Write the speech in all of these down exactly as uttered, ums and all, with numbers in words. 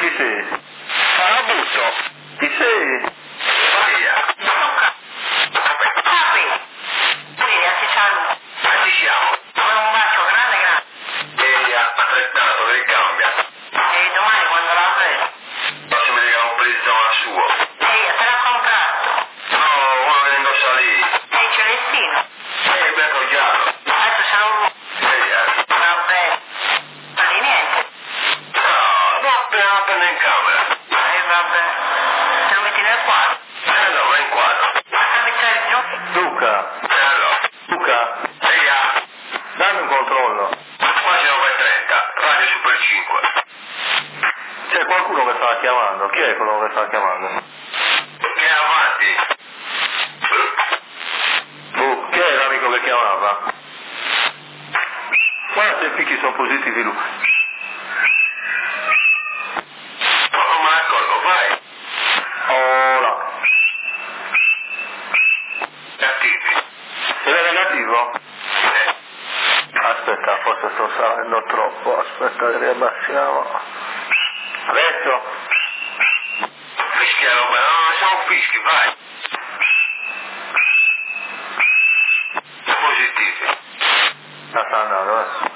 Chi sei? Sono Butto. Chi sei? Maria. Papi, sì, a chi c'ha? Ma ci siamo? Vuoi un bacio grande grande? E ha attrettato che cambia. E domani quando l'ha preso? Forse mi dica un prezzo a suo. Ehi, te l'ha comprato? No, uno che indossa lì. Ehi, Celestino? E il becco chiaro. Adesso c'è un... Ehi, eh. Vabbè. Non di niente. No, no, appena appena in camera. E vabbè. Te lo metti nel quadro? Eh no, va in quadro. A capizzare giù? Luca, E allora? Luca, Ehi, ah. dammi un controllo. Quasi nove e trenta, radio Super cinque. C'è qualcuno che sta chiamando? Chi è quello che sta chiamando? Che avanti? Oh, chi è l'amico che chiamava? Guarda se i picchi sono positivi, Luca. Non me ne accorgo, vai. Ora. Cattivi. Sei negativo? Eh. Aspetta, forse sto salendo troppo. Aspetta che riabbassiamo. Adesso? Fischiano bene, no, siamo fischi, vai. Positivi. Ah, sta andando, eh.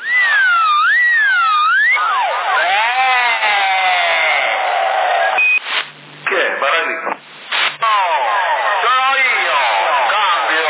Chi è? Baragrico? No, sono io, cambio.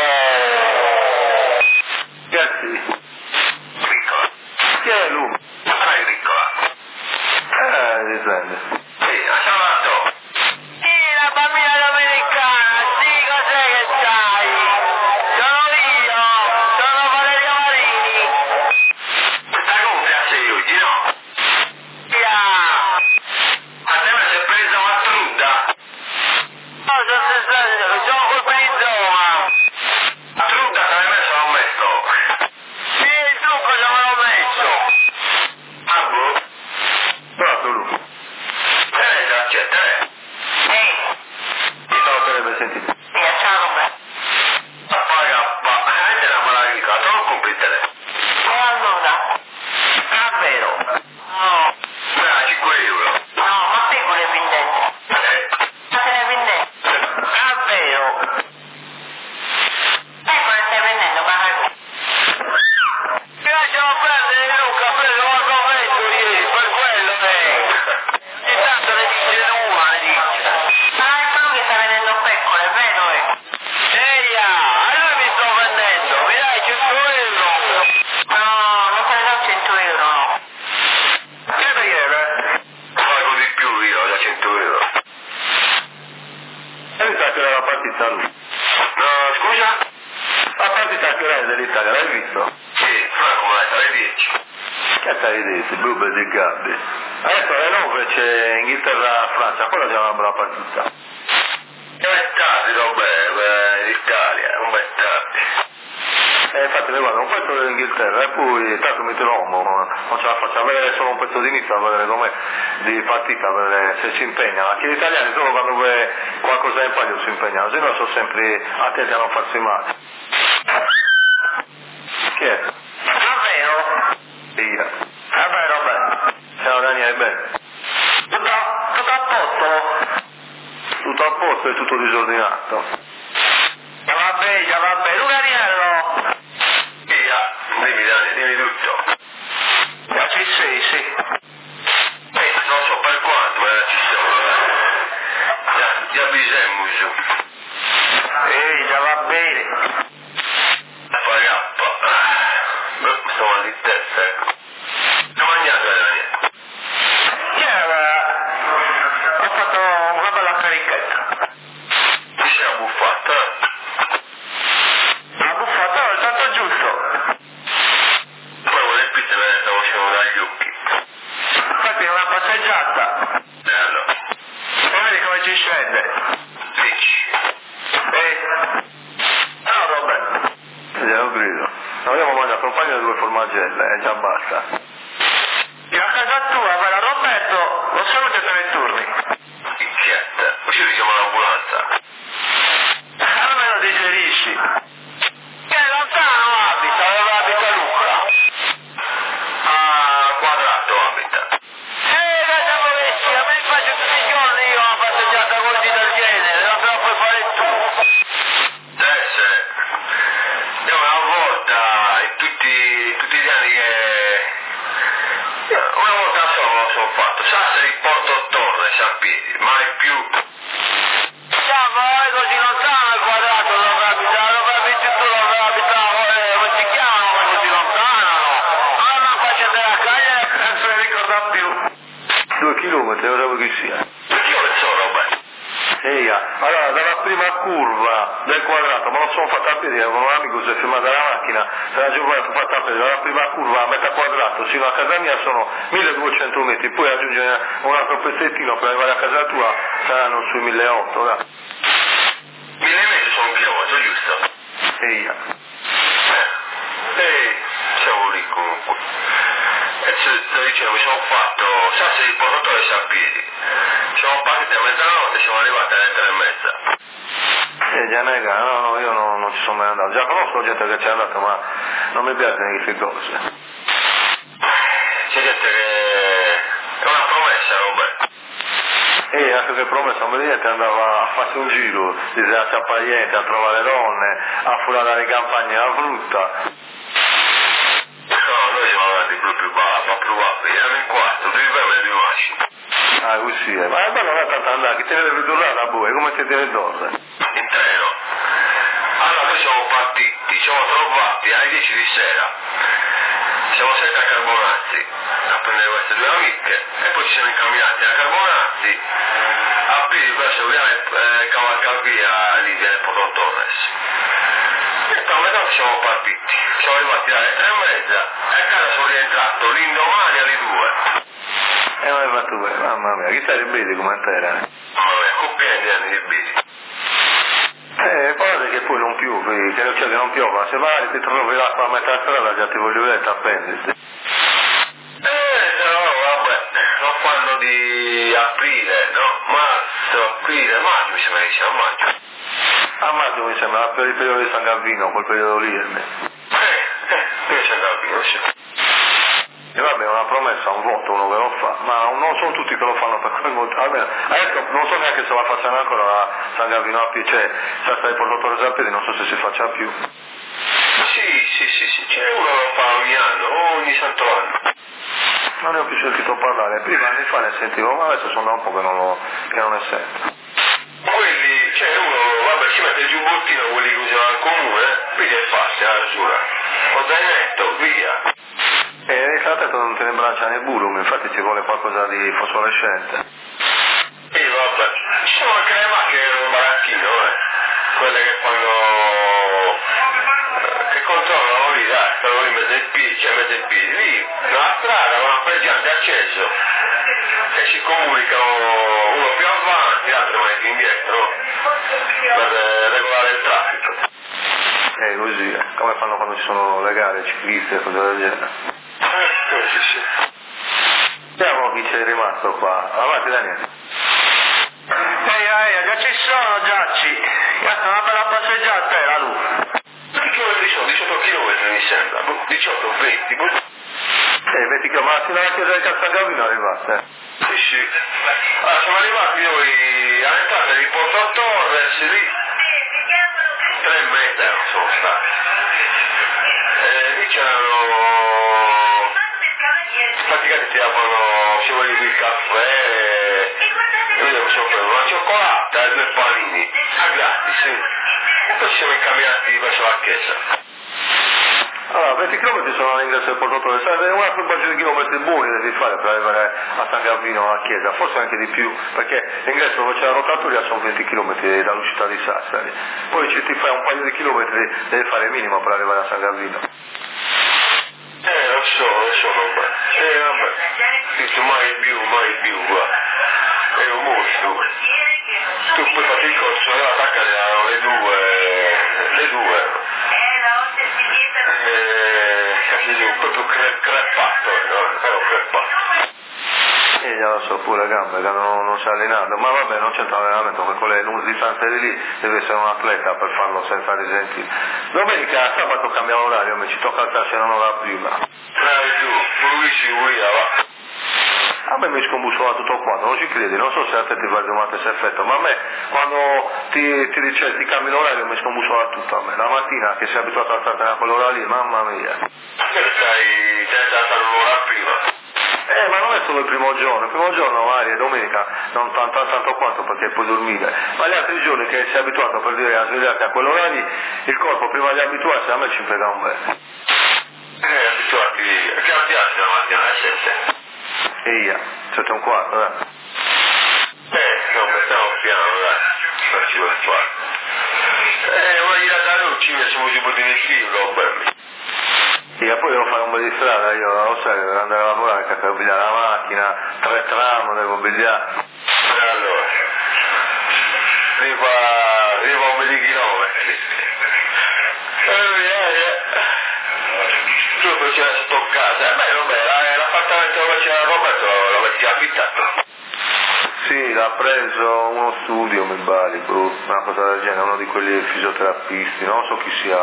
Chi è sì? Piccola. Chi è lui? Dai, piccola. Eh, mi sente. Sì, ha chiamato. Sì, la bambina domenicana, sì, cos'è che c'hai? Sono io, sono Valerio Marini. Questa compra sei oggi, no? Via. A te mi sei presa una trudda. No, sono sensato, sono colpi di zona. La trudda te l'hai messo a messo. Sì, il trucco ce me l'ho messo. Ah, boh. Proprio lui. Teresa, c'è te. Ehi, Ciao, Teresa, sentite. via, ciao, beh. Appaga, eh, te la malachica, te lo compri te. E allora? Davvero? No, Dai, cinque euro. no, ma piccole vendette. Eh. Ma te ne vendette? Davvero? Ecco le stai vendendo, ma... Mi lasciamo perdere, Luca, ho preso un argomento ieri, per quello, eh. Intanto ne dice una, ne dice. Ma è quello che sta vendendo pecore, vedo, eh. Ehi, ah, allora mi sto vendendo, mi dai cento euro? No, non te ne do cento euro, no. Che perché? Pago di più io da cento euro. E mi sa che era la partita lui. No, scusa? La partita che era dell'Italia, l'hai visto? Sì, Franco, ma alle dieci. Che stai dite? Bube di Gabbi. Adesso alle nove c'è Inghilterra-Francia, quella già è una bella partita. E è tardi, Robè, l'Italia, un bel tardi. E infatti mi guardo un pezzo dell'Inghilterra e poi tanto mi trombo, non ce la faccio a vedere solo un pezzo di inizio, a vedere com'è di partita, a vedere se si impegnano. Anche gli italiani solo quando vede qualcosa in palio si impegnano, se no sono sempre attenti a non farsi male. Chi è? Davvero? Io. Vabbè, vabbè. Ciao Daniele, bene. Tutto, tutto a posto? Tutto a posto e tutto disordinato. Già vabbè, già vabbè. Luganiello! Via, dimmi Dani, dimmi tutto. Ma ci sei, sì. Eh, non so per quanto, ma ci sono. Già, già bisogna su. Ehi, già va bene. La pagappa. Sto mal di testa, ecco. Che mangiato, Dani? Che era? Ho fatto una bella carichetta. Ti sei abbuffata? La buffata è tanto giusto. Poi vuole il pizza me ne stavo uscendo dagli occhi. Infatti è una passeggiata. Bello. E vedi come ci scende. Dici. Eh. Ciao Robert. Glielo grido. Abbiamo mangiato un paio di due formaggelle e già basta. E a casa tua, guarda Roberto, lo saluto e te ne turni. Picchietta. Così richiamo l'ambulanza. Almeno digerisci. Che lontano abita, dove abita Luca? Ah, quadrato abita. Eh, che siamo messi, a me fa Sassari Porto Torres a piedi, mai più. Già, ma è così lontano il quadrato dove abitavo, dove abiti tu, dove abitavo, eh, come si chiamano, ma così lontano, no? Ma non faccio andare a Cagliari e non se ne ricorda più. Due chilometri, ora vuoi che sia? Perché io ne so, Robert? Eia, allora dalla prima curva del quadrato, ma non sono fatto a piedi, con un amico si è fermato la macchina, se la giornata fatta a piedi, dalla prima curva a metà quadrato fino a casa mia sono milleduecento metri, poi aggiungere un altro pezzettino per arrivare a casa tua saranno sui milleottocento, dai. Mille metri sono un chilometro, giusto? Eia. Eh, e siamo lì comunque. E ti dicevo, mi sono fatto Sassari Porto Torres a piedi. Siamo partiti a mezzanotte e siamo arrivati alle tre e mezza. Eh, già nega, no, no, io non, non ci sono mai andato, già conosco gente che ci è andata, ma non mi piacciono queste cose. C'è gente che è una promessa, Robert. E anche che promessa niente andava a farsi un giro, di a Ciappaiente, a trovare donne, a furare le campagne la frutta. No, noi siamo andati proprio ma probabile, eravamo in quattro, due ferme e due macchine. Ah, così è. Ma non è tanto andare, che te ne devi tornare a voi, come te deve dormire? In treno. Allora noi siamo partiti, ci siamo trovati alle dieci di sera. Siamo stati a Carbonazzi a prendere queste due amiche e poi ci siamo incamminati a Carbonazzi a piedi verso via eh, Cavalcavia lì del Porto Torres. E a metà siamo partiti, siamo arrivati alle tre e mezza e a casa sono rientrato l'indomani alle due. E non hai fatto bene, mamma mia, chissà il bidi come era. Mamma mia, con pieni di anni di bidi. Eh, guarda che poi non piove, che non c'è che non piova, se vai ti trovi l'acqua a metà strada già ti voglio vedere t'appenditi. Eh, no, vabbè, non fanno di aprile, no? Marzo, aprile, maggio mi sembra che sia maggio. A maggio mi sembra per il periodo di San Galvino, quel periodo lì. Eh, eh, io San Galvino, sì. E vabbè, è una promessa, un voto uno che lo fa, ma non sono tutti che lo fanno per quel motivo. Almeno, ecco, non so neanche se la facciano ancora a San Galvino a piedi, cioè, Sassari Porto Torres a piedi, non so se si faccia più. Sì, sì, sì, sì, c'è uno che lo fa ogni anno, ogni santo anno. Non ne ho più sentito parlare, prima anni fa ne sentivo, ma adesso sono da un po' che non, lo, che non ne sento. Quelli, cioè uno, vabbè, ci mette il giubbottino, quelli che usano al comune, quindi è facile, la rasura. Ho zainetto, via. E il catetto non te ne brancia né burum, infatti ci vuole qualcosa di fosforescente. E vabbè, ci sono anche le macchine in un barattino, eh. Quelle che fanno, eh, che controllano lì, dai, stanno lì in mezzo ai piedi, cioè in mezzo ai piedi, lì, nella strada, con un spreggiante acceso, e si comunicano uno più avanti, l'altro mai indietro, per eh, regolare il traffico. E così, eh. Come fanno quando ci sono le gare, ciclisti e cose del genere. Eh, sì, sì. Vediamo chi c'è rimasto qua. Avanti Daniele. Ehi, ehi, già ci sono, Giacci. Questa è una bella passeggiata, era lui. Quanti chilometri sono? diciotto chilometri mi sembra, diciotto, venti. Eh, venti chilometri, ma fino alla chiesa del San Galvino arrivate. Sì, sì. Allora, siamo arrivati noi all'entrata di Porto Torres, lì, tre e mezza non sono stati. Eh, lì c'erano, praticamente ti davano, ci volevi il caffè, e noi mi sono preso una cioccolata e due panini, a gratis, sì. E poi ci siamo incamminati verso la chiesa. Allora, venti chilometri sono all'ingresso del Porto Torres, un altro paio di chilometri buoni devi fare per arrivare a San Galvino, alla chiesa, forse anche di più, perché l'ingresso dove c'è la rotatoria sono venti chilometri dall'uscita di Sassari, poi ci ti fai un paio di chilometri, devi fare minimo per arrivare a San Galvino. Eh, lo so, lo so, vabbè. Eh, vabbè. Dico mai più, mai più, guarda. È un mostro. Tu poi fatti il corso, allora attacca le due, le due. Eh, cazzo, proprio cre- crepato, no? Ero crepato. E già lo so, pure le gambe che non, non si è allenato, ma vabbè, non c'entra allenamento, perché quelle lunghe distanze lì deve essere un atleta per farlo senza risentire. Domenica, sabato cambiamo orario, mi ci tocca alzarsi un'ora prima. Bravi tu, lui si guida, va. A me mi scombussola tutto quanto, non ci credi, non so se a te ti fa già questo effetto, ma a me quando ti, ti, dice, ti cambi l'orario mi scombussola tutto a me. La mattina che sei abituato a alzarti a quell'ora lì, mamma mia. Perché stai, stai alzando un'ora prima? Eh, ma non è solo il primo giorno, il primo giorno magari è domenica, non tanto, tanto quanto perché puoi dormire, ma gli altri giorni che sei abituato per dire a svegliarti a quell'ora lì, il corpo prima di abituarsi a me ci frega un bel. Eh, abituati, che ora ti alzi la mattina alle sette? E io, sette e un quarto, dai. Eh, no, mettiamo piano, dai, non ci vuole fare. Eh, voglio dire da luci, mi siamo tipo di nessuno, bello. E poi devo fare un bel di strada, io lo sai, devo andare a lavorare, che devo pigliare la macchina, tre tram, devo pigliare. E allora, arriva, arriva un bel di chilometri. Eh, eh, tu faceva sto casa, eh beh, vabbè, l'appartamento dove c'era Roberto lo metti affittato. Sì, l'ha preso uno studio, mi pare, una cosa del genere, uno di quelli fisioterapisti, non so chi sia.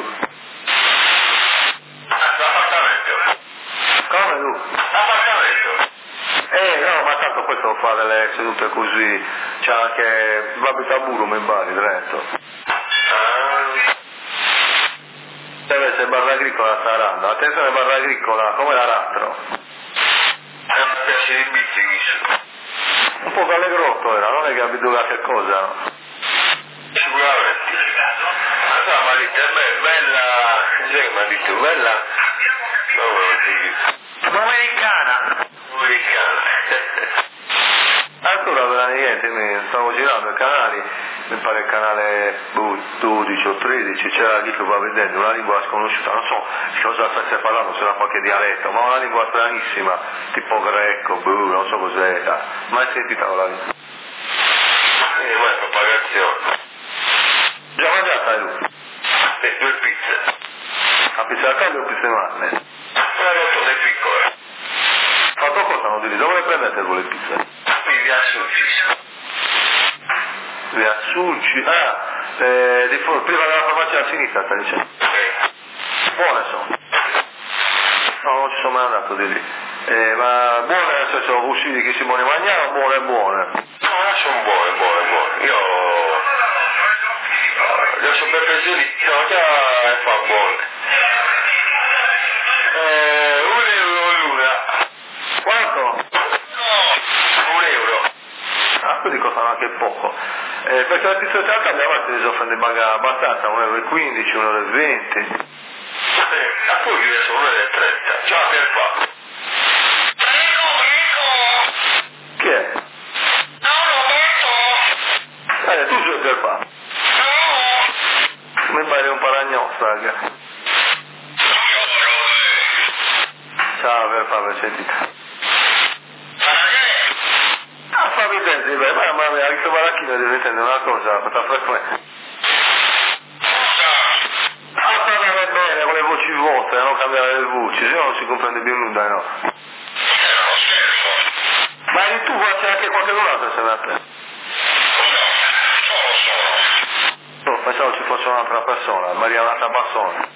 L'appartamento? Come tu? L'appartamento? Eh no, ma tanto questo fa delle sedute così, c'è anche, l'abita a Buro, mi pare, diretto. Ah. Deve essere barra agricola Saranda, attenzione barra agricola, come la Rattro. È una specie di bicicletta. Un po' allegrotto era, non è che abituato a che cosa, no? Sicuramente. Ma no, ma dite, è bella, che sei che mi ha detto, bella? No, non lo dico. Domenicana! Domenicana. Allora per niente, mi stavo girando i canali, mi pare il canale dodici o tredici, c'era lì che va vedendo una lingua sconosciuta, non so di cosa stesse parlando, se era qualche dialetto, ma una lingua stranissima, tipo greco, boh, non so cos'era, mai sentita la lingua. Eh, ma è propagazione. Già mangiata lui? Le due pizze. A pizza da caldo o pizza di marne? Una rotelle piccole. Fatto cosa non dire, dove le prendete voi le pizze? Mi riassunci. Via Sulci, ah, eh, di fuori, prima della farmacia a sinistra, sta dicendo. Eh. Buone sono. No, non ci sono mai andato di lì. Eh, ma buone nel senso usciti che si vuole mangiare o buone buone? No, sono buone, buone, buone. Io... Io sono per pensioni, no, già fa buone. Eh, un euro l'una. Quanto? No, un euro. Ah, quindi costano anche poco. Eh, perché la pizza di alta abbiamo si offre pagare abbastanza, un euro e quindici, un euro e venti. Eh, a poi io sono uno e trenta. Ciao per fa. Prego, prego. Chi è? No, Roberto. Eh, tu sei per fa. No. Mi pare un paragnosta, raga. Ciao per fa, per sentite. Ah, fammi intendere, beh, ma mamma mia, questo baracchino deve intendere una cosa, questa frequenza. Ah, parlare bene con le voci vostre, non cambiare le voci, se no non si comprende più nulla, no? Ma di tu guardi anche qualche altro se ne a te? No, pensavo ci fosse un'altra persona, Maria un'altra persona.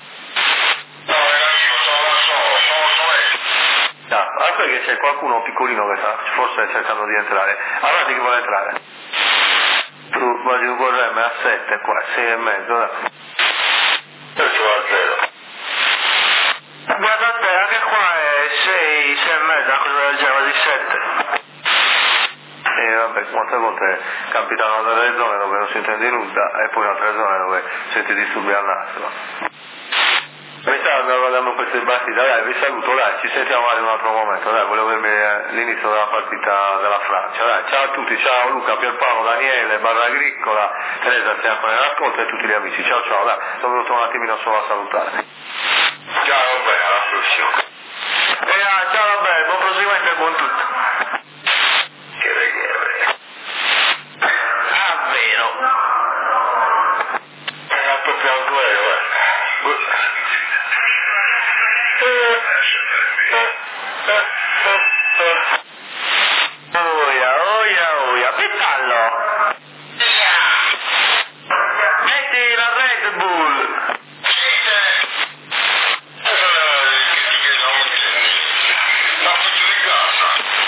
Ah, ah, perché c'è qualcuno piccolino che sta forse cercando di entrare. Avanti che vuole entrare. Tu voglio un vorremmo a sette qua, sei e mezzo, dai. Io ci vado a zero. Guarda te, anche qua è sei, sei e mezza, cosa del genere, di sette. E vabbè, molte volte capitano delle zone dove non si intende nulla e poi in altre zone dove senti disturbi al naso. Mi stanno guardando queste battite, dai, vi saluto, dai, ci sentiamo in un altro momento, dai, volevo vedere l'inizio della partita della Francia, dai, ciao a tutti, ciao Luca, Pierpaolo, Daniele, Barra Agricola, Teresa, sei ancora in ascolto e tutti gli amici, ciao ciao, dai, sono venuto un attimino solo a salutare. Ciao, vabbè, alla prossima. E ah, ciao, vabbè, buon proseguimento e buon tutto. Che regole. Ah, vero. Era proprio al duello, eh. Oia, oia, oia, Pitallo! Metti la Red Bull! Ma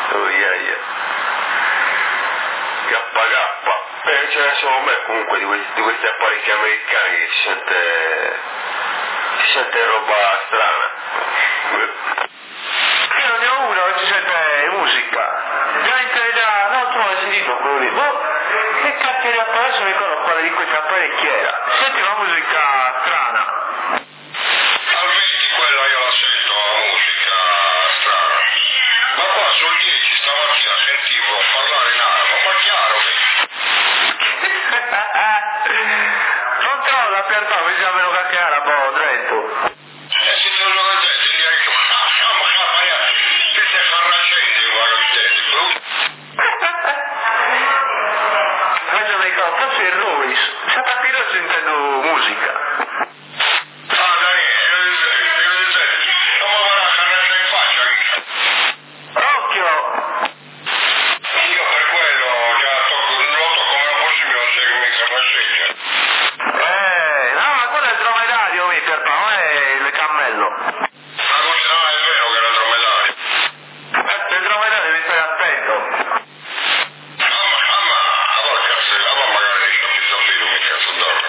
Oh, yeah, yeah. K K. Eh, ce ne sono beh, comunque di questi, di questi apparecchi americani che si sente, si sente roba strana. Io ne ho uno che si sente musica. Già in teoria, no, tu non l'hai sentito quello lì. Boh, che cacchio di apparecchio, adesso mi ricordo quale di questi apparecchi era. Senti una musica strana. Almeno quella io la sento, la musica strana. Ma qua sul dieci stamattina sentivo parlare in arabo, ma chiaro che... Non trovo la pianta, mi sembra meno qualche arabo, Drento. Eh, si sono giocati, ti dico, ah, ma ma che stai farracendo, io guardo i denti, Adesso mi ricordo, forse il Ruiz. Se capirò sentendo musica. ah, Daniele, non mi guarda carrezza in faccia, Occhio! io per quello già tocco, non lo tocco come possibile, non sei che mi carrazzeggia. Eh, no, ma quello è il dromedario, mi Pierpa, non è il cammello. Ma così non è vero che era dromedario. Eh, il dromedario mi stai attento. Ah, ma, ah, ma, allora cazzo, ah, ma magari dice che sono io, mi cazzo dormo.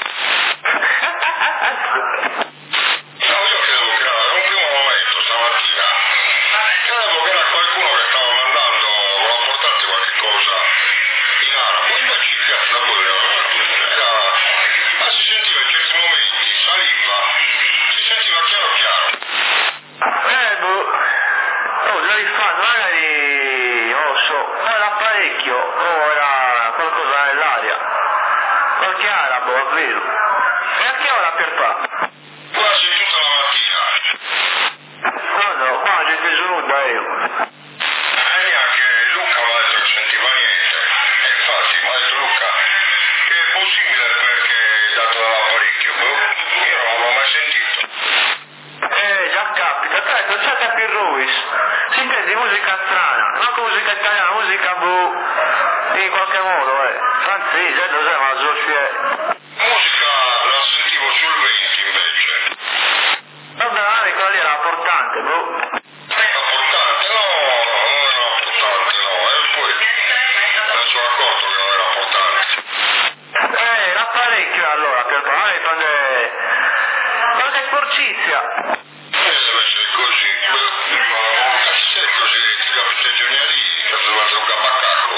No, io credo che era un primo momento stamattina. Credo che era qualcuno che stava mandando, voleva portarti qualche cosa in arabo. Io ci cazzo da quello. Era... Ma si sentiva in certi momenti, saliva, si sentiva chiaro chiaro. Eh, boh. Oh, già li fanno, magari, non lo so, era l'apparecchio, o era qualcosa nell'aria. Qualche arabo, davvero. E a che ora, Pierpa? Quasi tutta la mattina. Quando? Qua c'è preso nuda io. E neanche Luca mi ha detto che sentiva niente. E infatti mi ha detto Luca che è possibile perché dato dall'apparecchio. Boh, io non l'avevo mai sentito. Eh, già capita, dai, non c'è capi il Ruiz. Si intende musica strana, non musica italiana, musica boh, in qualche modo, eh. Francese, lo sai, ma so c'è. Musica la sentivo sul venti invece. Vabbè, magari quella lì era portante, boh. Era portante? No, non era portante, no. E poi me ne sono accorto che non era portante. Eh, l'apparecchio allora, per magari prende qualche sporcizia. E deve essere così. Ma un cassetto se ti capisce giornali, cazzo va a un macaco.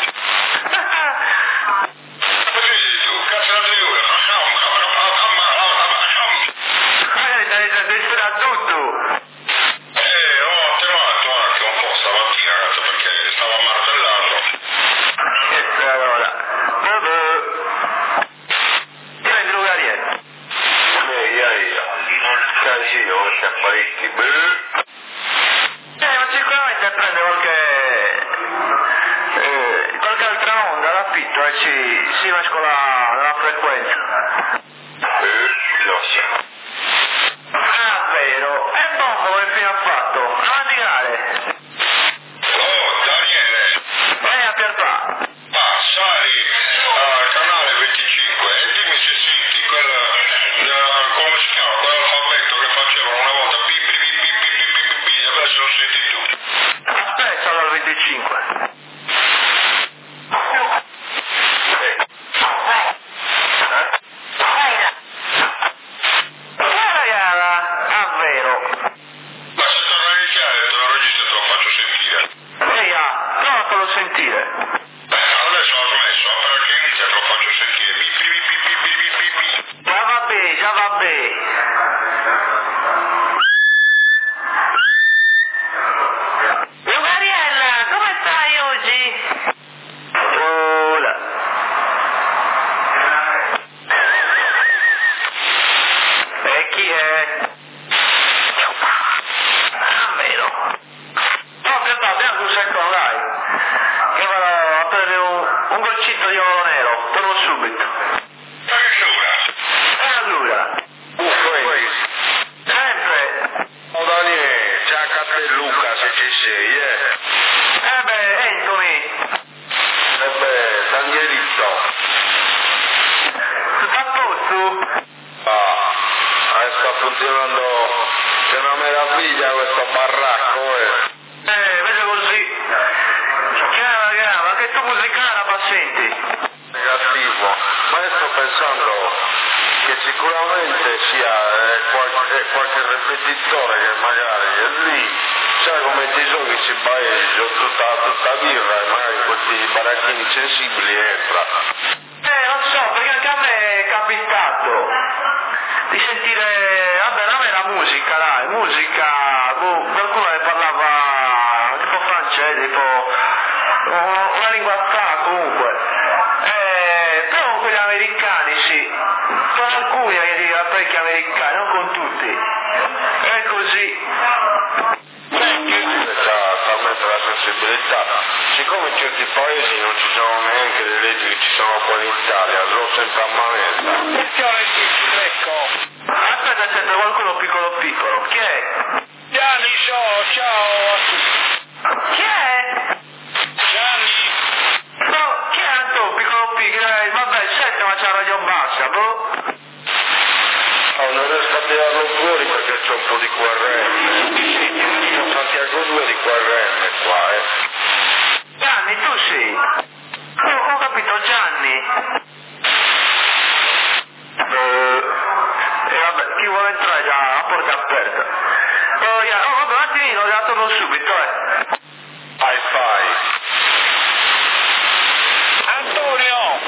Cazzo la devo, Magari stai dicendo a tutto. eh, ho temato anche un po' stamattina, cazzo, perché stavo martellando. E allora, vabbè. Io in drogheria. Eh, io, io. Casino, questi apparecchi, beh. Eh, ma sicuramente prende qualche... Eh, qualche altra onda, l'affitto e ci, si mescola la frequenza. Eh, lo so. Ah, vero. E bombo come fine ha fatto? Avanti gare. Oh, Daniele. Eh, a Pierpa. Ah, sali al canale venticinque e dimmi se senti quel, eh, come si chiama, quell'alfabeto che facevano una volta, pi pi pi pi pi pi pi pi, e adesso lo senti tu. Aspetta dal venticinque. Eh? Guarda, ah, vero. Ma se torna a iniziare te lo registro e te lo faccio sentire. Ehi, ah, prova a farlo sentire. Beh, adesso ho smesso, perché inizia te lo faccio sentire, pi pi pi pi pi pi pi pi. Già vabbè, già vabbè. Mariella, come stai oggi? Hola. E chi è? Ah, vero. No, aspetta, abbiamo un secondo, dai. Che vado a prendere un, un goccino di oro nero. Torno subito. Ma che sciura? E allora? Uffe. Sempre. Oh Daniele, ciao a te Luca se ci sei, eh. Eh beh, Anthony. E beh, Danielito. Tutto a posto? Ah, sta funzionando, c'è una meraviglia questo baracco, eh. Eh, vedo così. sicuramente sia eh, qualche, qualche ripetitore che magari è lì, sai come ci sono che si baia tutta, tutta birra e magari questi baracchini sensibili entra. Eh, non so, perché anche a me è capitato di sentire, vabbè, non era musica, dai, musica, boh, qualcuno ne parlava tipo francese, tipo una lingua strana comunque, eh, però con quelli americani sì, con alcuni parecchi americani, non con tutti, è così. C'ha talmente la sensibilità, siccome in certi paesi non ci sono neanche le leggi che ci sono qua in Italia, lo sempre a manetta. Attenzione qui, ecco. Aspetta, aspetta, qualcuno piccolo piccolo, chi è? Gianni, ciao, ciao a tutti. Chi è? Gianni. No, chi è Antonio, piccolo piccolo? Eh, vabbè, senti, ma c'è la radio bassa, boh. Oh, non riesco a tirarlo fuori perché c'è un po' di Q R M. Santiago due di Q R M qua, eh. Gianni, tu sei? Oh, ho capito, Gianni. Eh, eh, vabbè, chi vuole entrare già, la porta è aperta. Oh, yeah. Oh, vabbè, un attimino, la torno subito, eh. Hi-Fi. Antonio.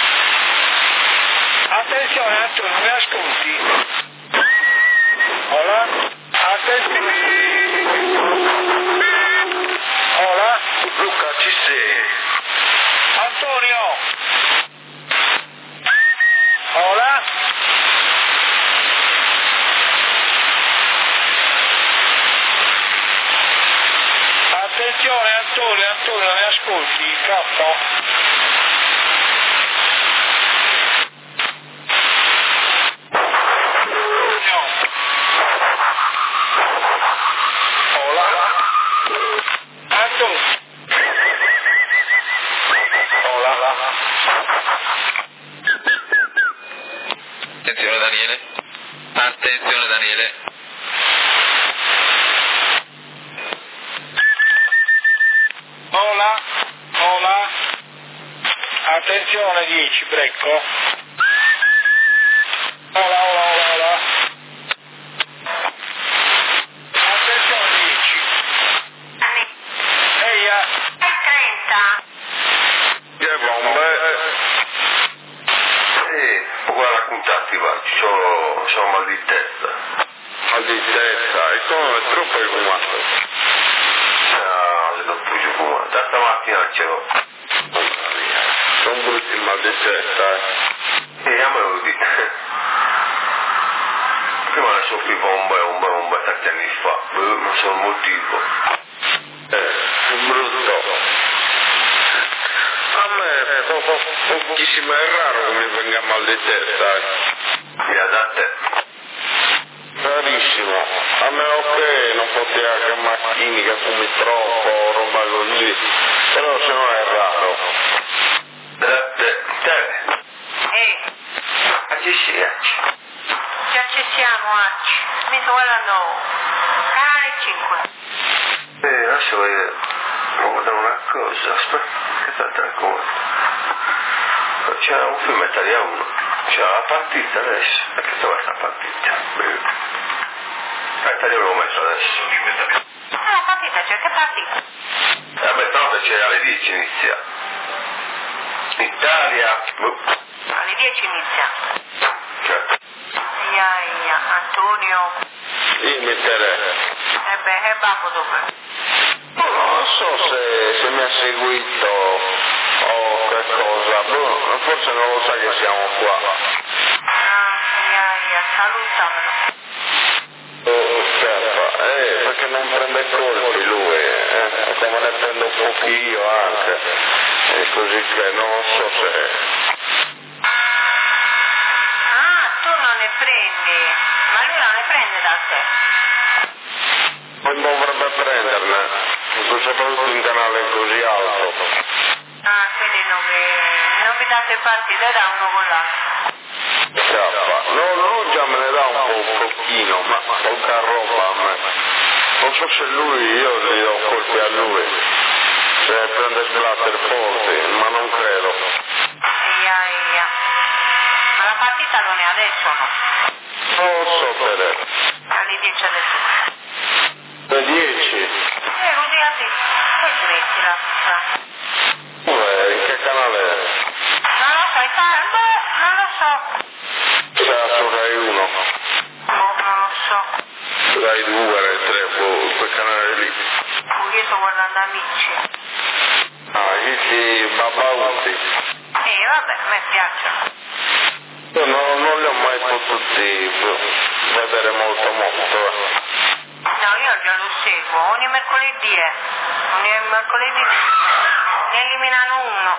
Attenzione Antonio, mi ascolti? Hola? Attenzione. Hola? Luca, ci sei? Antonio. Hola? Attenzione Antonio, Antonio, mi ascolti? Cappo? Attenzione Daniele, attenzione Daniele. Hola, hola, attenzione dieci, Brecco. Hola, hola, hola, hola. Attenzione dieci. Ehi, eh. trenta. Che bombe? Sì, guarda raccontarti, va, ci sono, sono mal di testa. Mal di testa, e come è troppo fumato. No, se non puoi fumare, da stamattina c'ero. Sono brutti il mal di testa, eh. E a me lo dite. Prima ne soffrivo un bel, un bel, un bel tanti anni fa, non so il motivo. Eh, brutto. A me è po- po- pochissimo, è raro che mi venga mal di testa. Via da te. Rarissimo. A meno che non poteva che macchini, che fumi troppo, roba così. Però se no è raro. Da te. Te. Ehi, A chi sia? già ci siamo, Arci. Mi sto guardando. Canale cinque. Eh, adesso vedere. Devo guardare una cosa. Aspetta, che t'altra cosa? C'è un film italiano. C'è la partita adesso. E che dove sta partita? Aspetta, io l'ho messo adesso. Ah, la partita, c'è che partita? E a mezzanotte c'è alle dieci inizia. Italia. Alle dieci inizia. Certo. Ia, ia, Antonio. Io metterei. E beh, e babbo dove? Non so se, se mi ha seguito o qualcosa. Boh, forse non lo sa che siamo qua. Ah, ia, ia, salutamelo. Oh, certo, eh, perché non prende colpi lui, eh, come ne prendo un pochino anche, e così che non so se... Ah, tu non ne prendi. Ma lui non ne prende da te. Non dovrebbe prenderne, soprattutto in canale così alto. Ah, quindi non vi, non vi date partite da uno con l'altro. Scappa. No, no, già me ne dà un po' pochino, ma poca roba a me. Non so se lui, io gli do colpi a lui, se prende splatter forti, ma non credo. Ia, ia. Ma la partita partita non è adesso o no? Non lo so Tere. Alle dieci adesso. Le dieci? Eh, così ha detto. Poi smettila. Dov'è? In che canale è? Non lo so, fa... Beh, non lo so. Sarà su Rai uno. Boh, non lo so. Rai due, Rai tre, boh, quel canale lì. Oh, io sto guardando Amici. Ah, lì si Babauti. Eh, vabbè, a me piacciono. Io non, non li ho mai potuti vedere molto molto. Eh. No, io già lo seguo, ogni mercoledì è. Ogni mercoledì ne eliminano uno.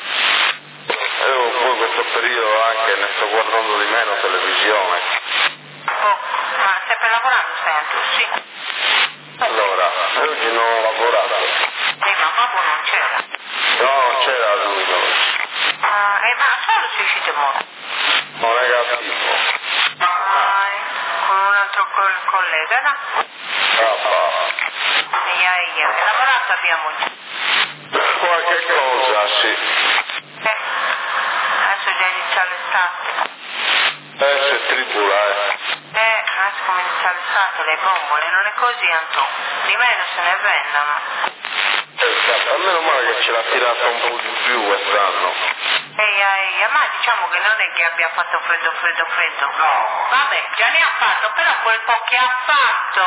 Io poi questo periodo anche ne sto guardando di meno televisione. Oh, ma sempre lavorando stai anche, sì. Allora, oggi non ho lavorato. Eh, ma babbo non c'era. No, c'era lui no. Ah, eh, ma solo si uscite molto. Non negativo. Ah, eh, con un altro col- collega, no? Papà. E io, io, che lavorato abbiamo già. Qualche cosa, sì. Eh, adesso già inizia l'estate. Adesso è tribula, eh. Eh, adesso come inizia l'estate, le bombole, non è così, Antonio. Di meno se ne vendono. Esatto, almeno male che ce l'ha tirata un po' di più quest'anno. Ehi, ehi, ma diciamo che non è che abbia fatto freddo, freddo, freddo. No. Vabbè, già ne ha fatto, però quel po' che ha fatto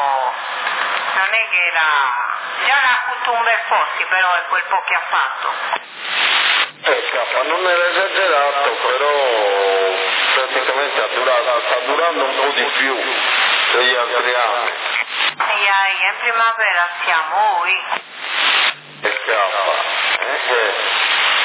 non è che era... Già ne ha avuto un bel forti, però è quel po' che ha fatto. Eh, K, non era esagerato, però praticamente ha durato, sta durando un po' di più degli altri anni. Ehi, ehi, in primavera siamo, oi. E K, eh, eh.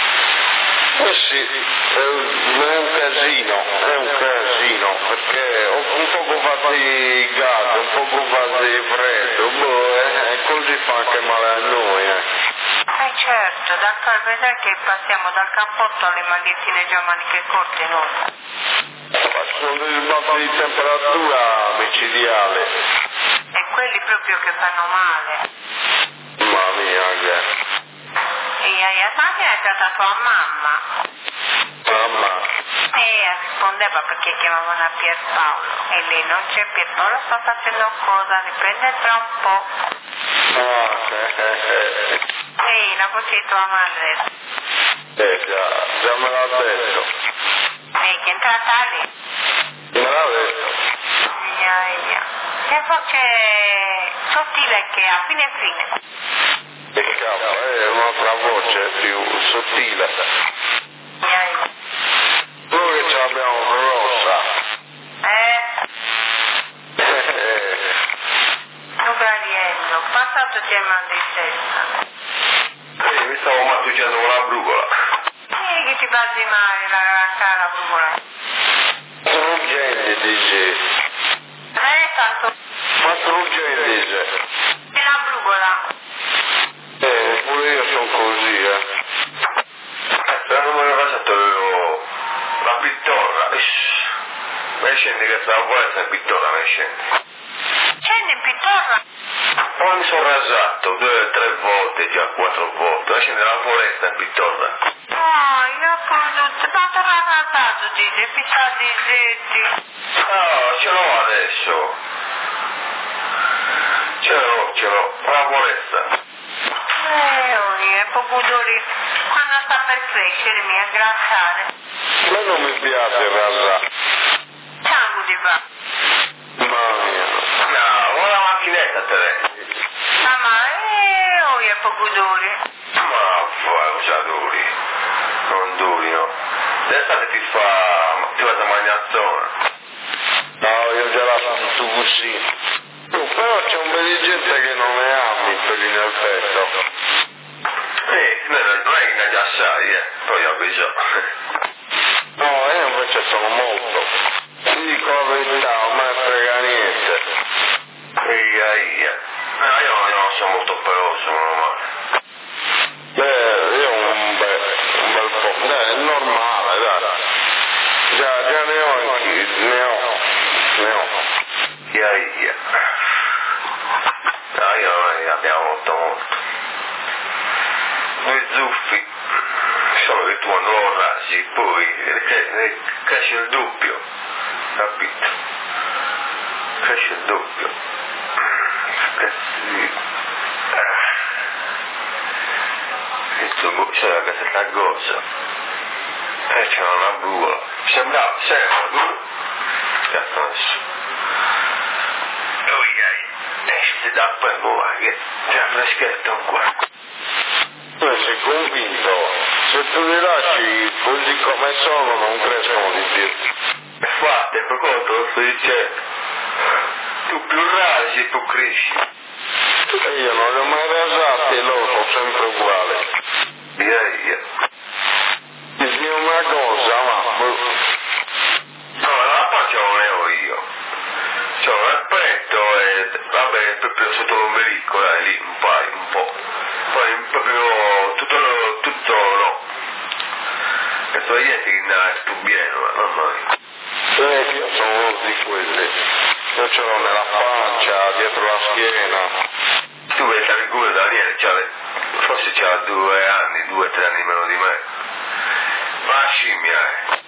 Eh sì, è un, è un casino, è un casino, perché un poco fatigato, un poco freddo, boh, eh, così fa anche male a noi, eh. Eh certo, dal caldo che passiamo dal cappotto alle magliettine già maniche corte noi. Ma sono dei sbalzi di temperatura micidiale. E quelli proprio che fanno male. Mamma mia, che... E a Sandra è stata tua mamma. Mamma. E rispondeva perché chiamavano a Pierpaolo. E lei non c'è, Pierpaolo sta facendo cosa, riprende tra un po'. Ah, eh, eh, eh. Ehi, la voce di tua madre. Eh già, già me l'ha detto. Ehi, che è entrata lì. Me l'ha detto. Ia, ia. Che voce sottile che ha, fine fine. E cavolo, è un'altra voce più sottile. Ia, ia. Noi che ce l'abbiamo grossa. Eh, Lugariello, passato ti mal di testa. Sì, mi stavo mattucciando con la brugola. Sì, che ti fa di male la, la cara brugola. Struggente, dice. Eh, tanto. Ma struggente, dice. E la brugola. Eh, pure io sono così, eh. Se non me ne faccio la pittora. Mi scendi che stavo a essere pittora, mi scendi. Scendi in pittorra. Poi mi sono rasato due, tre volte, già quattro volte. Mi scendi nella foresta in pittora. Ah, io ho prodotto, tanto rasato, dice, pizzati i zetti. No, ce l'ho adesso. Ce l'ho, ce l'ho. La foresta. Eh, oh, è proprio duri. Quando sta per crescere mi aggrassare. A me non mi piace il rasato. Sangue di va. Mamma mia. No, vuoi la macchinetta, Teresa? Mamma, eh, oh, è proprio duri. Ma fai, cosa duri? Non duri, no? L'estate ti fa... ti fa magnazzone. No, io già la sono su così. Oh, però c'è un po' di gente che non ne ama i peli nel petto. Eh, non è che ne già sai, eh. Poi avviso. No, io invece sono molto. Ti dico la verità, non me ne frega niente. Ia, ia. No, io non sono molto peloso, normale. Beh, io un bel, un bel po'. Dai, è normale, dai. Già, già ne ho anch'io, ne ho. Ne ho. Ia, ia. No, io non è che abbiamo molto molto. Due zuffi. Solo che tu tu quando lo rasi, poi eh, cresce il doppio, capito? Cresce il doppio. Cazzi. Questo c'era questa cosa. E c'era una bua. Sembrava, sembra, cazzo adesso. Esci da poi, va, che c'è un freschetto qua. Tu sei convinto, se tu li lasci così come sono non crescono di più. Infatti, per conto lo sto dicendo, tu più rasi più cresci. E io non li ho mai rasati e loro sono sempre uguali. Direi io. Dici una cosa, ma... No, la pancia non ne ho io. C'ho un aspetto e vabbè, proprio sotto l'ombelico, dai, lì, un paio, un po'. Poi proprio tutto, tutto no. E sono niente che ne sto bene, ma non noi. Eh, io sono uno di quelli. Io ce l'ho nella pancia, dietro la schiena. Tu vedi la figura Daniele, c'ha, forse c'ha due anni, due, tre anni meno di me. Ma la scimmia è.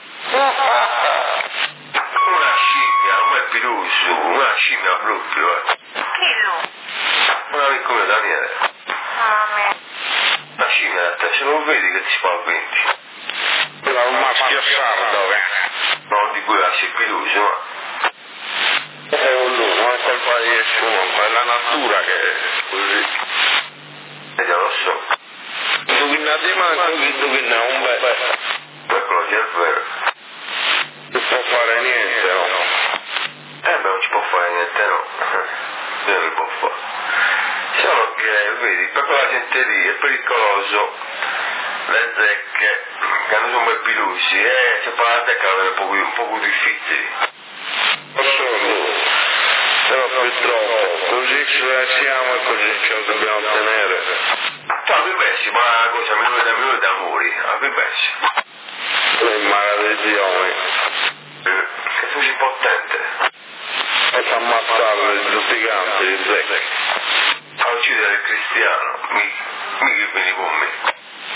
Una scimmia, un bel piluso, una scimmia proprio, eh. Chi lui? Un amico mio Daniele. Mamma mia. Una scimmia da te, se lo vedi che ti spaventi. Era un maschio sardo, eh. Non di cui lasci il piluso, ma... È un lui, non è colpa di nessuno, ma è la natura che è così. E già lo so. Indovinate manco chi indovina un bel. Quello che è vero. Non può fare niente, no? Eh beh, non ci può fare niente, no. Non li può fare. Solo che, vedi, per quella gente lì è pericoloso. Le zecche, che hanno un bel pilusi, eh, se fa la zecca è un po', un po' più difficile. Solo, però purtroppo, così ce siamo e così ce lo dobbiamo ottenere. Tu a Vivessi, ma una cosa minore da minore d'amori, a Vivessi. Le maledizioni. Eh, che tu sei potente. E fa ammazzare i lutiganti, i zecchi. A uccidere il cristiano, mi, mi che vieni con me.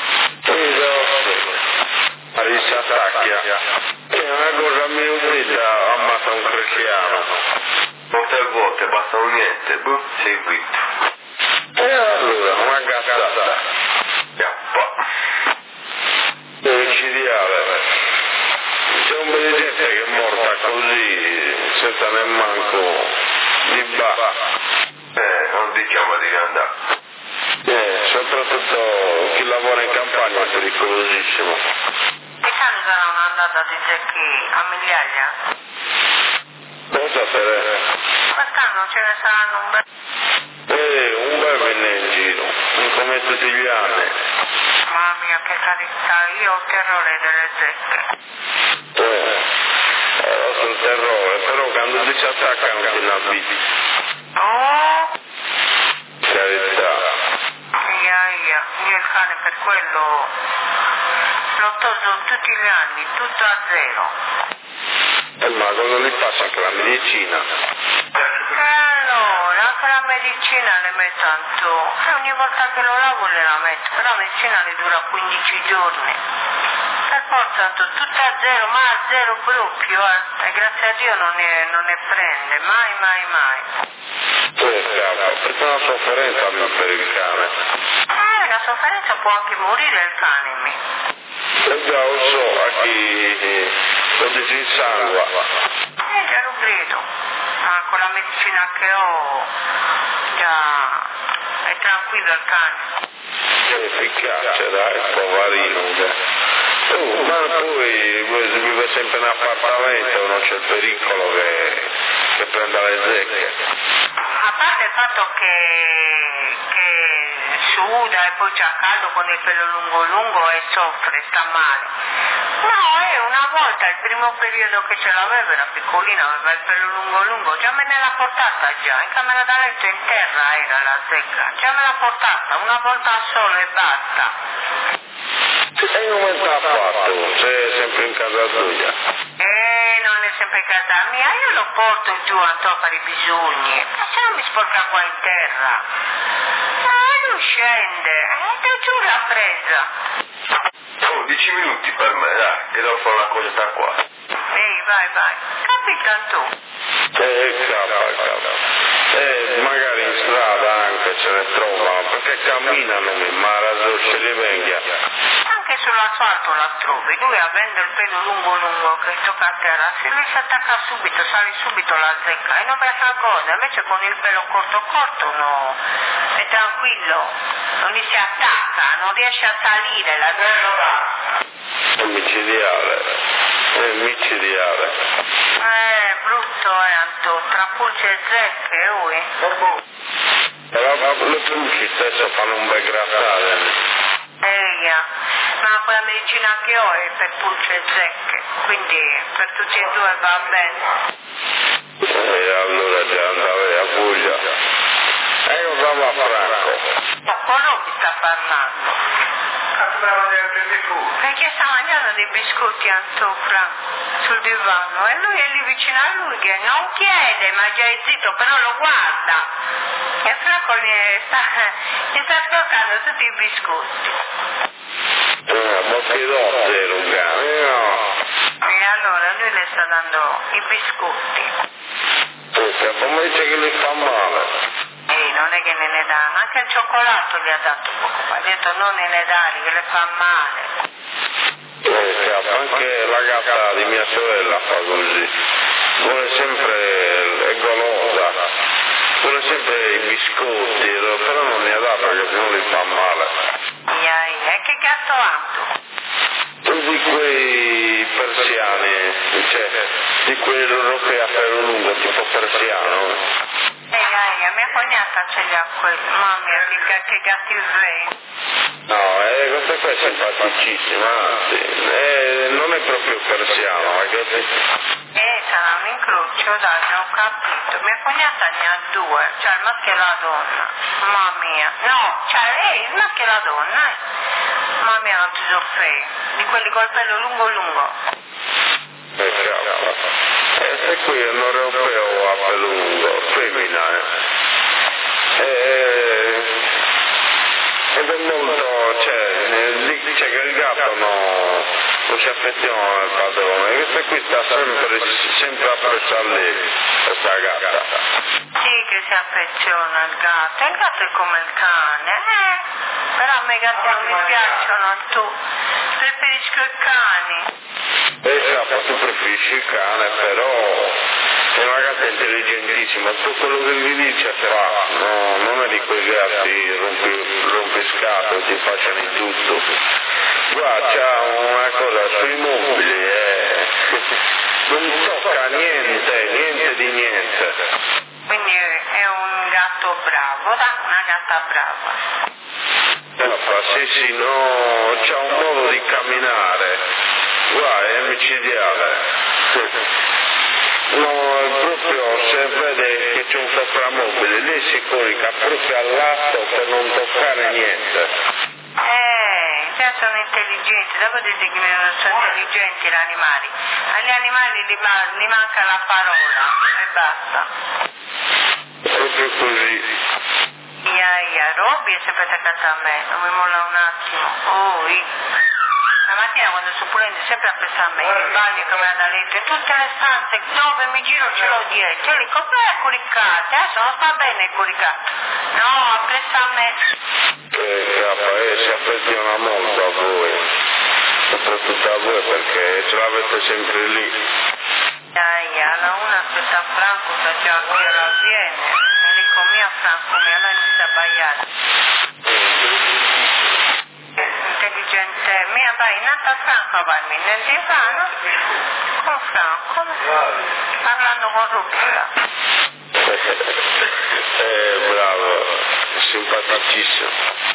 Marisa Sacchia, che è una cosa minuta ammazza un cristiano. Molte volte bastano niente, boh, sei vitto. E allora, una gazzata. Yappa. Micidiale. C'è un bel gente che è morta così, senza nemmanco di ba. Eh, non diciamo di andare. Eh, soprattutto chi lavora in campagna è pericolosissimo. Quest'anno sarà un'andata di zecchi a migliaia? Cosa per... Quest'anno ce ne saranno un bel... Eh, un bel venne in giro, come tutti gli anni. Mamma mia, che carità, io ho terrore delle zecche. Eh, eh, sul terrore, però quando ti si attaccano ti nabiti. Oh! Carità. Ia, ia, io il cane per quello l'ho tolto tutti gli anni, tutto a zero. Eh, ma cosa gli passa anche la medicina? E allora, anche la medicina le metto tanto, e ogni volta che lo lavo le la metto, però la medicina le dura quindici giorni. Per forza tutto a zero, ma a zero proprio, eh. E grazie a Dio non ne, non ne prende, mai, mai, mai. Eh, cavolo, perché è una sofferenza per il cane. Eh, la sofferenza può anche morire il cane, mi. E già lo so, a chi lo disinsangua. Eh, già lo credo. Ma con la medicina che ho, già è tranquillo il cane. È efficace, dai, poverino. Oh, ma poi si vive sempre in appartamento, non c'è il pericolo che, che prenda le zecche. A parte il fatto che, che suda e poi c'ha caldo con il pelo lungo lungo e soffre, sta male. No, è una volta, il primo periodo che ce l'aveva era piccolina, aveva il pelo lungo lungo, già me ne l'ha portata già, in camera da letto in terra era la zecca, già me l'ha portata, una volta solo e basta. E come t'ha fatto? Sei sempre in casa tua? Eh, non è sempre in casa mia, io lo porto giù a fare i bisogni, ma se non mi sporca qua in terra. Ah, non scende, e giù l'ha presa. oh, dieci minuti per me, dai, che devo fare una cosa da qua. Ehi, vai, vai. Capita tu. Eh, capa, capa. Eh, magari in strada anche se ne trovano, perché camminano, ma la ce li venga. Anche sull'asfalto la trovi, lui avendo il pelo lungo lungo che tocca a terra, se lui si attacca subito, sale subito la zecca e non pensa cosa, invece con il pelo corto corto no, è tranquillo, non gli si attacca, non riesce a salire la zecca. È micidiale, è micidiale. Eh, brutto è Anto, tra pulce e zecche, lui. Però le pulci stesso fanno un bel grattare. Eia, ma quella medicina che ho è per pulce e zecche, quindi per tutti e due va bene. E allora già andare a Puglia. E cosa va Franco? Ma quello mi sta parlando. Perché sta mangiando dei biscotti Anto Franco sul divano e lui è lì vicino a lui che non chiede, ma già è zitto, però lo guarda. E Franco gli sta, gli sta scoccando tutti i biscotti. Eh, bocchi d'otte, Lugano, no. E allora lui le sta dando i biscotti. Eh, come dice che gli fa male. E non è che ne ne dà, anche il cioccolato gli ha dato poco fa, ha detto non ne ne dare, che le fa male. Eh, capo, anche la gatta di mia sorella fa così. Vuole sempre, è golosa, vuole sempre i biscotti, però non ne ha dato perché sennò gli fa male. Ia, ia. E che gatto ha? Di quei persiani, cioè, di quelli europei a pelo lungo, tipo persiano. Eia, mia cognata ce li ha quelli, mamma mia, che, che gatti svegli. No, eh, questa qua è simpaticissima, anzi, eh, non è proprio persiano, ma che... Eh, sarà un incrocio, dai, ne ho capito. Mia cognata ne ha due, cioè il maschio e la donna. Mamma mia. No, cioè lei, il maschio e la donna, eh. Mamma mia, non ti so fare. Di quelli col pelo lungo lungo. Eh, cavolo. Eh, se qui è un europeo a pelo lungo, femmina, eh. Eh, ed è molto, cioè, lì c'è che il gatto no, non si affeziona al padrone, e questa qui sta sempre, sempre appresso a lei, questa gatta. Sì, che si affeziona al gatto. Il gatto è come il cane, eh. Però a me i gatti non mi piacciono, tu. Preferisco i cani. E capo, tu preferisci il cane, però è una gatta intelligentissima, tutto quello che gli dice fa, no, non è di quei gatti rompi, rompiscatole, ti facciano di tutto. Qua c'ha una cosa sui mobili, eh. Non tocca niente, niente di niente. Quindi è un gatto bravo, da, una gatta brava. Sì, sì, no, c'ha un modo di camminare, guarda, è micidiale. No, è proprio, se vede che c'è un soprammobile, lì si corica proprio all'atto per non toccare niente. Eh, già sono intelligenti, dopo dite che sono intelligenti gli animali. Agli animali gli, ma- gli manca la parola e basta. Proprio così. Ia, ia, Robby è sempre attaccato a me, non mi molla un attimo. Oh, i- la mattina quando sono pulendo è sempre appresso a me, il bagno, camera da letto, e tutte le stanze dove mi giro ce l'ho dietro, e lì come è coricata, adesso non sta bene coricato. No, appresso a me. Eh, capa, eh, si affeziona molto a voi, soprattutto a voi perché ce l'avete sempre lì. Ia, ia, la una aspetta Franco, sta già qui alla viene, mi dico mia Franco, mia, lei inizia a baiare. Intelligente mia, vai, nata Franco, vai, nel divano, con Franco, parlando con Rubina. Eh, bravo, simpaticissimo.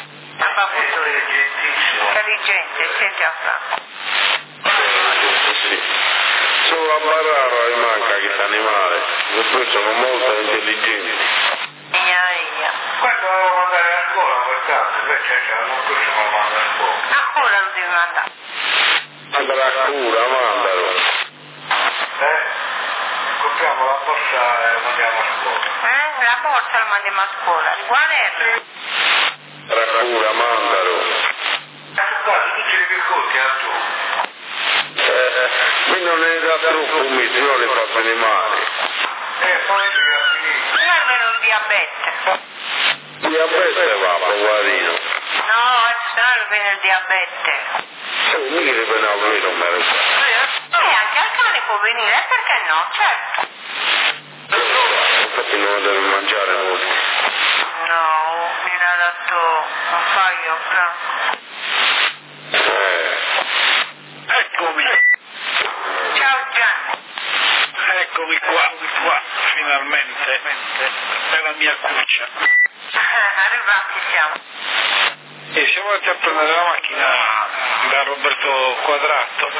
Intelligente, senti a Franco. Sì. Solo a Barraro gli manca questo animale, poi sono molto intelligenti. Ia, ia. Questo lo devo mandare a scuola quest'anno, invece non questo me lo manda a scuola. A cura lo devi mandare. Andrà a cura, mandalo. Eh? Compriamo la borsa e lo mandiamo a scuola. Eh? La borsa lo mandiamo a scuola, il guanerno. Andrà a cura, mandalo. Guarda, tutti i biscotti, eh? allora viene il diabete. Se mi viene bene a lui non me lo sa. E anche al cane può venire, perché no? Certo. Infatti non deve mangiare molto. No, viene adatto un paio, però. Eh. Eccomi, Ciao Gianni. eccomi qua, qua, finalmente. È la mia cuccia. Arrivati siamo. E siamo andati a prendere la macchina da Roberto Quadrato,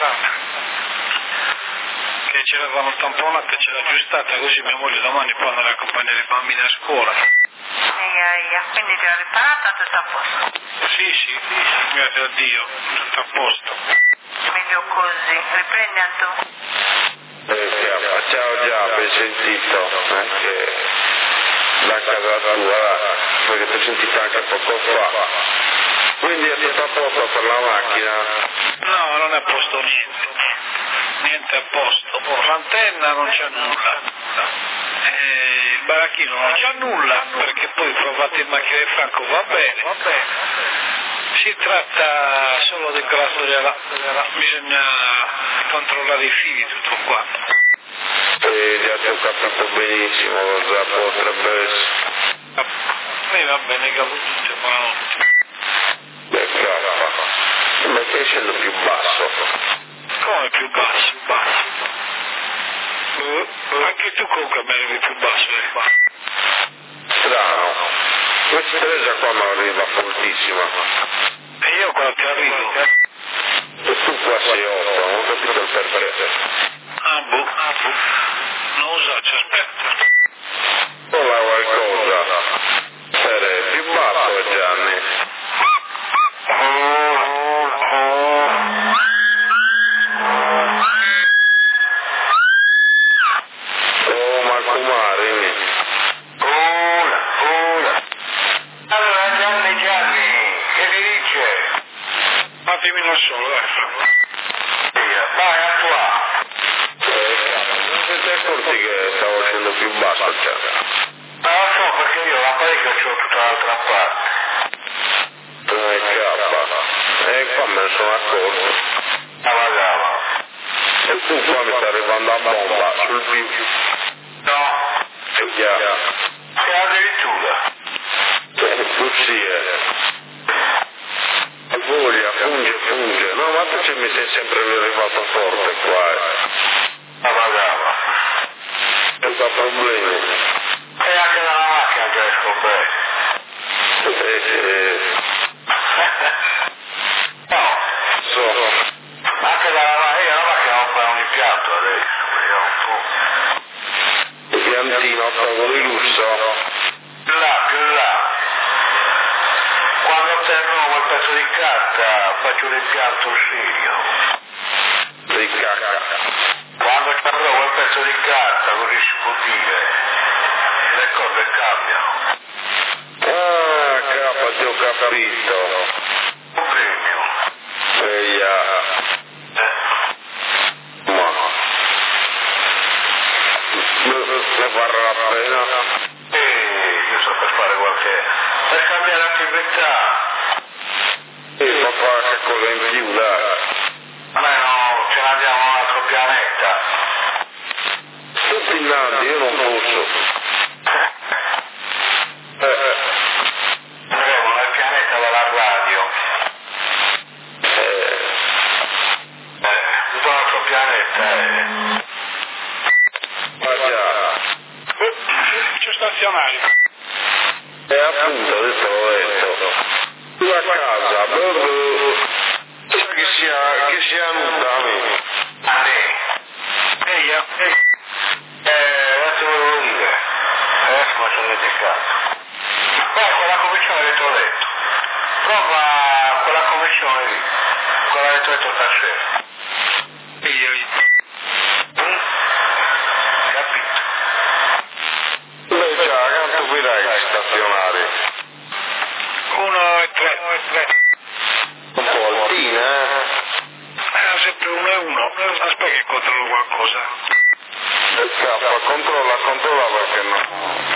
che ce l'avevamo tamponata e ce l'ha aggiustata, così mia moglie domani può andare a accompagnare i bambini a scuola. Eia, eia, quindi ti ho riparata, tutto a posto. Sì, sì, grazie a Dio, tutto a posto. Meglio così. Riprendi Antu. Eh, chiappa, ciao già, ben sentito, anche da casa tua, perché ti ho sentito anche poco fa. Quindi è tutto a posto per la macchina? No, non è a posto niente, niente a posto. L'antenna non c'è nulla, e il baracchino non c'è nulla, perché poi provate in macchina di Franco va bene. Si tratta solo di quella storia là, bisogna controllare i fili, tutto qua. E già ti ho capito benissimo cosa potrebbe essere. E va bene, capo tutto, buonanotte. Beh, cazzo, ma stai scendendo più basso. Come più basso? Basso. Uh, anche tu comunque me ne più basso, eh. Strano. Questa Teresa qua mi arriva fortissima. E io quando ti arrivo? E tu qua sei otto, non ho capito il perché. Ah, boh, ah, boh. Non lo so, ci aspetta. Prova qualcosa. Sere, più basso Gianni. Oh, ma Kumari. Ora, ora. Allora Gianni Gianni, che mi dice? Fatemi non solo, dai, Franco. Vai a qua. Eh, non ti sei accorti che stavo scendendo più basso, cioè? Non lo so perché io l'apparecchio ce l'ho tutta l'altra parte. Eh, cappa. E qua me ne sono accorto. La pagava. E tu qua mi sta arrivando a bomba sul più. No. E già. Che addirittura. Eh, tu sì, eh. Voglia, funge, funge. No, ma tu ci mi sei sempre arrivato forte qua, eh. La pagava. Senza problemi. E anche dalla macchina che esco bene. Eh, eh. No. So. Anche dalla macchina, la macchina non fa un impianto adesso. Vediamo un po'. Il piantino a tavolo di lusso. Più là, più là. Quando ottengo quel pezzo di carta faccio l'impianto serio. Di cacca. Quando avrò quel pezzo di carta così si può dire, le cose cambiano. Ah, capa, ti ho capito. Un premio. Eia. Eh. Ma. Ne ne varrà la pena? E io so per fare qualche... per cambiare attività. E papà, che cosa in più, dai. Almeno ce ne andiamo a un altro pianeta. Tutti innanzi, io non posso. Eh, Andremo nel pianeta della radio. eh, Eh, tutto un altro pianeta, eh. ma già. C'è stazionario. E appunto, adesso l'ho detto. Tu a casa, brr, che sia, che sia nuda, amico. A me. Eia. Eh, adesso ve lo dire. Adesso mi sono dimenticato. Poi quella commissione che ti ho detto. Prova quella commissione lì. Quella che ti ho detto stasera. Eia. Mm? Capito? Beh già, quanto guidai i stazionari? Uno e tre. Uno e tre. Un po' altina, eh? Era sempre uno e uno. Aspetta che controllo qualcosa. E cappa, controlla, controlla perché no.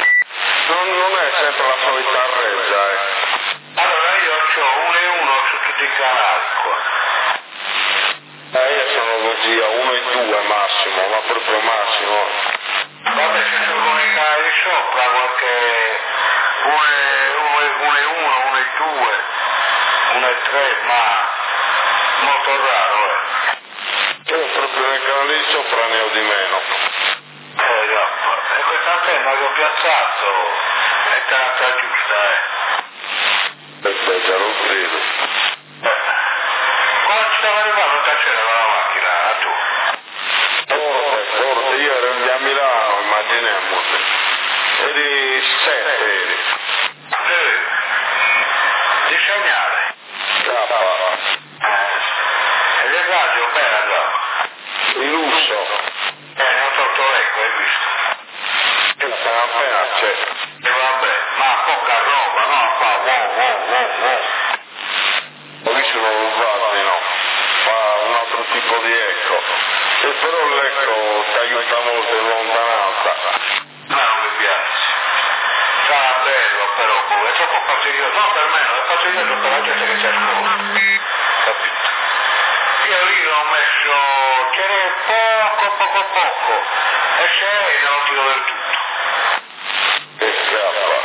Non, non è sempre la solita resa, eh. Allora io ho uno e uno su musica all'acqua. Eh, io sono così a uno e due massimo, ma proprio massimo. Vabbè, se tu comunicare di sopra qualche uno e uno, uno e due, uno e tre, ma molto raro, eh. Io proprio nel canale di sopra ne ho di meno. Eh, già, e questa antenna che ho piazzato è tanta giusta, eh. E beh, già lo credo. Eh. Quando ci stava arrivando, c'era la macchina, tu? Forte, forte, io ero lì a Milano, immaginiamoci. Eri sette, eri. Eh. Di segnale. Cappa. Eh. E le radio bene andava. Di lusso. Eh, ne ho tolto l'eco, hai visto? Appena appena c'è. E vabbè, ma poca roba, no? Fa wow, wow, wow, wow. Ho visto non lo no? Fa un altro tipo di eco. E però l'eco ti aiuta molto in lontananza. Ma non mi piace. Sarà bello però, boh, è troppo fastidioso. No, per me non è fastidioso per la gente che ci ascolta. Capito? Io lì l'ho messo, c'era poco, poco, poco. E se non lo tiro del tutto. E scappa.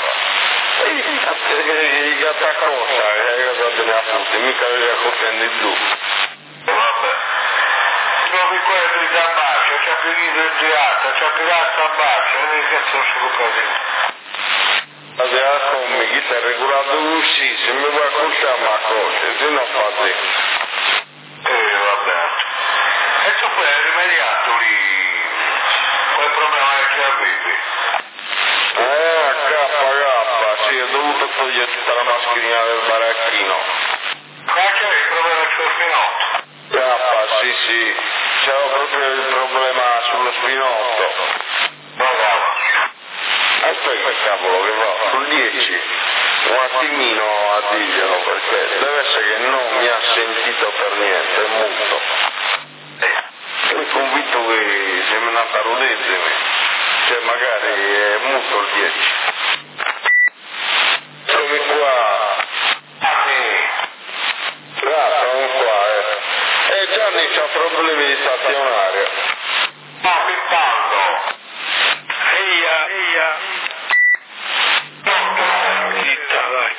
E i gattacosa, che cosa te ne ha tutti? Mica li accorgendo in blu. E vabbè. Trovi quelli da bacio, c'è finito il girato, c'è pirato a bacio, e che sono solo così. Allora, come chi ti ha regolato l'usci, se mi vuoi accorciare, ma accorci, se no fa te. Eh, vabbè. E tu poi hai rimediato lì quel problema che ci avevi? Eh, K K, sì, ho dovuto togliere tutta la mascherina del baracchino. Ma c'è il problema sul finotto? K, sì, sì, c'avevo proprio il problema sullo spinotto. Bravo. Aspetta, cavolo, che va, sul dieci, un attimino a dirglielo, perché deve essere che non mi ha sentito per niente, è muto. Sono convinto che se me ne parolezzi, cioè magari è muto il dieci. Trovi qua. Ah, sono qua, eh. E Gianni c'ha problemi di stazionario. Ma pippando. Eia, eia. Zitta, dai.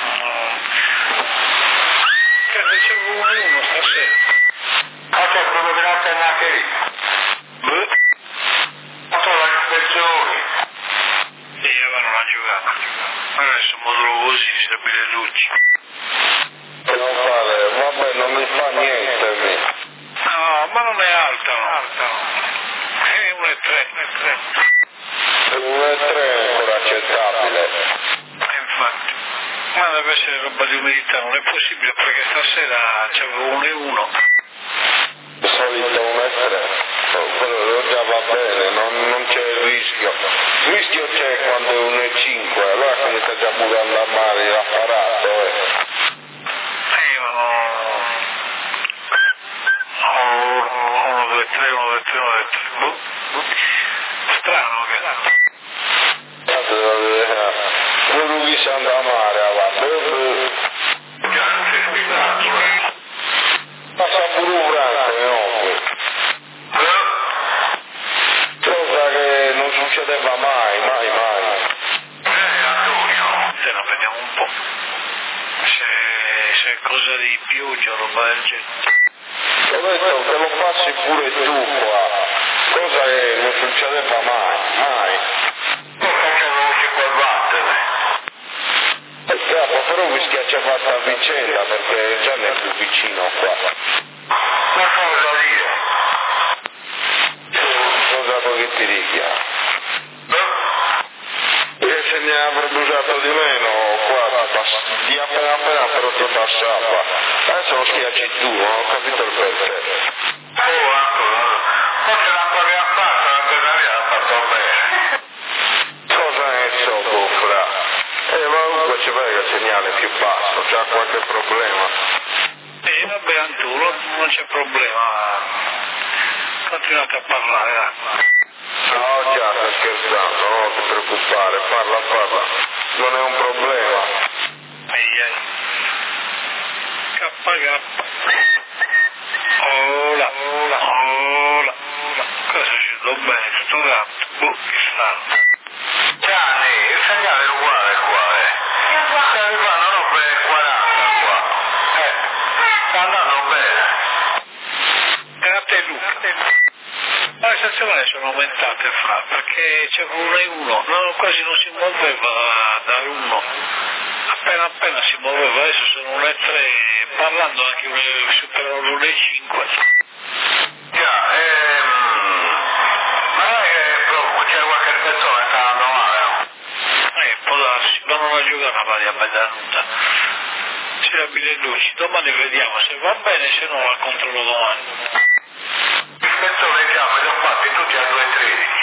Che ne c'è uno stasera? Ma c'è proprio che non c'è neanche lì. Beh, Ma sono le ispezioni. sì, avevano una giocata. Ma adesso modulo così, stabile luci. E non fare, vabbè, non mi fa niente a me. No, ma non è alta, no. È uno e tre, uno e tre. uno e tre è ancora accettabile. E infatti. Ma deve essere roba di umidità, non è possibile perché stasera c'avevo uno e uno. Di solito uno e tre. Quello già va bene, non, non c'è il rischio. Il rischio c'è quando è uno e cinque, allora comincia già pure ad andare male l'apparato, eh. Io ho uno, due, tre, uno, due, tre, uno, due, tre. Boh. Strano che... Quello che si andava a mare avanti. Già non c'è spinato, eh. Passa pure un branco enorme. Cosa che non succedeva mai, mai, mai. Eh, Antonio. Se no, vediamo un po'. Se, se è cosa di pioggia o roba del genere. Ho detto che lo passi pure tu qua. Cosa che non succedeva mai, mai. Non facciamo quel vattene. E capo, però mi schiacciavate a vicenda perché già ne è più vicino qua. Ma cosa dire? Cosa vuoi che ti dica? E se ne avrebbe usato di meno qua, di appena appena però ti passava. Adesso lo schiacci tu, non ho capito il perché. Oh, Antonio, forse la cosa fatta, la cosa lì ha fatto bene. Cosa ne so, Bofra? Eh, ma comunque ci vede che il segnale è più basso, c'ha qualche problema. E vabbè, Anturo, non c'è problema. Continuate a parlare, dai. No, già, stai scherzando, non ti preoccupare, parla, parla. Non è un problema. Ehi, ehi. K K. Ola, ola, ola, ola. Cosa ci do bene, sto gatto? Boh, che sta? Gianni, il segnale è uguale qua, eh. Sta arrivando robe quaranta qua. Eh, sta andando bene. Grazie Luca. Ma le stazioni sono aumentate fra, perché c'è uno e uno, no, quasi non si muoveva da uno. Appena appena si muoveva, adesso sono uno e tre, parlando anche superano l'uno e cinque. Già, ehm, ma non è che c'è qualche persona che sta andando male, no? Eh, può darsi, ma non ha giocato una pari a Bedanuta. Si abile luci, domani vediamo se va bene, se no la controllo domani. Ispettore, diciamo, li ho fatti tutti a due e tredici.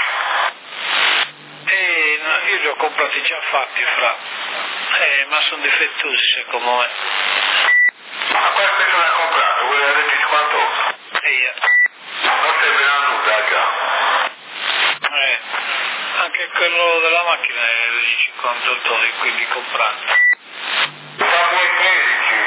Eh, no, io li ho comprati già fatti fra, eh, ma sono difettosi secondo me. Ma quale persona ha comprato? Quello del cinquantotto? E io. Non serve a nulla già. Eh, anche quello della macchina è del cinquantotto di quelli comprati. Da due e tredici.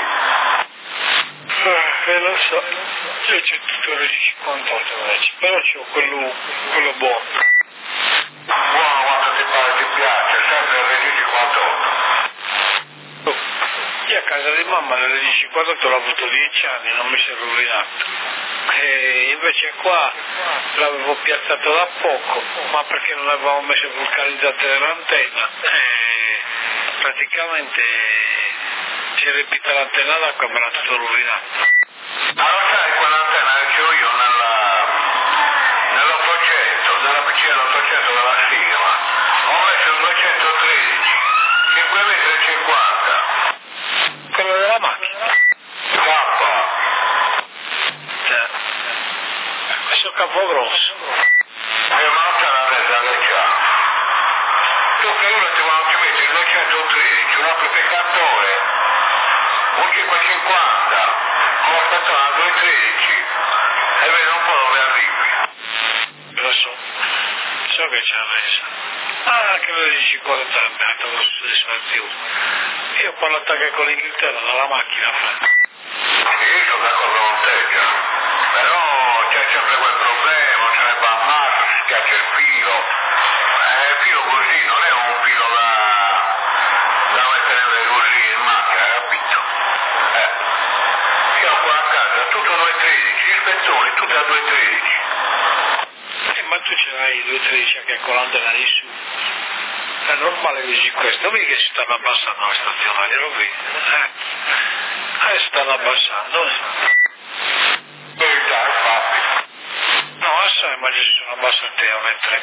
Eh, lo so, io c'ho tutto il cinquantotto invece, però c'ho quello, quello buono. Buono quanto ti pare ti piace, sempre il cinquantotto. Oh, io a casa di mamma nel cinquantotto l'ho avuto dieci anni, non mi si è rovinato. E invece qua l'avevo piazzato da poco, ma perché non avevamo messo vulcanizzate l'antenna, e praticamente si è ripita l'antenna d'acqua e me l'ha tutto rovinato. Allora sai quell'antenna che ho io nella, nell'ottocento, nella P C L ottocento della Sigma, ho messo il duecentotredici, cinque metri e cinquanta. Quello della macchina? K. Cioè, questo capo grosso. Io non c'è la presa che c'ha. Tu che uno ti vuole ci metti il duecentotredici, un amplificatore, un cinquecentocinquanta, un aspettore a due e tredici, e vedi un po' dove arrivi. Lo so, so che c'è resa. Ah, anche lo dici cosa è andato con soddisfazione. Io quando attacco con l'Inghilterra dalla macchina fa. Io sono d'accordo con te già, però c'è sempre quel problema, non ce ne va a massa, si schiaccia il filo, eh, il filo così non è un filo da, da mettere così in macchina, capito? Eh. Io qua a casa tutto due e tredici, gli ispezioni tutti a due e tredici. Eh, ma tu ce l'hai due tredici anche con l'antenna di su. È normale che dici questo, vedi che si stanno abbassando le stazioni, lo vedi? Eh, eh stanno abbassando. Verità, infatti. No, assai, ma ci sono abbassate a mettere.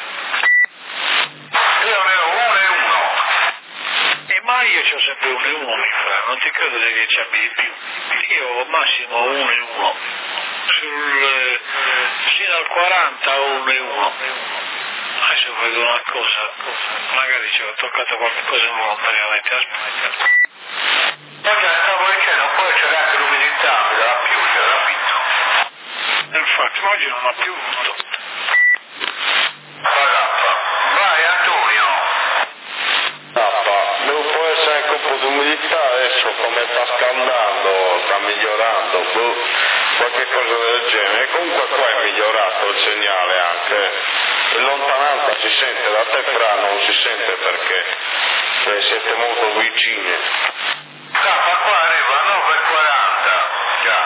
Io ne ho uno e uno. E ma io c'ho sempre uno e uno, mi fa, non ti credo che ci abbia di più. Io ho massimo uno e uno. Sul, eh, fino al quaranta ho uno e uno. Adesso vedo una cosa, magari ci ho toccato qualche cosa volontariamente, aspetta. Ma già stavo dicendo, poi c'era anche l'umidità, della pioggia, capito? Infatti, ma oggi non ha piovuto. Ragazza, vai Antonio. Papà, devo essere anche un po' di umidità adesso, come sta scaldando, sta migliorando, boh, qualche cosa del genere. Comunque qua è migliorato il segnale anche. In lontananza si sente, da te fra non si sente perché eh, siete molto vicini. Capa qua arriva a nove e quaranta, già.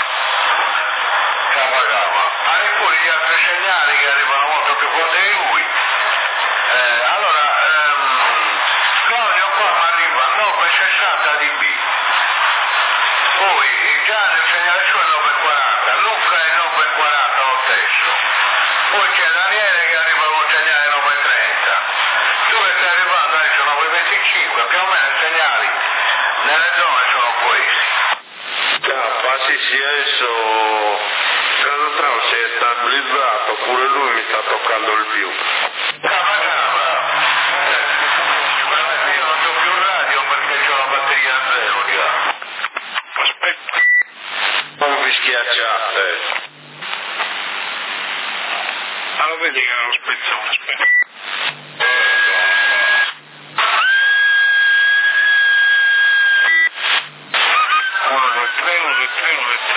Capa capa. Hai pure gli altri segnali che arrivano molto più forti di lui. Eh, allora, ehm, Claudio qua mi arriva a nove e sessanta dB. Poi già nel segnale suo è nove e quaranta, Luca è nove e quaranta lo stesso. Poi c'è Daniele che arriva con il segnale nove e trenta. Tu che stai arrivando adesso nove e venticinque, più o meno i segnali nelle zone sono questi. Ah, sì, sì, adesso Carlo Trump si è stabilizzato, pure lui mi sta toccando il più. Cava cava. Sicuramente io non c'ho più radio perché c'ho la batteria a zero già. Aspetta. Non vi schiacciate. Allora vedi che era lo spezzone, aspetta. uno, due, tre, uno, nove tre nove tre.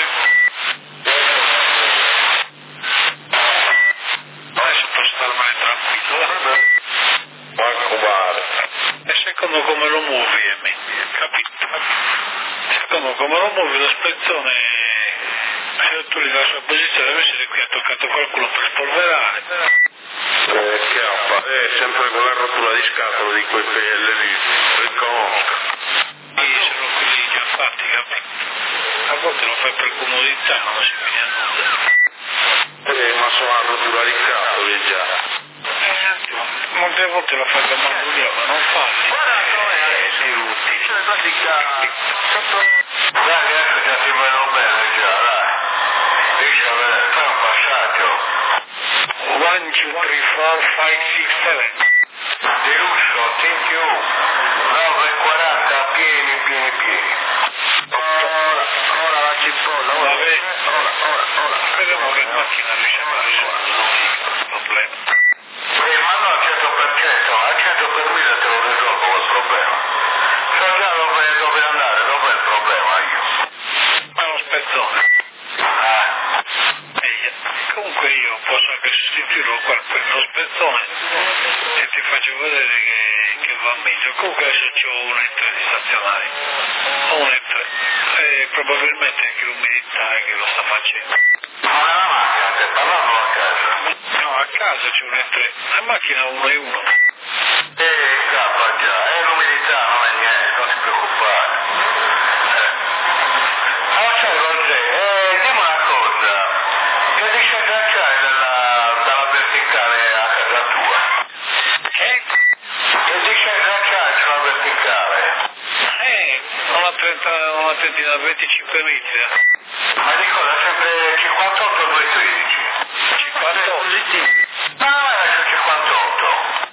Adesso posso starmene tranquillo. Marco Mare. E secondo come lo muovi, Emi, capito? Secondo come lo muovi lo spezzone, se tu gli dai la sua posizione deve essere qui, ha toccato qualcuno per spolverare. Eh, chiappa, è sempre con la rottura di scatola di quel P L lì, riconosco. Sì, sono quelli già fatti, capito? A volte lo fai per comodità, non si viene a nulla. Eh, ma sono la rottura di scatole già. Eh, molte volte lo fai per manduria, ma non falli. Eh, sei utili. Dai, adesso già ti vedo bene già, dai. Dici a vedere, fai un passaggio. one, two, three, four, five, six, seven. Di lusso, thank you. nove e quaranta, pieni, pieni, pieni. Ora, ora la cipolla, ora, Vabbè. ora, ora, ora. Speriamo che in macchina riusciamo a risolvere il problema. Eh, ma no al cento per cento, al cento per mille te lo risolvo quel problema. So già dove, dove andare, dov'è il problema io. Ma lo spezzone. Ah, Ehi, comunque io posso anche sostituirlo qua per lo spezzone e ti faccio vedere che, che va meglio. Comunque adesso c'ho un e tre di stazionari. un e tre. E probabilmente anche l'umidità che lo sta facendo. ma nella macchina, stai parlando a casa? No, a casa c'è un e tre. La macchina uno e uno. Eh, scappa già, eh, l'umidità non è niente, non ti preoccupare. Eh. Ah, sai Roger, eh, dimmi una cosa, che discesa c'hai dalla, dalla verticale a casa tua? Che? Che discesa c'hai sulla verticale? Eh, una, trenta, una trentina, venticinque litri. Ma di cosa, sempre cinquantotto o duecentotredici? cinquantotto. Ah, adesso cinquantotto.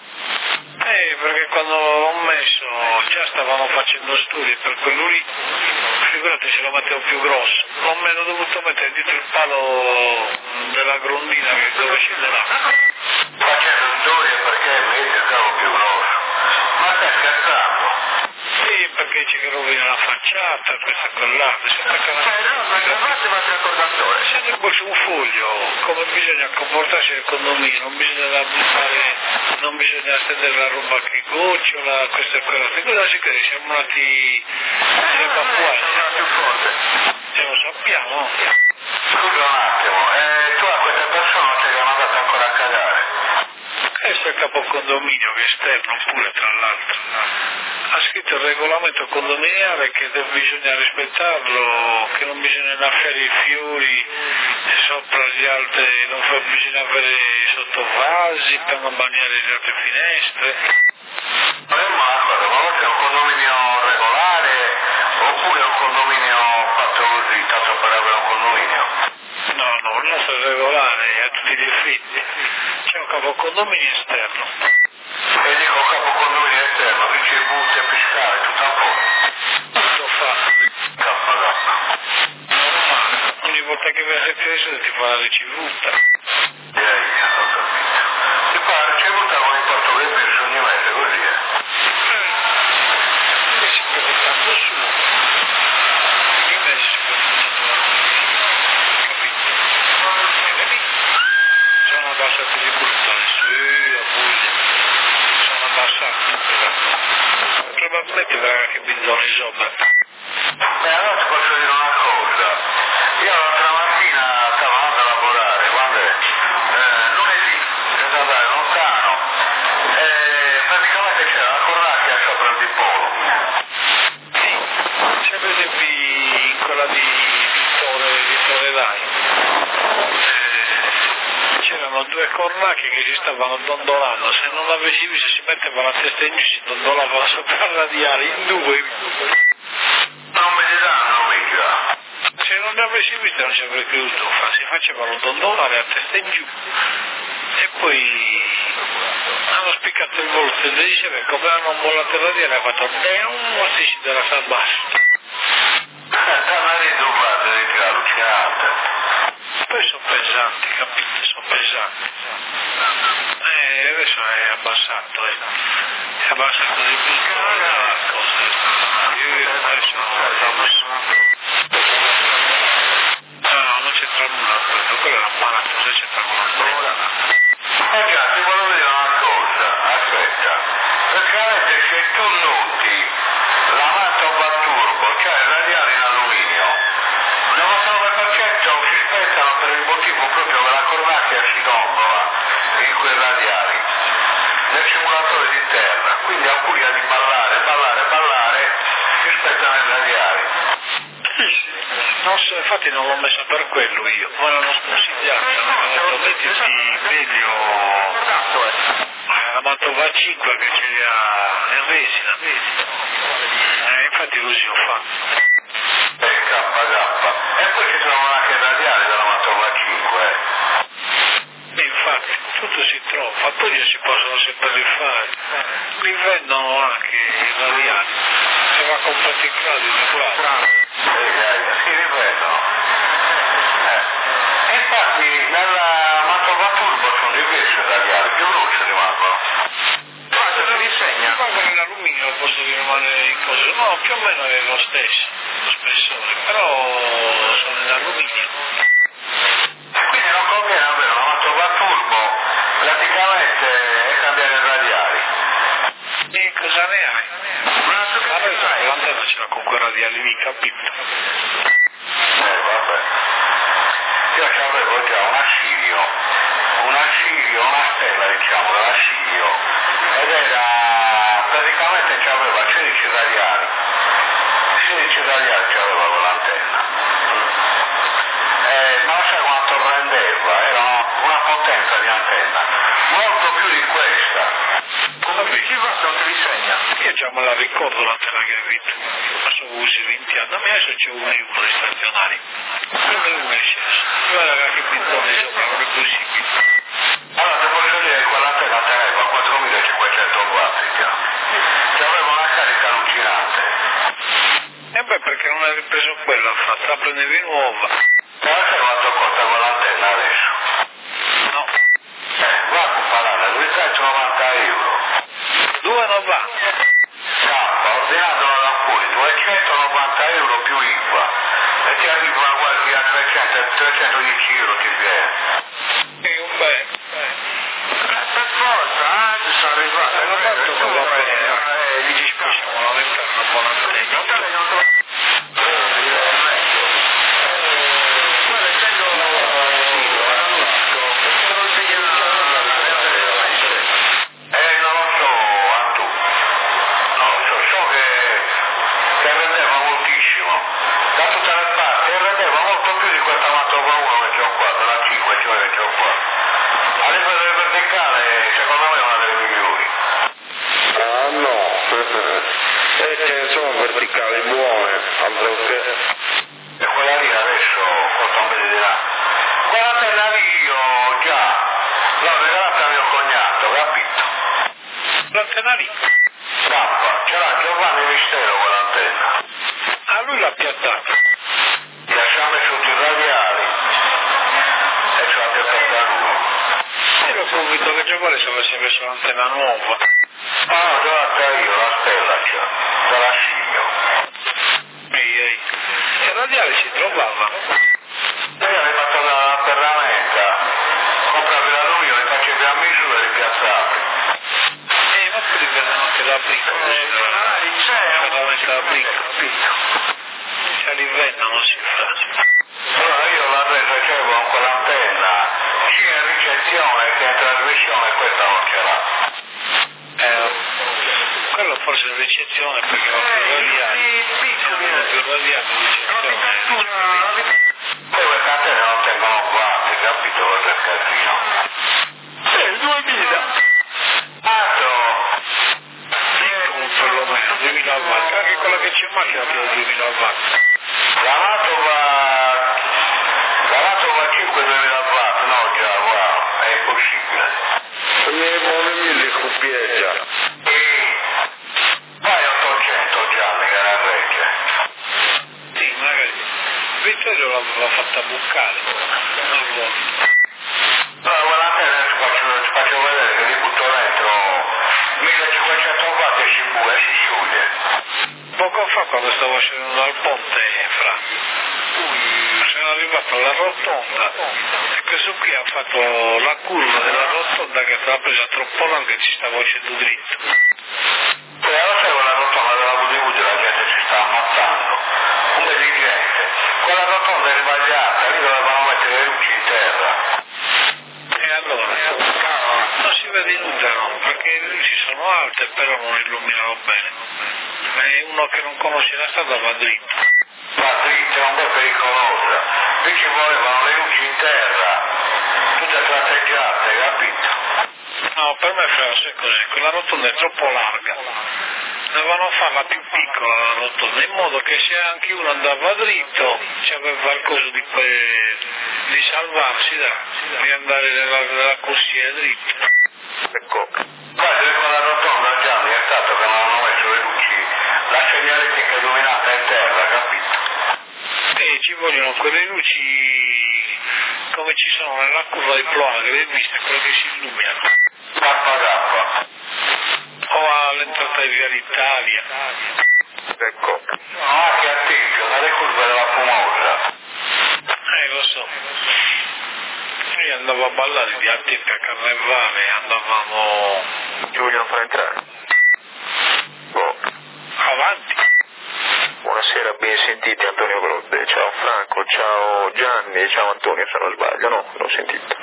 Eh, perché quando l'ho messo già stavamo facendo studi per quello lì, figurati se lo mettevo più grosso, non me l'ho dovuto mettere dietro il palo della grondina che dove scende l'acqua. Facendo storie perché è meglio il cavo più grosso. Ma stai scherzando? Sì, perché c'è che rovina la facciata, questa e quell'altra, si attacca una... Eh no, ma che fate ma c'è accordatore? Se ne poi su un foglio, come bisogna comportarsi nel condominio, non bisogna fare, non bisogna stendere la roba che gocciola, questo e quell'altro. Cosa si crede? Siamo nati Eh, evacuati. sono più forte. E lo sappiamo. Scusa un attimo, eh, tu a questa persona non te li hai mandato ancora a cagare? Questo è il capo condominio che è esterno pure tra l'altro. Ha scritto il regolamento condominiale che bisogna rispettarlo, che non bisogna innaffiare i fiori sopra gli altri, non fa, bisogna avere sottovasi per non bagnare le altre finestre. Eh, ma guarda, ma questo è un condominio regolare oppure è un condominio fatto così, tanto per avere un condominio? No, no, il nostro è regolare a tutti gli effetti. C'è un capo condominio esterno. E dico capo condominio esterno, ricevute fiscale, tutto a posto. Tutto fa. K K. Normale. Ogni volta che vai a sentire ti fa la ricevuta. E hai, ho capito. Ti fa la ricevuta con il portoghese ogni mese, così è. Che si può portando su. Ogni mese si può portando capito? E vedi? Sono abbassati di brutto adesso. Eh, a voglia. Sono abbassato. Probabilmente verrà che binzone sopra. Beh, allora ti posso dire una cosa. Io l'altra mattina stavo andando a lavorare, quando è? Eh, lunedì, che devo andare lontano, e praticamente c'era la cornacchia sopra il dipolo. Sì, se vedevi in quella di Vittore, Vittore Rai, eh, c'erano due cornacchie che si stavano dondolando, se non l'avessi visto si mettevano la testa in giù, si dondolavano sopra il radiale in due. Non mi diranno mica. Se non l'avessi visto non ci avrei creduto, si facevano dondolare a testa in giù e poi hanno spiccato il volto e le diceva come hanno mollato il radiale ha fatto un si della salbassa. Ma lì tu guarda, dici, allucinante. Poi sono pesanti, capite? Sono pesanti. E adesso è abbassato, eh. È abbassato di più. La cosa è stata. Io adesso non tipo proprio quella cornacchia si dongola in quei radiali, nel simulatore di terra, quindi ha cura di ballare, ballare, ballare rispetto ai radiali. Non so, infatti non l'ho messa per quello io, ma l'hanno sconsigliato, hanno detto mettiti meglio la Mantova cinque che ce li ha in resina, eh, infatti così ho fatto. E K K, e poi ci sono anche i radiali della Mantova cinque. E infatti tutto si trova, poi si possono sempre rifare, li vendono anche i radiali, se va a comprare i gradi ne guarda. Si ripetono. Eh. E infatti nella Mantova Turbo sono diversi radiali, più veloci rimangono. Ma se li segna? Ma con l'alluminio al posto di rimanere in cosa? No, più o meno è lo stesso, lo spessore, però sono in alluminio. Quindi non conviene avere una Mantova Turbo, praticamente è cambiare i radiali. E cosa ne hai? Ma noi sai, l'antenna ce l'ha con quei radiali lì, capito? Eh, vabbè. Io c'avevo già una Sirio, una Sirio, una stella diciamo, della Sirio, ed era, praticamente c'aveva sedici radiali, sedici radiali c'aveva quell'antenna. Eh, ma non sai quanto rendeva, era una, una potenza di antenna, molto più di questa. Come chi va non te li segna? Io già me la ricordo l'antenna che hai visto, ma sono usi venti anni, a me adesso c'è uno e uno di stazionari, non è uno è sceso, guarda che bidone sopra, non è possibile. Allora ti posso dire che quell'antenna teneva quattromilacinquecento watt, c'aveva una carica allucinante. E beh, perché non avevi preso quella, fra, la prendevi nuova. Ma sai quanto costa quell'antenna adesso? No. Eh, va a comparare, duecentonovanta euro. due novanta. K, ordinatelo da fuori, duecentonovanta euro più I V A. E ti arriva quasi a trecento, trecentodieci euro ti viene. E un bel. Per forza, eh, ci sono arrivato. E l'ho fatto con la pena, eh, dici speciamo la ventana, una buona antenna. Verticali buone, altro che. E quella lì adesso costa un bel di là. Quell'antenna lì io già l'ho regalata a mio cognato, capito? L'antenna lì? Zappa, ce l'ha Giovanni Mistero quell'antenna. Ah, lui l'ha piattata. Gli ha messo tutti i radiali e ce l'ha piattata lui. Io l'ho convinto che Giovanni si avesse messo l'antenna nuova. Ma no, ce l'ho fatta io, la stella c'è, dalla Sirio. Ehi, ehi. E il radiale si trovava? E io l'ho fatto la ferramenta, compravi la lui, le facevi a misura e li piazzavi. Eh, ma poi vengono anche la bricca, così, la ferramenta da bricca, capito? Se li vendono si fa. Allora io la facevo con quell'antenna, sia in ricezione che in trasmissione, questa non ce l'ha. Eh, quello forse è ricezione perché va più radiali, più più radiali di ricezione. Poi queste antenne non tengono guanti, capito? Questo è casino. Eh, duemila! Altro! Sì, comunque perlomeno, duemila watt, anche quella che c'è in macchina più di duemila watt. La Mantova, la Mantova cinque duemila watt, no già, wow, è impossibile. Nie mogli li kupieccia. E vai ottocento già, mica la regge. Sì, magari. Vittorio l'aveva fatta buccare, non vuole. Allora, quell'antenna ci faccio, ci faccio vedere che li butto dentro millecinquecento watt e si muove, si chiude. Poco fa quando stavo scendendo dal ponte, fra, sono arrivato alla rotonda e questo qui ha fatto la curva della rotonda che stava presa troppo lunga e ci stavo facendo dritto. E allora sai quella rotonda della V D V la gente si sta ammazzando, un bel di gente. Quella rotonda è sbagliata, lì dovevano mettere le luci luci in terra. E allora, non si vede nulla, no? Perché le luci sono alte però non illuminano bene. E uno che non conosce la strada va dritto. Va dritto, è un po' pericolosa. Qui ci volevano le luci in terra, tutte tratteggiate, capito? No, per me frega, sai cos'è? Quella rotonda è troppo larga. Dovevano farla più piccola la rotonda, in modo che se anche uno andava dritto c'aveva qualcosa di, di salvarsi, da, di andare nella, nella corsia dritta. Ecco. Guarda, con la rotonda Gianni è stato che non hanno messo le luci, la segnaletica illuminata in terra, capito? E ci vogliono quelle luci come ci sono nella curva di Ploaghe, che l'hai vista, quelle che si illuminano. K K. O all'entrata di Via d'Italia. Ecco. No, che attento, nelle curve della Fumosa. Eh, lo so. Io andavo a ballare di Attenti a Carnevale, andavamo... Ci vogliono far entrare? Boh. Avanti. Buonasera, ben sentiti Antonio Grodde. Ciao Franco, ciao Gianni, ciao Antonio se non sbaglio, no? L'ho sentito.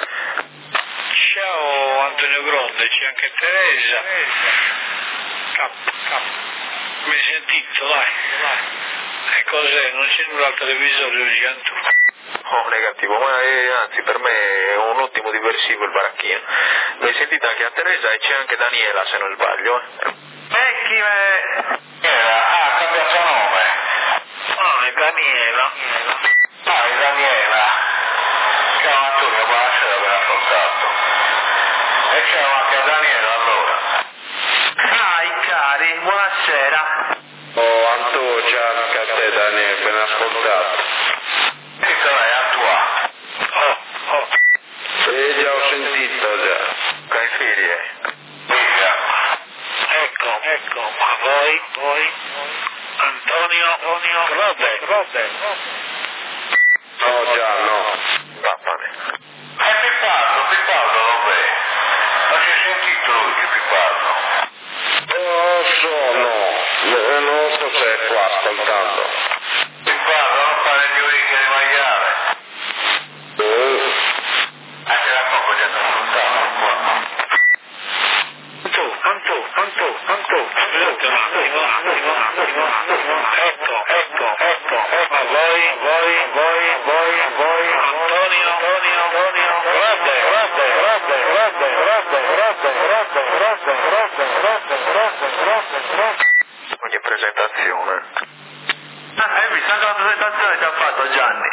Ciao Antonio Gronde, c'è anche Teresa. K, K. Mi hai sentito, dai. E cos'è? Non c'è nulla al televisore oggi, Antonio? Oh, negativo, ma è, anzi per me è un ottimo diversivo il baracchino. Mi hai sentito anche a Teresa e c'è anche Daniela se non sbaglio. Eh. E chi è? Era, ah, ha cambiato nome. Ah, è Daniela. Ah, è Daniela. Ciao Antonio, buonasera, ben ascoltato. E ciao anche a Daniela allora. Dai cari, buonasera. Oh, Anto, ciao anche a te Daniele, ben ascoltato. Questa è a tua. Oh, oh. Sì, già ho sentito già. Che ferie? Dica. Ecco, ecco, ma voi, voi, Antonio, Antonio, Grodde, Grodde. No, già no. Vabbè. È Pippardo, Pippardo lo vede. Non si è sentito lui che Pippardo. Non lo so, no. Non so se è qua ascoltando. Pippardo non fare gli orecchi di maiale. Oh. Anche da poco già ti ho ascoltato qua. Anto, Anto, Anto, Anto, scusate un attimo, un attimo, un attimo, un attimo. Ecco, ecco, ecco, ma voi, voi, voi, voi, voi, Antonio, Antonio, Antonio, Grodde, Grodde, Grodde, Grodde, Grodde, Grodde, Grodde, Grodde, Grodde, Grodde, Grodde, Grodde, Grodde. Ogni presentazione. Ah, hai visto anche la presentazione che ha fatto Gianni?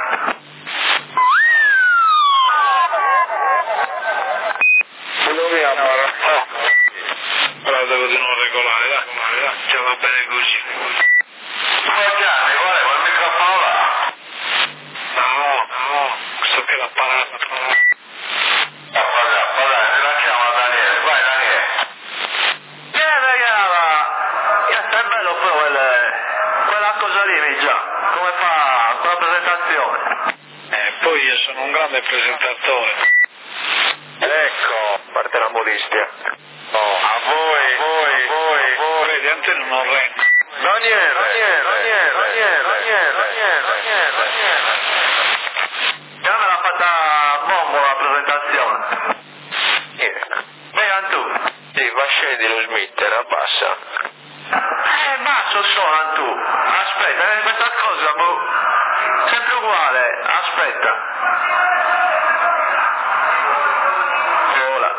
Non mi ha Oh, però devo di nuovo regolare, dai, dai, già va bene così. Ma Gianni, volevo il microfono là. No, no, questo che è l'apparato. Appaga, appaga, lasciamo a Daniele. Vai Daniele. Eh ragazzi, che è bello poi quelle, quella cosa lì, mi già, come fa quella presentazione. Eh, poi io sono un grande presentatore. Ecco, a parte la modestia. Oh, a voi, a voi, a voi, a voi. Vedi, Antonio non rende. Daniele, Daniele, Daniele, Daniele, Daniele, Daniele, Daniele. Già me l'ha fatta bombo la presentazione. Niente. Vedi tu. Sì, va scendi lo smitter, abbassa. Eh, basso sono tu. Aspetta, eh, questa cosa, boh, sempre uguale, aspetta. Ora.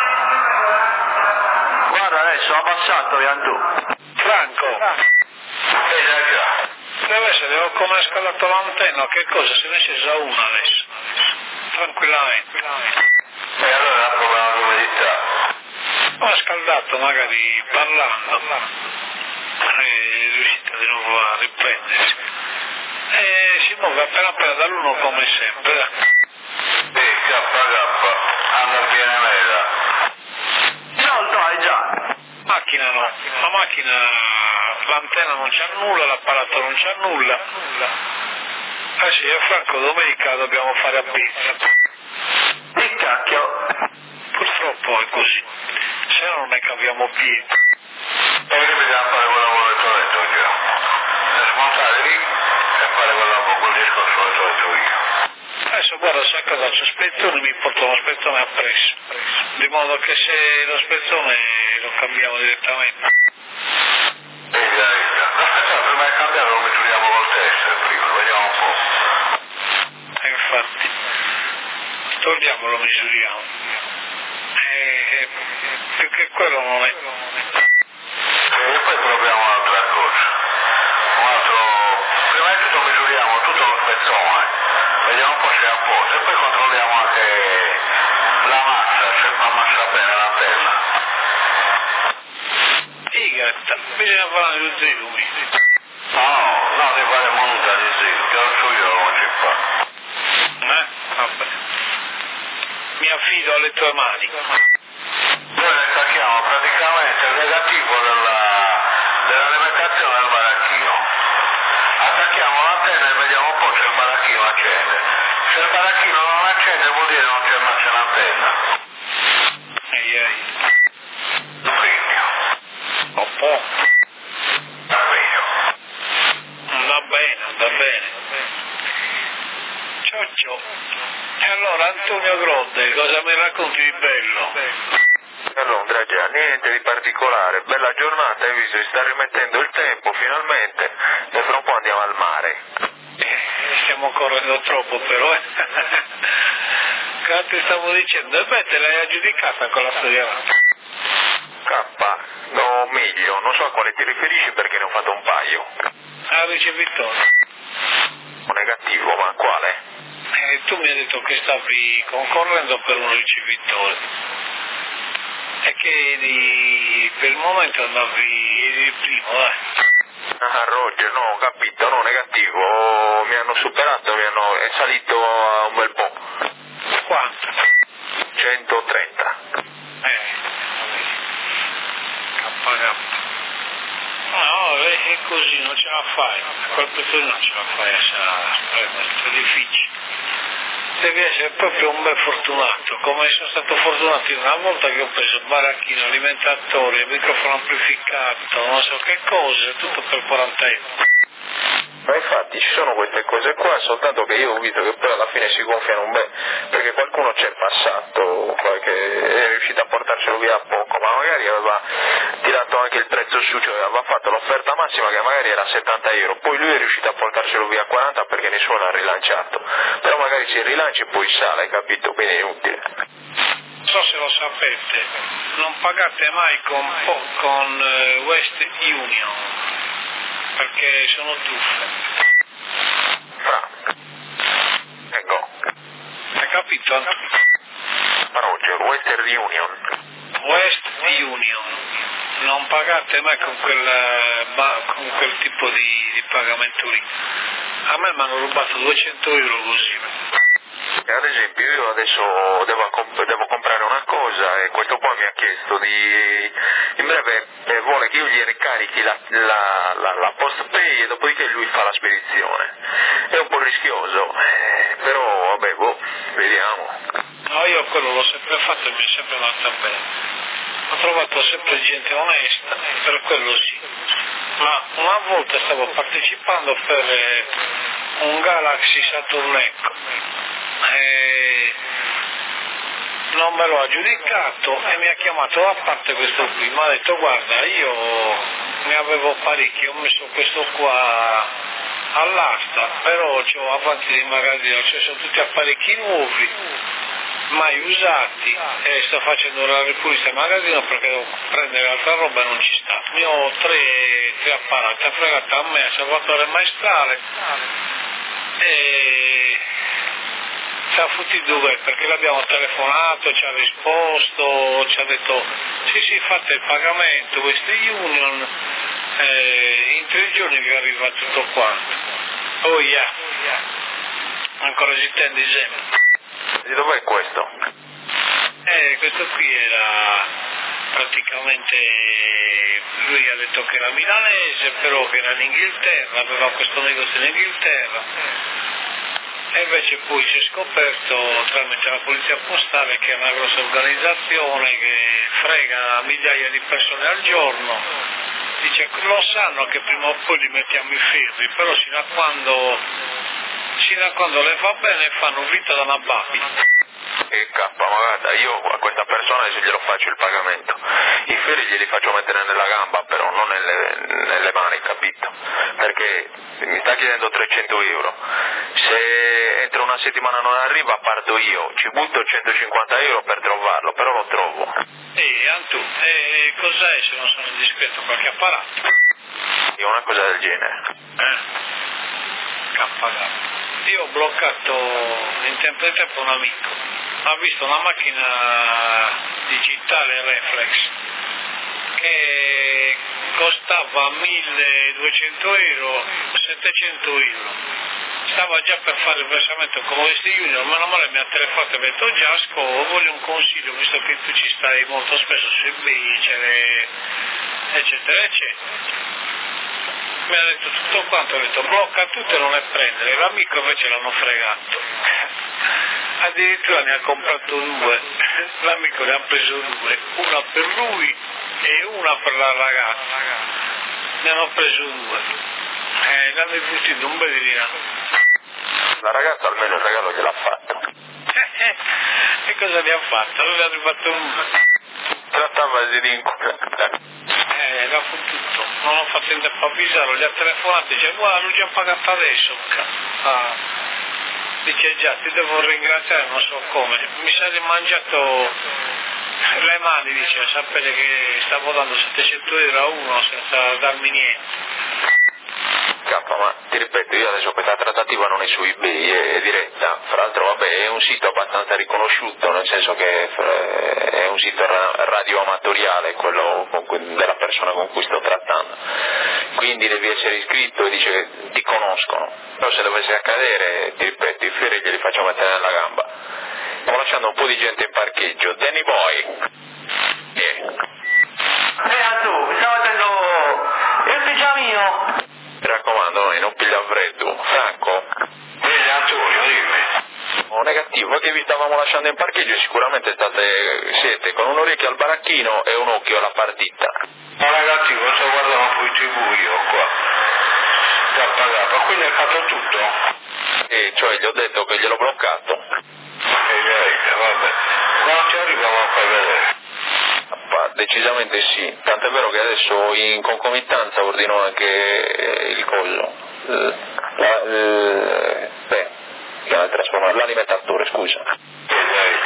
Guarda adesso, ho abbassato, tu. Franco, Eh già già. deve essere o come ha scalato l'antenna, che cosa? Se ne è già una adesso. Tranquillamente. E allora è un problema di umidità. Ho scaldato magari parlando. E riuscite di nuovo a riprendersi. E si muove appena appena dall'uno come sempre. Sì, K K, anda bene mela. No, dai, già. Macchina no, la macchina, l'antenna non c'ha nulla, l'apparato non c'ha nulla. Eh sì, a Franco domenica dobbiamo fare a pizza. Che cacchio. Purtroppo è così, se no non ne capiamo più. E che bisogna fare quel lavoro che ti ho detto io. Smontare lì e fare quel lavoro, quel discorso che ti ho detto io. Eh adesso guarda se a casa c'è spezzone mi porto lo spezzone appresso, di modo che se lo spezzone lo cambiamo direttamente. Vedi, la vita. No, prima di cambiare lo misuriamo col tester prima, vediamo un po'. E infatti, togliamo lo misuriamo. E, più che quello non è. E poi proviamo un'altra cosa. Un altro. Prima di tutto misuriamo tutto lo spezzone, vediamo un po' se è a posto e poi controlliamo anche la massa, se fa massa bene la penna. Igata, bisogna fare gli zirumi. No, no, no, ti fare monta di zero, che lo so io come si fa. Eh? Vabbè. Mi affido alle tue mani. Noi ne stacchiamo praticamente il negativo della, dell'alimentazione del baracchino. Attacchiamo l'antenna e vediamo un po' se il baracchino accende. Se il baracchino non accende vuol dire non c'è massa in antenna. Ehi, ehi. Quindi, Un po'. meglio. Va bene, va bene. Ciao ciao. E allora Antonio Grodde, cosa mi racconti di bello? A Londra già, niente di particolare, bella giornata, hai visto, si sta rimettendo il tempo finalmente e fra un po' andiamo al mare. Eh, stiamo correndo troppo però, eh. Cosa ti stavo dicendo? E beh, te l'hai aggiudicata con la storia. K, no, meglio, non so a quale ti riferisci perché ne ho fatto un paio. Ah, ricevitore. Negativo, ma quale? Eh, tu mi hai detto che stavi concorrendo per un ricevitore e che di, per il momento andavi eri il primo, dai. Ah, Roger, no, ho capito, no, negativo, mi hanno superato, mi hanno, è salito a un bel po'. Quanto? centotrenta. Eh, K. No, è così, non ce la fai, a quel punto non ce la fai a prendere, è difficile. Devi essere proprio un bel fortunato, come sono stato fortunato io una volta che ho preso baracchino, alimentatore, microfono amplificato, non so che cose, tutto per quaranta euro. Ma infatti ci sono queste cose qua, soltanto che io ho visto che poi alla fine si gonfiano un bel, perché qualcuno c'è passato, che è riuscito a portarcelo via a poco, ma magari aveva tirato anche il prezzo su, cioè aveva fatto l'offerta massima che magari era settanta euro, poi lui è riuscito a portarcelo via a quaranta perché nessuno l'ha rilanciato, però magari se rilanci e poi sale, hai capito, quindi è inutile. Non so se lo sapete, non pagate mai con, con uh, West Union, perché sono truffe. Fra. Ecco. Hai capito? Roger, Western Union. West Union. Non pagate mai con quel, con quel tipo di, di pagamento lì. A me mi hanno rubato duecento euro così. E ad esempio io adesso devo, comp- devo comprare una cosa e questo qua mi ha chiesto di, in breve eh, vuole che io gli ricarichi la, la, la, la post pay e dopodiché lui fa la spedizione. È un po' rischioso, eh, però vabbè, boh, vediamo. No, io quello l'ho sempre fatto e mi è sempre andata bene. Ho trovato sempre gente onesta, per quello sì. Ma una volta stavo partecipando per eh, un Galaxy Saturn Echo. E non me l'ho aggiudicato e mi ha chiamato a parte questo qui, mi ha detto guarda io ne avevo parecchi, ho messo questo qua all'asta, però ho avanti di magazzino, cioè sono tutti apparecchi nuovi, mai usati e sto facendo la ripulizia del magazzino perché devo prendere altra roba e non ci sta. Ne ho tre, tre apparati, ha fregato a me, Salvatore Maestrale e ci ha fottuto due perché l'abbiamo telefonato, ci ha risposto, ci ha detto sì sì fate il pagamento, Western Union, eh, in tre giorni vi arriva tutto quanto. Oh yeah, ancora si tende insieme. Di dov'è questo? Eh, questo qui era praticamente, lui ha detto che era milanese, però che era in Inghilterra, aveva questo negozio in Inghilterra. E invece poi si è scoperto tramite la polizia postale che è una grossa organizzazione che frega migliaia di persone al giorno. Dice lo sanno che prima o poi li mettiamo i ferri, però fino a quando Sino a quando le fa bene fanno finta da una babina. E K, ma guarda, io a questa persona adesso glielo faccio il pagamento. I ferri glieli faccio mettere nella gamba, però non nelle, nelle mani, capito? Perché mi sta chiedendo trecento euro. Se entro una settimana non arriva, parto io. Ci butto centocinquanta euro per trovarlo, però lo trovo. Ehi, Antu, e cos'è se non sono indiscreto? Qualche apparato? È una cosa del genere. Eh? K. Io ho bloccato in tempo e tempo un amico, ha visto una macchina digitale reflex che costava milleduecento euro, settecento euro, stava già per fare il versamento con West Union, meno male mi ha telefonato e mi ha detto Giasco, voglio un consiglio visto che tu ci stai molto spesso sui bicere, eccetera eccetera. Mi ha detto tutto quanto, ho detto blocca tutto e non le prendere, l'amico invece l'hanno fregato, addirittura ne ha comprato due, l'amico ne ha preso due, una per lui e una per la ragazza, ne hanno preso due, e ne hanno investito un bel dinaro. La ragazza almeno il regalo gliel'ha fatto. E cosa ne ha fatto? Non ne ha rifatto uno. Trattava di rincuorare. Eh, l'ha fottuto, non ho fatto in tempo a avvisarlo, gli ha telefonato e dice guarda l'ho già pagato adesso. Ah. Dice già ti devo ringraziare, non so come, mi sarei mangiato le mani, dice, a sapere che stavo dando settecento euro a uno senza darmi niente. K, ma ti ripeto, io adesso questa trattativa non è su eBay, è diretta, fra l'altro vabbè è un sito abbastanza riconosciuto, nel senso che è un sito radioamatoriale, quello con cui, della persona con cui sto trattando, quindi devi essere iscritto e dice che ti conoscono, però se dovesse accadere, ti ripeto, i ferri glieli faccio mettere nella gamba. Stiamo lasciando un po' di gente in parcheggio, Danny Boy. Yeah. Eh, tu, mi stavo mettendo il pigiamino. Mi raccomando, noi non piglia freddo. Franco? Vedi Antonio, dimmi. Oh, negativo, che vi stavamo lasciando in parcheggio e sicuramente state, siete con un orecchio al baracchino e un occhio alla partita. Ma ragazzi, sto guardando un po' in tv io qua. Ti ha pagato, quindi hai fatto tutto? E cioè gli ho detto che gliel'ho bloccato. E niente, vabbè. Quando ti arriviamo a far vedere? Decisamente sì, tant'è vero che adesso in concomitanza ordino anche il collo, la, il, beh, il trasformatore, l'alimentatore, scusa. Dai.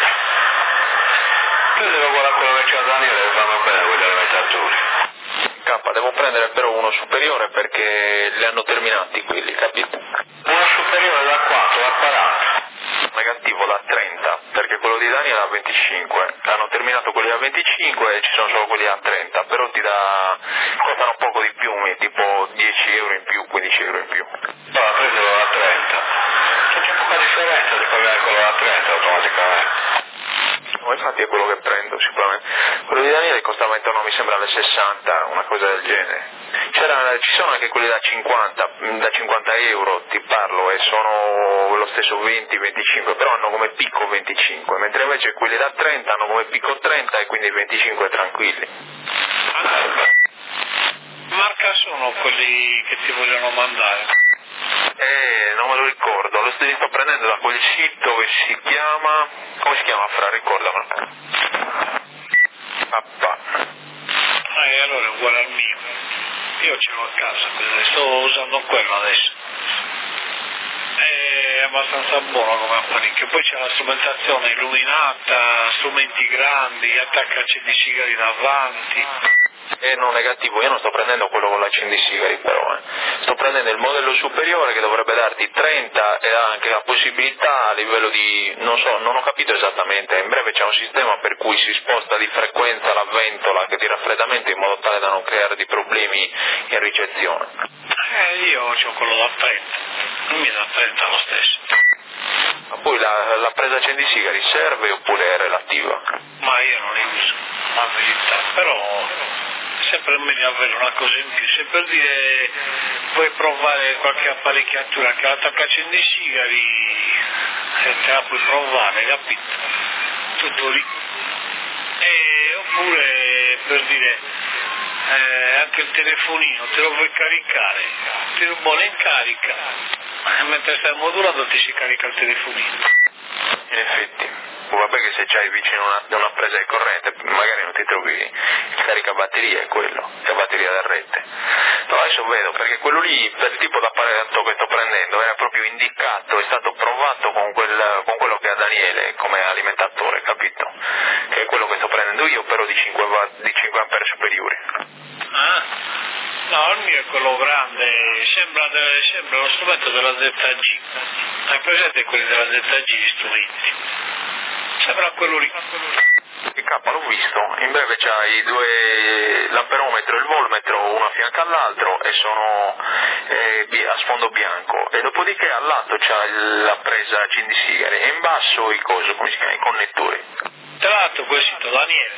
Io devo guardare quello che c'ha Daniele, che vanno bene quegli alimentatori. K, devo prendere però uno superiore perché li hanno terminati quelli, capito? Uno superiore da quanto? Da quaranta? Negativo da trenta, perché quello di Daniele ha venticinque, hanno terminato quelli da venticinque e ci sono solo quelli da trenta, però ti dà, costano poco di più, tipo dieci euro in più, quindici euro in più. Allora prendilo da trenta. C'è poca differenza di pagare quello da trenta automaticamente. No, infatti è quello che prendo sicuramente. Quello di Daniele costava intorno, mi sembra, alle sessanta, una cosa del genere. C'era, ci sono anche quelli da cinquanta, da cinquanta euro, ti parlo, e sono lo stesso venti venticinque, però hanno come picco venticinque, mentre invece quelli da trenta hanno come picco trenta e quindi venticinque tranquilli. Marca sono quelli che ti vogliono mandare? Eh, non me lo ricordo, lo sto prendendo da quel sito che si chiama, come si chiama, Fra, ricordamelo. Papà. Eh, allora è uguale al mio. Io ce l'ho a casa, sto usando quello adesso. È abbastanza buono come apparecchio, poi c'è la strumentazione illuminata, strumenti grandi, attacca accendisigari davanti. E non negativo, io non sto prendendo quello con l'accendisigari però, eh. Sto prendendo il modello superiore che dovrebbe darti trenta e ha anche la possibilità a livello di, non so, non ho capito esattamente, in breve c'è un sistema per cui si sposta di frequenza la ventola che di raffreddamento in modo tale da non creare di problemi in ricezione. Eh, io ho quello da trenta, non mi da trenta lo stesso. Ma poi la, la presa accendisigari serve oppure è relativa? Ma io non li uso, la verità, però è sempre meglio avere una cosa in più, se per dire vuoi provare qualche apparecchiatura che attacca accendisigari, se te la puoi provare, capito? Tutto lì. E, oppure per dire eh, anche il telefonino te lo vuoi caricare, te lo vuole in carica, E mentre stai modulando ti si carica il telefonino. In effetti, vabbè che se c'hai vicino una, una presa di corrente magari non ti trovi il caricabatteria, è quello, la batteria da rete. No, adesso vedo, perché quello lì, per il tipo d'apparato che sto prendendo, era proprio indicato, è stato provato con, quel, con quello che ha Daniele come alimentatore, capito? Che è quello che sto prendendo io, però di cinque, di cinque ampere superiori. Ah? No, il mio è quello grande, sembra, de, sembra lo strumento della Z G. Hai presente quelli della Z G gli strumenti? Sembra quello lì. Il K l'ho visto, in breve c'ha i due, l'amperometro e il volmetro uno a fianco all'altro e sono eh, a sfondo bianco, e dopodiché al lato c'ha la presa C D sigari e in basso i coso, come si chiama, i connettori. Tra l'altro quel sito Daniele,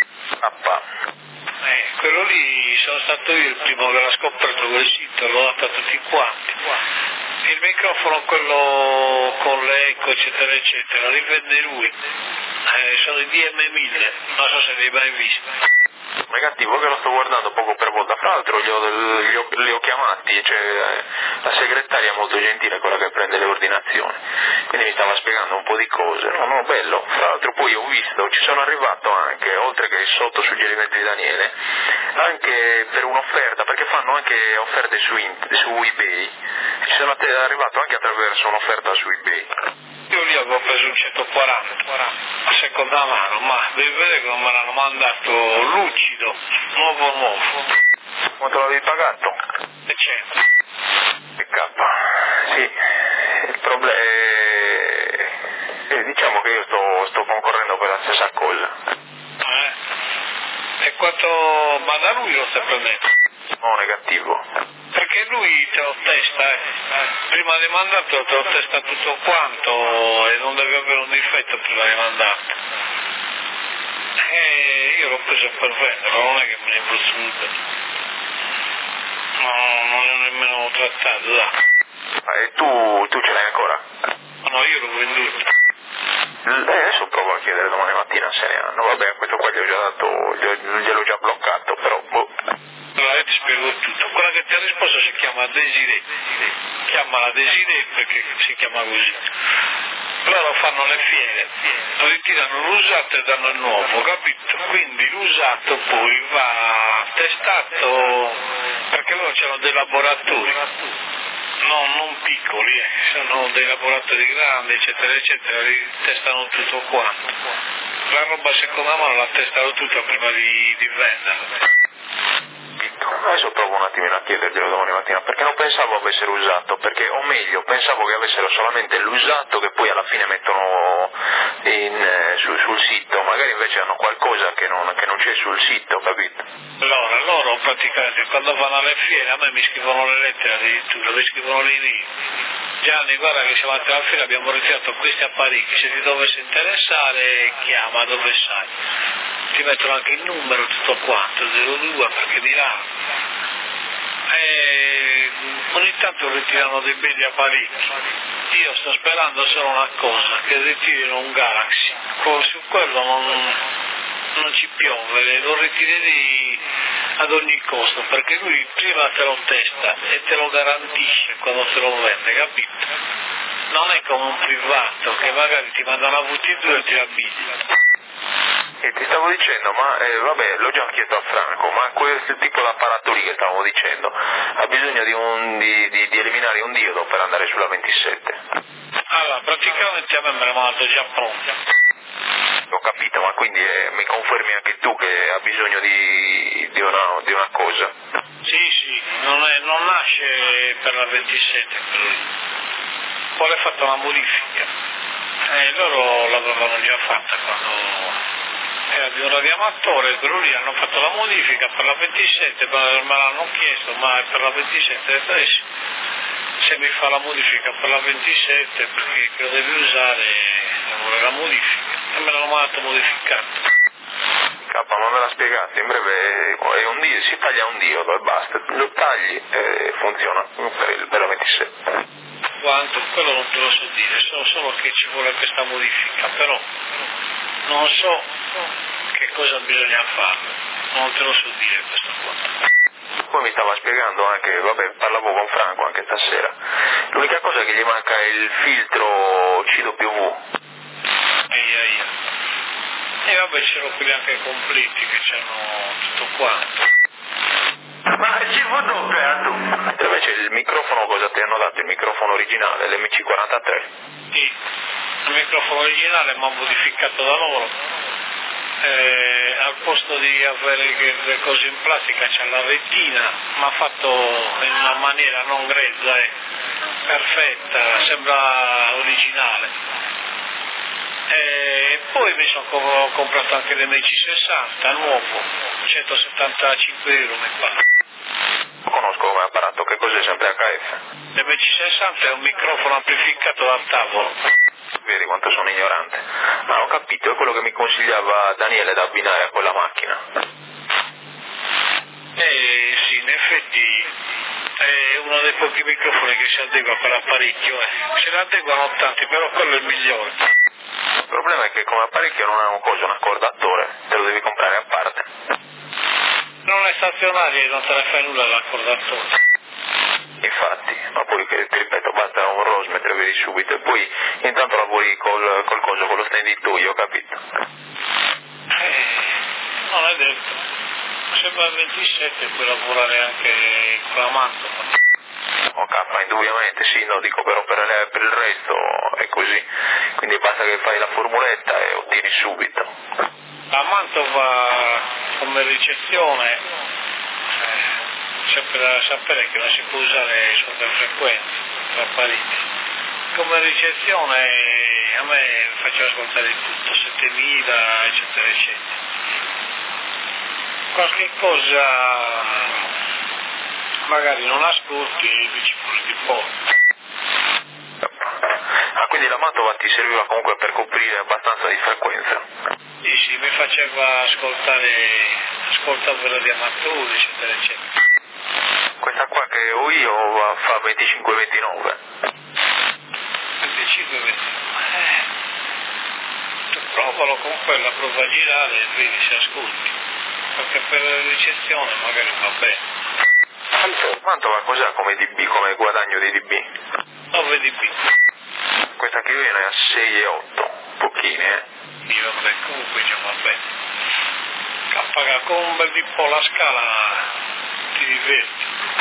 K. eh, quello lì sono stato io il primo che l'ha scoperto quel sito, l'ho dato a tutti quanti. Il microfono, quello con l'eco eccetera eccetera, li vende lui, eh, sono i D M mille, non so se li hai mai visti. Negativo, che lo sto guardando poco per volta, fra l'altro li ho, li ho, li ho chiamati, cioè, la segretaria è molto gentile, quella che prende le ordinazioni, quindi mi stava spiegando un po' di cose, no no, bello, fra l'altro poi ho visto, ci sono arrivato anche, oltre che sotto suggerimenti di Daniele, anche per un'offerta, perché fanno anche offerte su, su eBay, ci sono arrivato anche attraverso un'offerta su eBay. Io lì avevo preso un centoquaranta a seconda mano, ma devi vedere che non me l'hanno mandato lucido, nuovo nuovo. Quanto l'avevi pagato? seicento. E K, sì, il problema è... eh, diciamo che io sto, sto concorrendo per la stessa cosa. Eh? E quanto... ma da lui lo stai prendendo? No, negativo. Perché lui te lo testa, eh. Prima di mandarlo te lo testa tutto quanto e non deve avere un difetto prima di mandarlo. E io l'ho preso per venderlo, non è che me ne è brutto. No, non l'ho nemmeno trattato, dai. E tu, tu ce l'hai ancora? No, io l'ho venduto. Eh, adesso provo a chiedere domani mattina se ne hanno. Vabbè, questo qua gli ho già dato, gli- gliel'ho già bloccato, però boh. Allora io ti spiego tutto. Quella che ti ha risposto si chiama Desiree. Chiamala Desiree perché si chiama così. Loro fanno le fiere, ritirano l'usato e danno il nuovo, capito? Quindi l'usato poi va testato, perché loro c'hanno dei laboratori, non, non piccoli, eh. Sono dei laboratori grandi, eccetera, eccetera, li testano tutto quanto. La roba seconda mano la testano tutta prima di, di venderla. Adesso provo un attimino a chiederglielo domani mattina, perché non pensavo avessero usato, perché, o meglio, pensavo che avessero solamente l'usato che poi alla fine mettono in, eh, su, sul sito, magari invece hanno qualcosa che non, che non c'è sul sito, capito? Allora, loro praticamente quando vanno alle fiere a me mi scrivono le lettere addirittura, mi scrivono l'email. Gianni, guarda che siamo andati alla fiera, abbiamo ritirato questi apparecchi, se ti dovesse interessare chiama dove sai. Ti mettono anche il numero, tutto quanto, zero due perché di là. E ogni tanto ritirano dei belli apparecchi. Io sto sperando solo una cosa, che ritirino un Galaxy. Su quello non, non ci piove, lo ritirerei ad ogni costo, perché lui prima te lo testa e te lo garantisce quando te lo vende, capito? Non è come un privato che magari ti manda una V T due e ti la biglia. E ti stavo dicendo, ma eh, vabbè, l'ho già chiesto a Franco, ma quel tipo d'apparato lì che stavo dicendo ha bisogno di, un, di, di, di eliminare un diodo per andare sulla ventisette? Allora, praticamente a me me l'hanno mandato già pronto. Ho capito, ma quindi eh, mi confermi anche tu che ha bisogno di, di, una, di una cosa? Sì, sì, non, è, non nasce per la ventisette per lui. Poi l'ha fatta una modifica. E loro l'avevano già fatta quando era di un radioamatore, quello lì hanno fatto la modifica per la ventisette, me l'hanno chiesto, ma è per la ventisette, adesso se mi fa la modifica per la ventisette perché lo devi usare, vuole la modifica, e me l'hanno mandato modificato. K, ma me l'ha spiegato, in breve è un diodo, si taglia un diodo e basta, lo tagli e funziona per, il, per la ventisette. Quanto? Quello non te lo so dire, so solo che ci vuole questa modifica, però non so che cosa bisogna fare, non te lo so dire questo qua. Poi mi stava spiegando anche, vabbè, parlavo con Franco anche stasera, L'unica cosa che gli manca è il filtro C W. Eia, eia. E vabbè, c'erano quelli anche completi che c'hanno tutto quanto. Ma C V doppia tu? Invece il microfono cosa ti hanno dato? Il microfono originale, l'M C quarantatré? Sì, il microfono originale ma modificato da loro. Eh, al posto di avere le cose in plastica c'è la retina, ma fatto in una maniera non grezza e perfetta, sembra originale. E poi mi sono comprato anche l'M C sessanta nuovo, centosettantacinque euro mi pare. Conosco come apparato, che cos'è, sempre H F? L'M C sessanta è un microfono amplificato dal tavolo. Vedi quanto sono ignorante. Ma ho capito, è quello che mi consigliava Daniele da abbinare a quella macchina. Eh sì, in effetti è uno dei pochi microfoni che si adegua per apparecchio, eh. Se ne adeguano tanti, però quello è il migliore. Il problema è che come apparecchio non è un coso, un accordatore, te lo devi comprare a parte. Non è stazionario e non te ne fai nulla l'accordatore. Infatti, ma poi che ti ripeto, basta un rosmetro, vedi subito, e poi intanto lavori col, col coso, con lo stenditoio, capito? Eh, non è detto. Sembra il ventisette, puoi lavorare anche con la mantova. Ok, indubbiamente sì, no, dico però per, le, per il resto è così, quindi basta che fai la formuletta e ottieni subito. La mantova come ricezione, eh, sempre da sapere che non si può usare sotto frequenze, tra apparecchi. Come ricezione a me faceva ascoltare tutto, settemila eccetera eccetera. Qualche cosa magari non ascolti e dici pure di poco. Ah, quindi la mantova ti serviva comunque per coprire abbastanza di frequenza? Sì, sì, mi faceva ascoltare, ascoltavo quella di amatori, eccetera, eccetera. Questa qua che ho io fa venticinque ventinove. venticinque ventinove. Eh. Tu provalo con quella, prova a girare e vedi se ascolti. Perché per la ricezione magari va bene. Mantova cos'ha come D B, come guadagno di D B? nove dB. Questa che viene a sei virgola otto, pochini, eh? Sì, vabbè, comunque già va bene. Cappaga con un bel po' la scala ti diverti.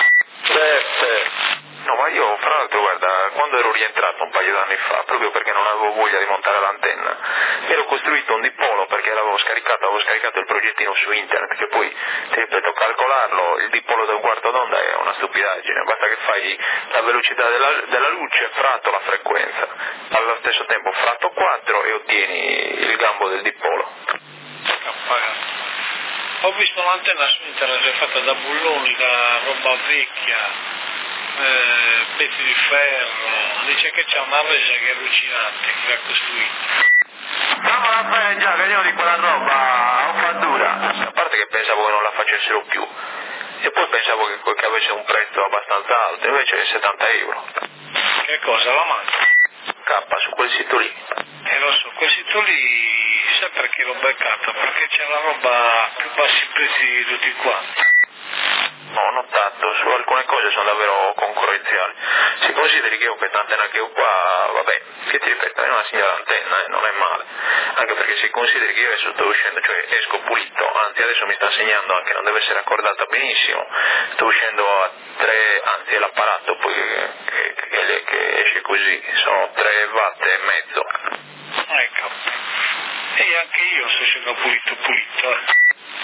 Certo. No, ma io fra l'altro guarda, quando ero rientrato un paio d'anni fa, proprio perché non avevo voglia di montare l'antenna, mi ero costruito un dipolo perché l'avevo scaricato, avevo scaricato il progettino su internet, che poi, ti ripeto, calcolarlo, il dipolo da un quarto d'onda è una stupidaggine, basta che fai la velocità della, della luce, fratto la frequenza, allo stesso tempo fratto quattro e ottieni il gambo del dipolo. Cappaga. Ho visto un'antenna su internet fatta da bulloni, da roba vecchia. Eh, pezzi di ferro, dice che c'è una resa che è allucinante, che l'ha costruita. Stiamo a fare già, che io di quella roba ho fa dura. A parte che pensavo che non la facessero più, e poi pensavo che, che avesse un prezzo abbastanza alto, invece è settanta euro. Che cosa, la mano? K su quel sito lì. Eh lo so, quel sito lì, sai perché l'ho beccato? Perché c'è la roba a più bassi prezzi di tutti quanti. No, ho notato, su alcune cose sono davvero concorrenziali. Si consideri che io questa antenna che ho qua, vabbè, che ti ripeto, è una signora antenna, eh, non è male. Anche perché si consideri che io adesso sto uscendo, cioè esco pulito, anzi adesso mi sta segnando anche non deve essere accordata benissimo, sto uscendo a tre, anzi è l'apparato poi che, che, che, che esce così, sono tre watt e mezzo. Ecco, e anche io sto uscendo pulito pulito, eh.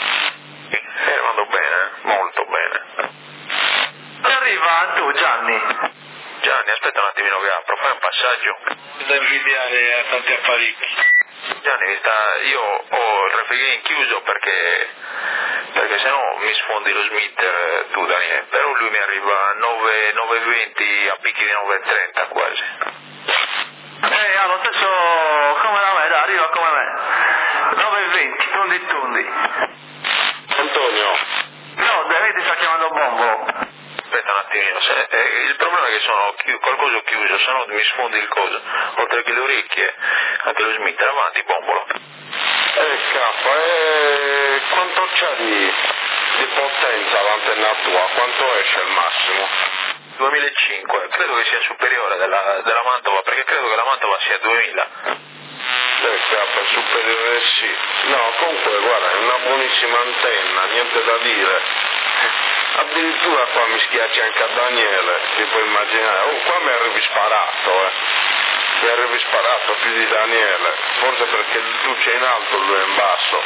Eh, vado bene, molto bene. Arriva tu Gianni. Gianni, aspetta un attimino che apro, fai un passaggio. Da invidiare a tanti apparecchi. Gianni, mi sta, io ho il refrigerante chiuso perché, perché sennò mi sfondi lo smitter tu Daniele, però lui mi arriva a nove e venti a picchi di nove e trenta quasi. Eh, ha lo stesso come da me, dai, arriva come me. nove e venti, tondi tondi. Antonio. No, David ti sta chiamando Bombolo. Aspetta un attimino, se, eh, il problema è che sono chi, col coso chiuso, se no mi sfondi il coso, oltre che le orecchie, anche lo smitter, avanti Bombolo. Eh, K, e quanto c'è di, di potenza l'antenna tua? Quanto esce al massimo? duemilacinque, credo che sia superiore della, della Mantova, perché credo che la Mantova sia duemila. Eh, K, superiore sì. No, comunque guarda, è una buonissima antenna, niente da dire. Addirittura qua mi schiaccia anche a Daniele, ti puoi immaginare. Oh, qua mi arrivi sparato, eh. Mi arrivi sparato più di Daniele, forse perché tu sei in alto e lui è in basso.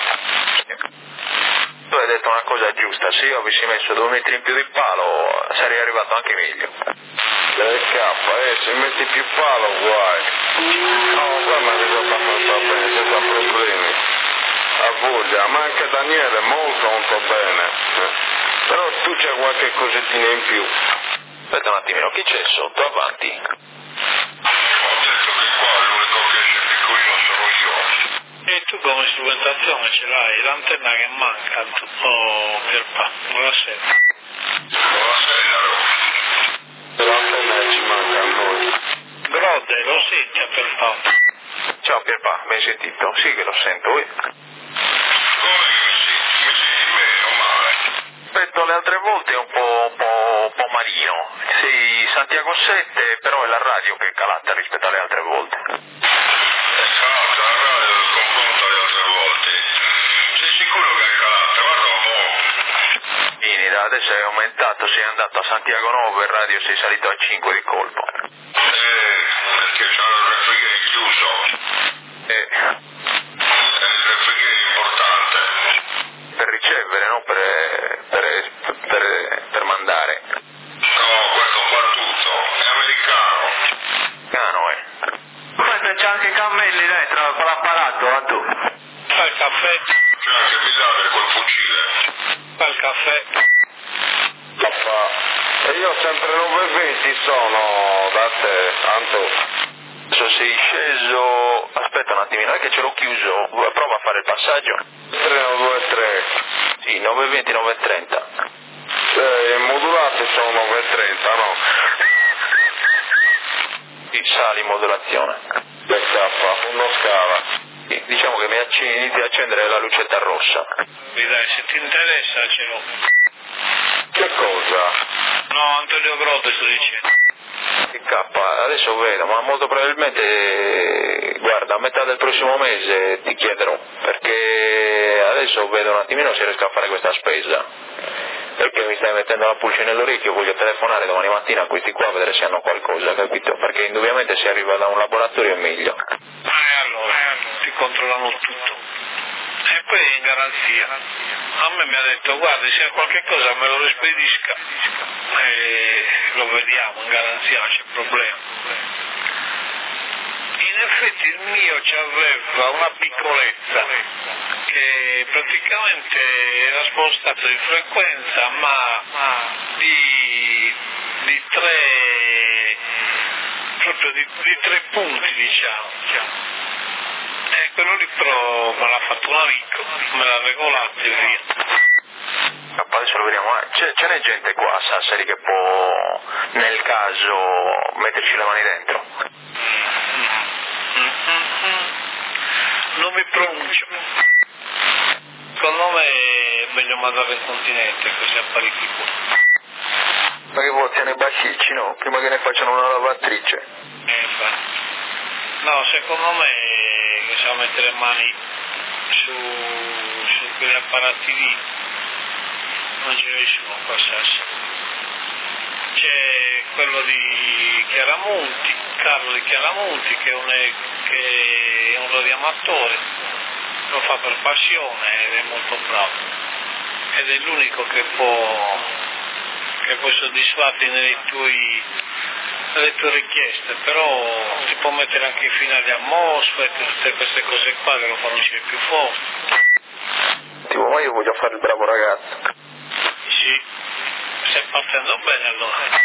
Tu hai detto una cosa giusta, se io avessi messo due metri in più di palo sarei arrivato anche meglio. Eh K, eh, se metti più palo guai. No, qua mi arriva abbastanza bene, senza problemi. A voglia, ma anche Daniele molto molto bene. Eh. Però tu c'è qualche cosettina in più. Aspetta un attimino, chi c'è sotto? Avanti. Ho detto che qua l'unico che è piccolino sono io. E tu come strumentazione ce l'hai, l'antenna che manca, oh Pierpa, buonasera. Buonasera, L'antenna ci manca a noi. Brode, lo senti a Pierpa? Ciao Pierpa, mi hai sentito? Sì che lo sento, eh. come che mi senti? Mi senti bene o male? Rispetto alle altre volte è un po', un po', un po' malino. Sei Santiago sette, però è la radio che è calata rispetto alle altre volte. È calata la radio nel confronto alle altre volte. Sei sicuro che è calata? Guarda un po'. Finita, adesso è aumentato, sei andato a Santiago nove e radio sei salito a cinque di colpo. Eh, perché c'è il refrigerator chiuso. Eh, È il refrigerator importante. per ricevere, non per, per, per, per mandare. No, questo fa tutto. È americano. Cano, eh. Guarda, c'è anche Cammelli dentro, con l'apparato, ma tu. Fa il caffè, C'è anche Billader col fucile. fa il caffè. E io sempre nove e venti sono da te, Anto. Adesso sei sceso... Aspetta un attimino, è che ce l'ho chiuso. Prova a fare il passaggio. tre nove due tre. Sì, nove e venti, nove e trenta. Eh, modulati sono nove e trenta, no? Sì, sali in modulazione. Le K, uno scala. Sì, diciamo che mi acc- inizi a accendere la lucetta rossa. Dai, se ti interessa ce l'ho. Che cosa? No, Antonio Brode sto dicendo. K, adesso vedo, ma molto probabilmente, guarda, a metà del prossimo mese ti chiederò, perché adesso vedo un attimino se riesco a fare questa spesa, perché mi stai mettendo la pulce nell'orecchio, voglio telefonare domani mattina a questi qua a vedere se hanno qualcosa, capito? Perché indubbiamente se arriva da un laboratorio è meglio. Eh allora, ti controllano tutto. E poi è in garanzia. A me mi ha detto, guardi, se ha qualche cosa me lo rispedisca e lo vediamo, in garanzia non c'è problema. In effetti il mio c'aveva una piccolezza che praticamente era spostato di frequenza ma di, di tre proprio di, di tre punti diciamo. E quello lì però me l'ha fatto un amico, me l'ha regolato e via. Adesso lo vediamo, eh. C'è, ce n'è gente qua a Sassari che può, nel caso, metterci le mani dentro? Non mi pronuncio. Secondo me è meglio mandare in continente questi apparecchi qua. Ma che vuoi, nei bacicci, no? Prima che ne facciano una lavatrice. Eh, infatti. No, secondo me bisogna mettere le mani su, su quegli apparati lì. Non ce ne sono qua a Sassari. C'è quello di Chiaramonti, Carlo di Chiaramonti, che è un, che è un radioamatore, lo fa per passione ed è molto bravo. Ed è l'unico che può, che può soddisfarti nelle tue, nelle tue richieste, però si può mettere anche fino alle atmosfere, tutte queste cose qua che lo fanno uscire più forte. Tipo, ma io voglio fare il bravo ragazzo. Sì, stai partendo bene allora.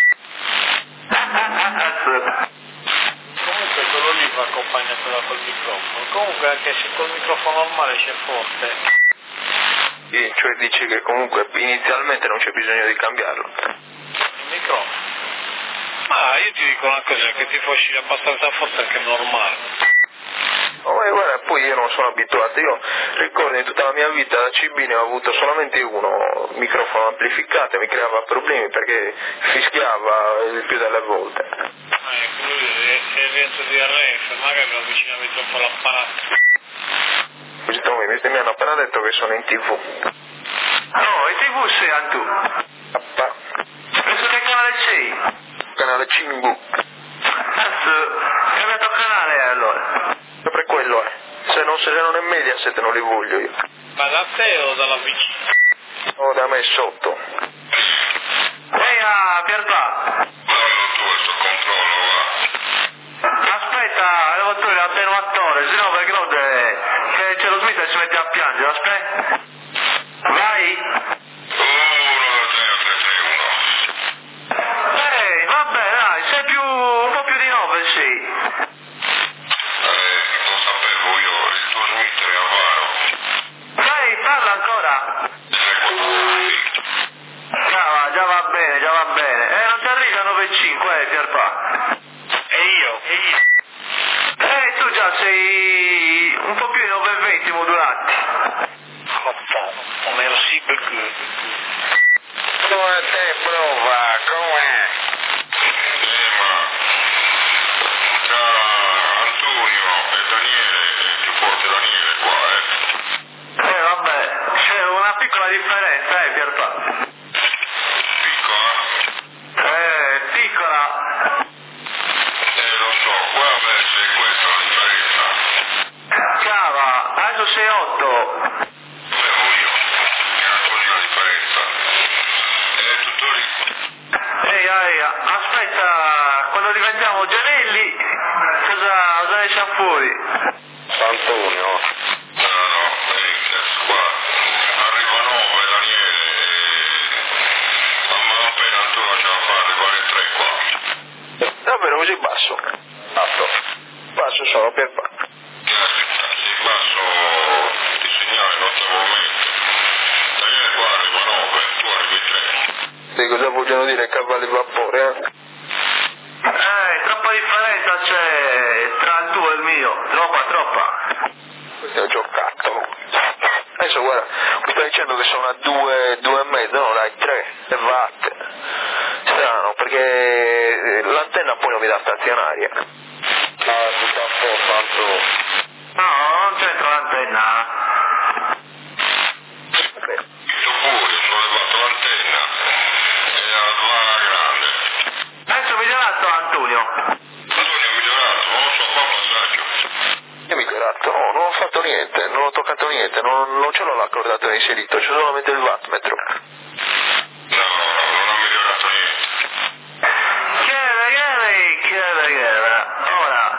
Comunque quello lì va accompagnato da quel microfono. Comunque anche se col microfono normale c'è forte. Sì, cioè dici che comunque inizialmente non c'è bisogno di cambiarlo. Il microfono. Ma io ti dico una cosa, che ti fa uscire abbastanza forte anche normale. Oh, e guarda, poi io non sono abituato. Io ricordo in tutta la mia vita da C B ne ho avuto solamente uno, microfono amplificato, mi creava problemi perché fischiava il più delle volte. Ah, ecco, lui è evento di R F, magari lo avvicinavi troppo all'apparato. Mi hanno appena detto che sono in tv. No, in tv sei Antu. Appa. Penso che canale sei? Canale cinque. Cazzo, cambiato canale allora. Sempre quello è. Se non, se non è Mediaset non li voglio io. Ma da te o dalla vicina? O da me sotto. Ehi, a Pierpa. Guarda tu questo controllo, va. Aspetta, devo togliere l'attenuatore, sennò perché no, de... che c'è lo Smith e si mette a piangere, aspetta. Vai. Uno, zero, tre, tre, uno. Ehi, vabbè, dai, sei più... un po' più di nove, sì. Eh, lo sapevo io, il tuo Smith è avaro. Ehi, parla ancora. Già va, già va bene, già va bene. Eh, non ti arrivi a nove e cinque, eh, Pierpa. E io? E io? Eh, tu già sei un po' più di nove e venti modulati. Oh, merci beaucoup. Come te prova, com'è? Eh, ma tra Antonio e Daniele, è più forte Daniele qua, eh. Eh, vabbè, c'è una piccola differenza, eh, Pierpa. Piccola? Eh, piccola. Eh, lo so, qua adesso è questa la differenza. Cava, adesso sei otto. Bevo io, così la differenza. È tutto lì. Ehi, ehi, aspetta, quando diventiamo gemelli, cosa, cosa ne c'ha fuori? Antonio. No, no, niente, qua arriva nove Daniele e a malapena Antonio ce la fa arrivare tre qua. Davvero così basso? Basso. Basso sono per pa. Sì, basso di segnale notevolmente. Daniele qua arriva nove, tu arrivi tre. Di cosa vogliono dire cavalli di vapore, eh? Eh, troppa differenza c'è tra il tuo e il mio, troppa, troppa. Questo è un giocattolo. Adesso guarda, mi stai dicendo che sono a due, due e mezzo, no dai, tre, e vatte. Strano, perché l'antenna poi non mi dà stazionaria. Ah, tutto a posto, Antonio. No, non c'entra l'antenna. Io pure, sono levato l'antenna e la domanda grande. Adesso mi diratto Antonio. Antonio è migliorato, non lo so, fa un passaggio. Io mi gratto, no, non ho fatto niente, non ho toccato niente, non, non ce l'ho l'accordato inserito, c'è solamente il wattmetro. No, no, no, non ha migliorato niente. Chiara, chiara, chiara, chiara. Ora,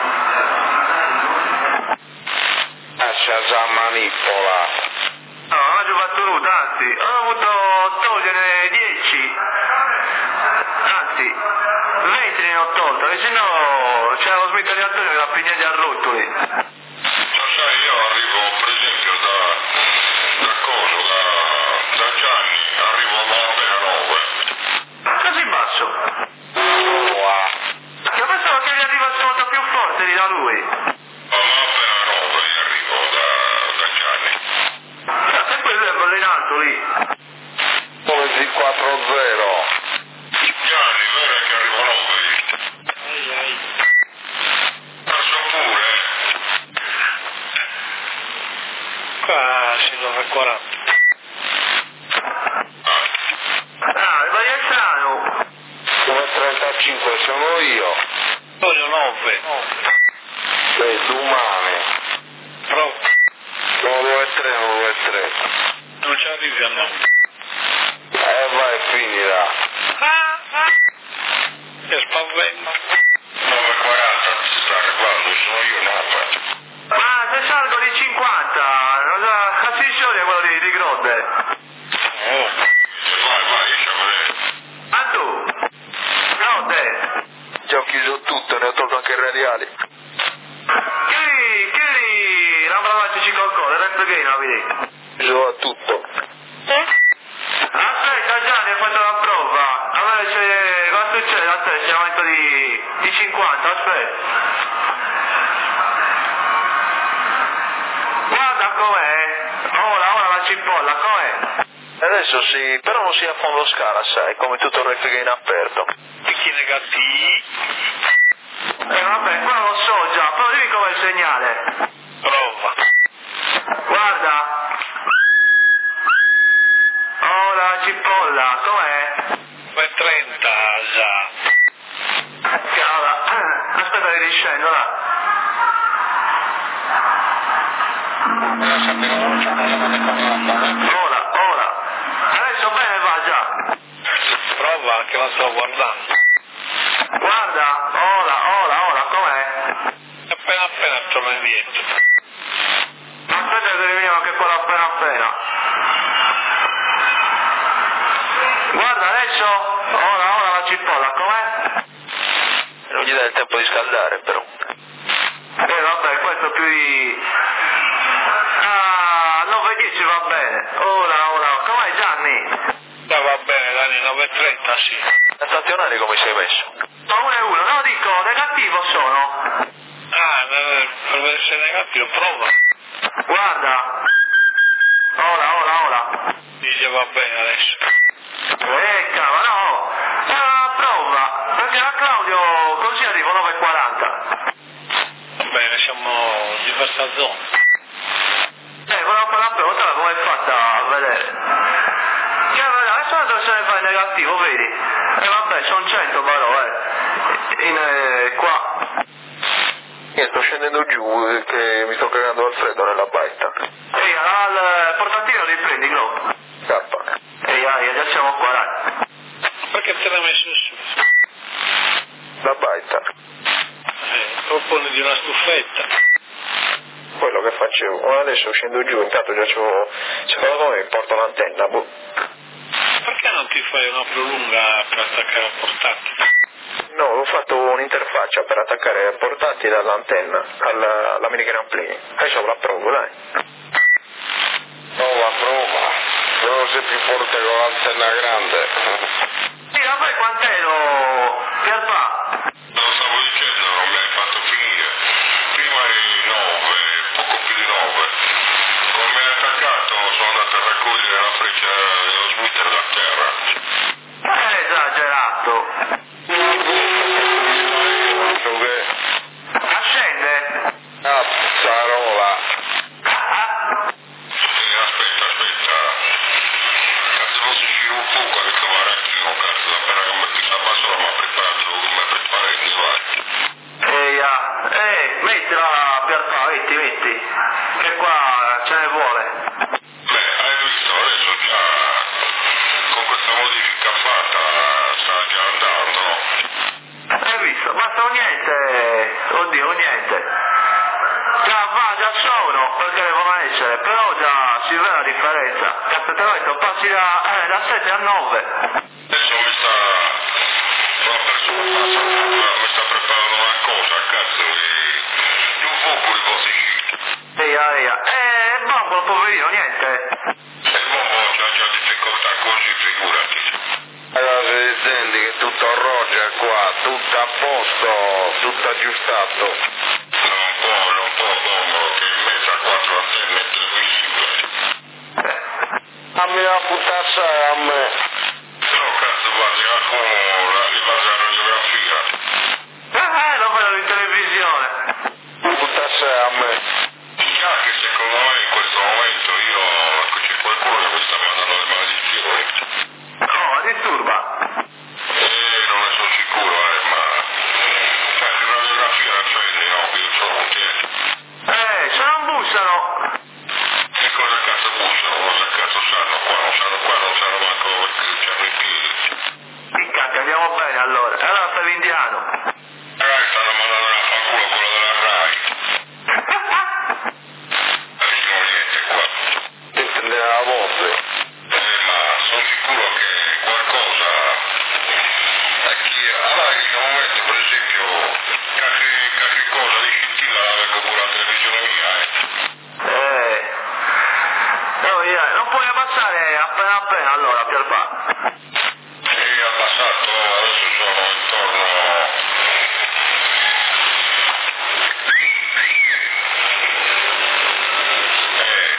Lascia già manipola. no, oggi ho fatto nudo, anzi, ho dovuto togliere dieci. Anzi, venti ne ho tolto, perché sennò c'era lo smittagliatore che mi ha pigliati a rotoli. Ma sai, io arrivo per esempio da, da Coso, da, da Gianni, arrivo a malapena nove. Così basso. Wow. Io pensavo che gli arrivasse molto più forte di da lui. A malapena nove io arrivo da, da Gianni. Cioè, se quello è avvelenato lì. Come quattro zero. Gianni, vero è che arrivo a nove lì? Ai ai. Perso pure. Qua si dove quaranta. Ah, il Vagliassano. Come trentacinque sono io. Voglio nove. Beh, domani. Proprio. nove e tre, nove e tre. Non ci arrivi a nove. Eh, vai, finirà. Che spavento. nove e quaranta si sta arrivando, sono io nove. Ma se salgo di cinquanta, cosa assessione è quello di, di Grodde? Oh. Vai, vai, esci a vedere. Ma tu? Grodde? Già ho chiuso tutto, ne ho tolto anche i radiali. Chiedi, chiedi, non provarci qualcosa, il resto che non vedi. Chiuso a tutto. Aspetta Gianni, ho fatto la prova. A me c'è... cosa succede a te? C'è un aumento di... di cinquanta, aspetta. com'è? Ora, ora la cipolla, com'è? Adesso sì, però non sia a fondo scala, sai, come tutto il refriga in aperto. Picchi negativi. Eh vabbè, qua lo so già, però dimmi com'è il segnale. Prova. Guarda. Oh, la cipolla, com'è? due trenta già. Cavolo, aspetta che riscendo, là. Ora, ora. Adesso bene va già. Prova che la sto guardando. Guarda, ora, ora, ora, com'è? Appena appena torno indietro. Aspetta che terminiamo che quello appena appena. Guarda adesso, ora, ora la cipolla, com'è? Non gli dai il tempo di scaldare, però. Eh vabbè, questo più di... Ah, nove dieci va bene. Ora, ora, com'è Gianni? Ah, va bene, Dani, nove trenta, sì. A stazionare come sei messo? uno e uno, no dico, negativo sono. Ah, eh, per essere negativo, prova. Guarda. Ora, ora, ora. Dice va bene adesso. Eh, cavolo, no. Ah, prova, perché da Claudio così arrivo nove e quaranta. Va bene, siamo in diversa zona. Eh, volevo fare una prova, come è fatta a vedere. Che adesso adesso se ne fa in negativo, vedi? E eh, vabbè, sono cento però, eh. In, eh, qua. Io sto scendendo giù eh, che mi sto cagando al freddo nella baita. Ehi, al portatino riprendi, Glo. Scappa. Ehi, aia, già siamo qua, dai. Perché te l'hai messo su? La baita. Eh, proponi di una stufetta. Quello che facevo. Adesso scendo giù, intanto già c'ho... Secondo me porto l'antenna, boh. Perché non ti fai una prolunga per attaccare al portatile? No, ho fatto un'interfaccia per attaccare il portatile all'antenna, alla, alla mini Grand Prix. Adesso la provo, dai. Prova, prova. Però sei più forte con l'antenna grande. Sì, vabbè, quant'è lo... Pierpa? Lo stavo dicendo, non mi hai fatto finire. Prima eri nove, poco più di nove. Come mi hai attaccato sono andato a raccogliere la freccia dello Twitter da terra. Eh, esagerato. Dove? Ascende? Cazzarola. Ah, Eh, aspetta, aspetta. Cazzo non si uscire un po' con il camaracchino, cazzo, appena che metti sta bassola mi ha preparato come preparati, vai. ehi, ah, eh, mettila, Pierpa, metti, metti. Che qua ce ne vuole. Beh, hai visto, adesso già con questa modifica fatta sta già andando, no? Hai visto? Basta un niente, oddio, un niente. Già va, già sono, perché devono essere, però già si vede la differenza. Cazzo, te l'ho detto, passi da, eh, da sette a nove. Adesso mi sta... sono perso un passo, mi sta preparando una cosa, cazzo, e... un fuoco di cose chic. Eia, eia, eh, bambolo, poverino, niente. E l'uomo c'ha già difficoltà così, figurati. Allora se senti che tutto roggia qua, tutto a posto, tutto aggiustato. Non può, non può, l'uomo, che in mezzo a quattro antenne televisibili. Dammi la puttana a me. Però cazzo, guardi, alcun arriva alla radiografia. Eh, eh, lo vedo in televisione. Puttana a me. Già che secondo me in questo momento io, c'è qualcuno che mi sta mandando le maledizioni. Oh, ma disturba. Eh, non ne sono sicuro, eh, ma... Cioè, di radiografia la accendi, no? Io sono un tieni. Eh, se non bussano. Che cosa cazzo bussano? Cosa cazzo sanno qua? Non sanno qua, non sanno manco perché c'hanno i piedi. I cacchi, andiamo bene allora. E allora per l'indiano. Rai stanno mandando a fanculo quello della Rai. Non dicono niente qua. Intende la voce. Eh, ma sono sicuro che qualcosa... A chi... Allora, in questo momento, per esempio, qualche, qualche cosa di scintilla la vengo pure alla televisione mia, eh. Eh. No, via, non puoi abbassare appena appena allora, Pierpa. Sì, abbassato, adesso sono intorno... Eh,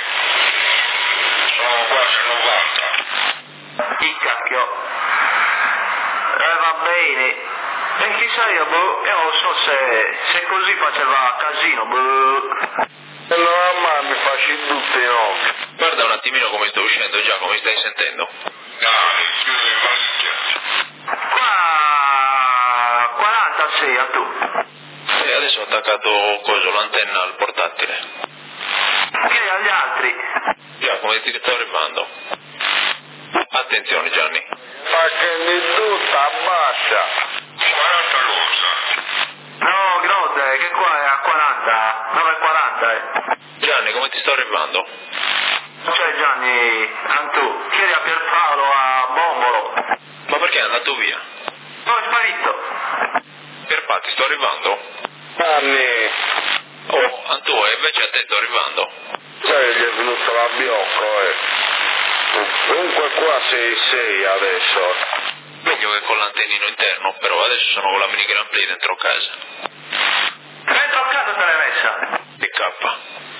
mi sa io, boh, io non so se, se così faceva casino, boh. E allora ma mi faccio tutti i nomi. Guarda un attimino come sto uscendo, Giacomo, mi stai sentendo? No, scusi, Qua quarantasei a tu. E adesso ho attaccato coso, l'antenna al portatile. Chiedi agli altri. Giacomo, ti sto arrivando. Attenzione Gianni. Ma che di tutta abbassa. quaranta cosa? No, Grode, che qua è a quaranta, nove e quaranta eh. Gianni, come ti sto arrivando? Cioè Gianni, Antù, chiedi a Pierpaolo, a Bombolo. Ma perché è andato via? No, è sparito. Pierpa, ti sto arrivando? Anni, Oh, Antù, e invece a te sto arrivando. sai che gli è venuto la biocco, eh. Comunque qua sei sei adesso. Meglio che con l'antennino interno, però adesso sono con la mini Grand Prix dentro casa. Dentro a casa te l'hai messa. P K.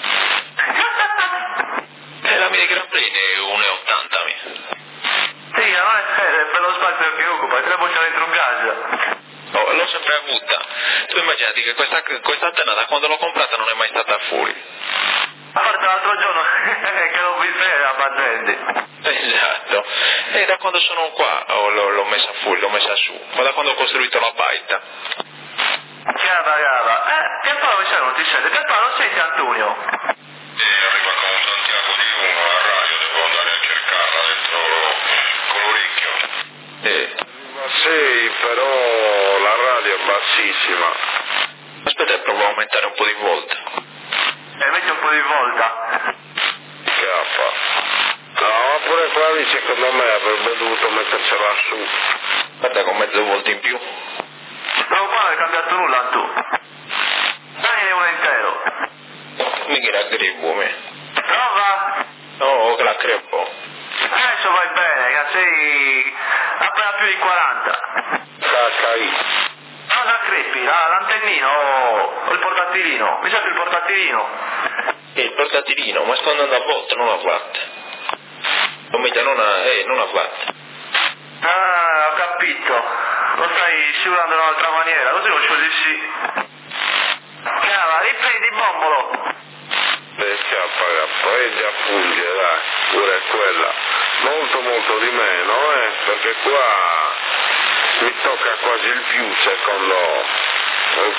E la mini Grand Prix è uno e ottanta mi. Sì, non è serio, per lo spazio che occupa, te la boccia dentro casa. Oh, l'ho sempre avuta. Tu immaginati che questa, questa antenna da quando l'ho comprata non è mai stata fuori. A parte l'altro giorno che l'ho vista a Bazzenti. Esatto. E da quando sono qua oh, l'ho, l'ho messa fuori, l'ho messa su. Ma da quando ho costruito la baita. Chiava, chiava. Eh, che Paolo mi sa non ti sente? Che Paolo non senti Antonio? Sì, arriva con Santiago di uno a radio, devo andare a cercarla dentro con l'orecchio. Eh. Sì, però la radio è bassissima. Aspetta, provo a aumentare un po' di volta. E metti un po' di volta. Cappa. No, ma pure qua lì secondo me avrebbe dovuto mettercela su. Guarda con mezzo volta in più. No, qua non è cambiato nulla tu. Dai uno intero. Mi chiede a gribbo me. Prova. Oh, che la crepo. Adesso vai bene, che sei appena più di quaranta. Cacai. No, la crepi, la, l'antennino o il portatilino. Mi serve il portatilino. E il portatilino, ma sto andando a volta, non a watt. O meglio, non a, eh, non a watt. Ah, ho capito. Lo stai scivolando in un'altra maniera, così lo sciogli sì. Cava, riprendi Bombolo. E cappa, cappa. E già funge, dai. Pure quella. Molto molto di meno, eh. Perché qua mi tocca quasi il più, secondo. Eh,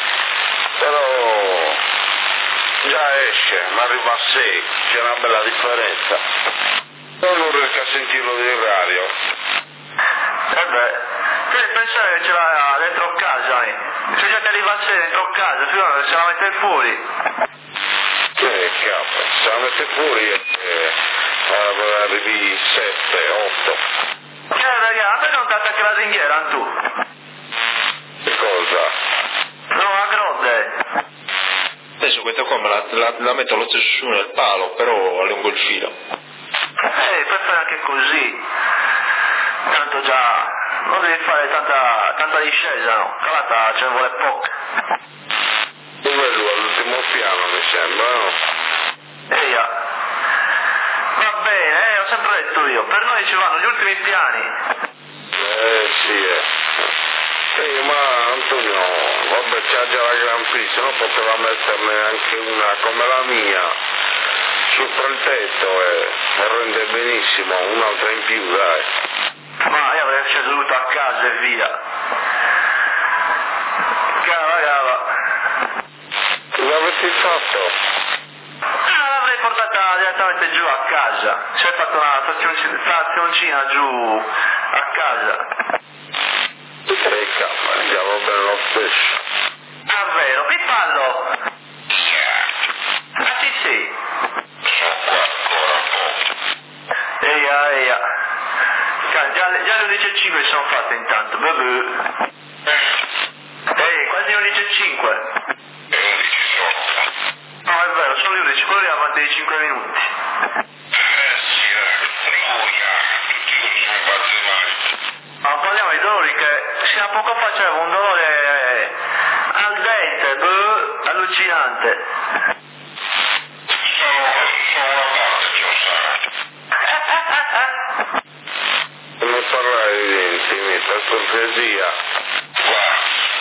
però già esce, ma arriva a sei, c'è una bella differenza. Io non riesco a sentirlo di radio. Eh beh, devi pensare che ce l'ha dentro casa, eh. Se già ti arriva a sei dentro casa, figurati se la mette fuori. Che cappa, se la mette fuori eh, eh, arrivi sette, otto. Eh, raga, a me non ti attacchi la ringhiera, tu. Che cosa? No, a Grode. Adesso questa qua me la, la, la metto lo stesso su nel palo, però allungo il filo. Eh, puoi fare anche così. Tanto già non devi fare tanta, tanta discesa, no? Calata ce ne vuole poco. Dove lui all'ultimo piano mi sembra, no? Eia. Va bene, eh, ho sempre detto io, per noi ci vanno gli ultimi piani. Eh sì, eh. Sì, ma Antonio, vabbè c'ha già la Grand Prix, se no poteva metterne anche una come la mia sopra il tetto e, e rende benissimo, un'altra in più, dai. Ma io avrei sceso tutto a casa e via. Cava, cava. Cosa avete fatto? Ah, l'avrei portata direttamente giù a casa. Si è fatto una stazioncina, stazioncina giù a casa. E cazzo, andiamo bene lo stesso. Ah, vero, Pippallo! Ah, sì, sì. Sono qua ancora un po'. Eia, eia. Già, già le undici e cinque sono fatte intanto. Vabbè. Ehi, quasi le undici e cinque. E undici sono. No, è vero, sono le undici, quello lì avanti di cinque minuti. Eh sì, eh. Noia, tutti sono fatti male. Ma parliamo di dolori che fino a poco fa c'era un dolore al dente, beh, allucinante. Sono, sono una parte che lo sa. Non parlare di denti, per cortesia. Qua,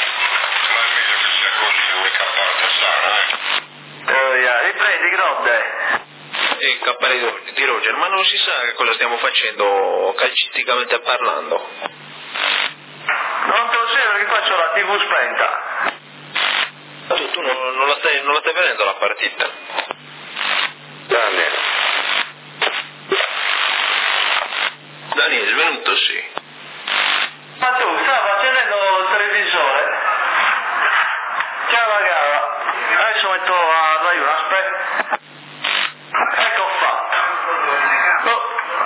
riprendi, Grodde. E cappello di Roger, ma non si sa che cosa stiamo facendo calcisticamente parlando. Non te lo so perché qua c'ho la tivù spenta. Tu, tu non, non, la stai, non la stai vedendo la partita? Daniel. Daniele, è svenuto sì. Ma tu stava accendendo il televisore. Ciao ragazzi, adesso metto a Rai uno, aspetta. Ecco fatto. Oh.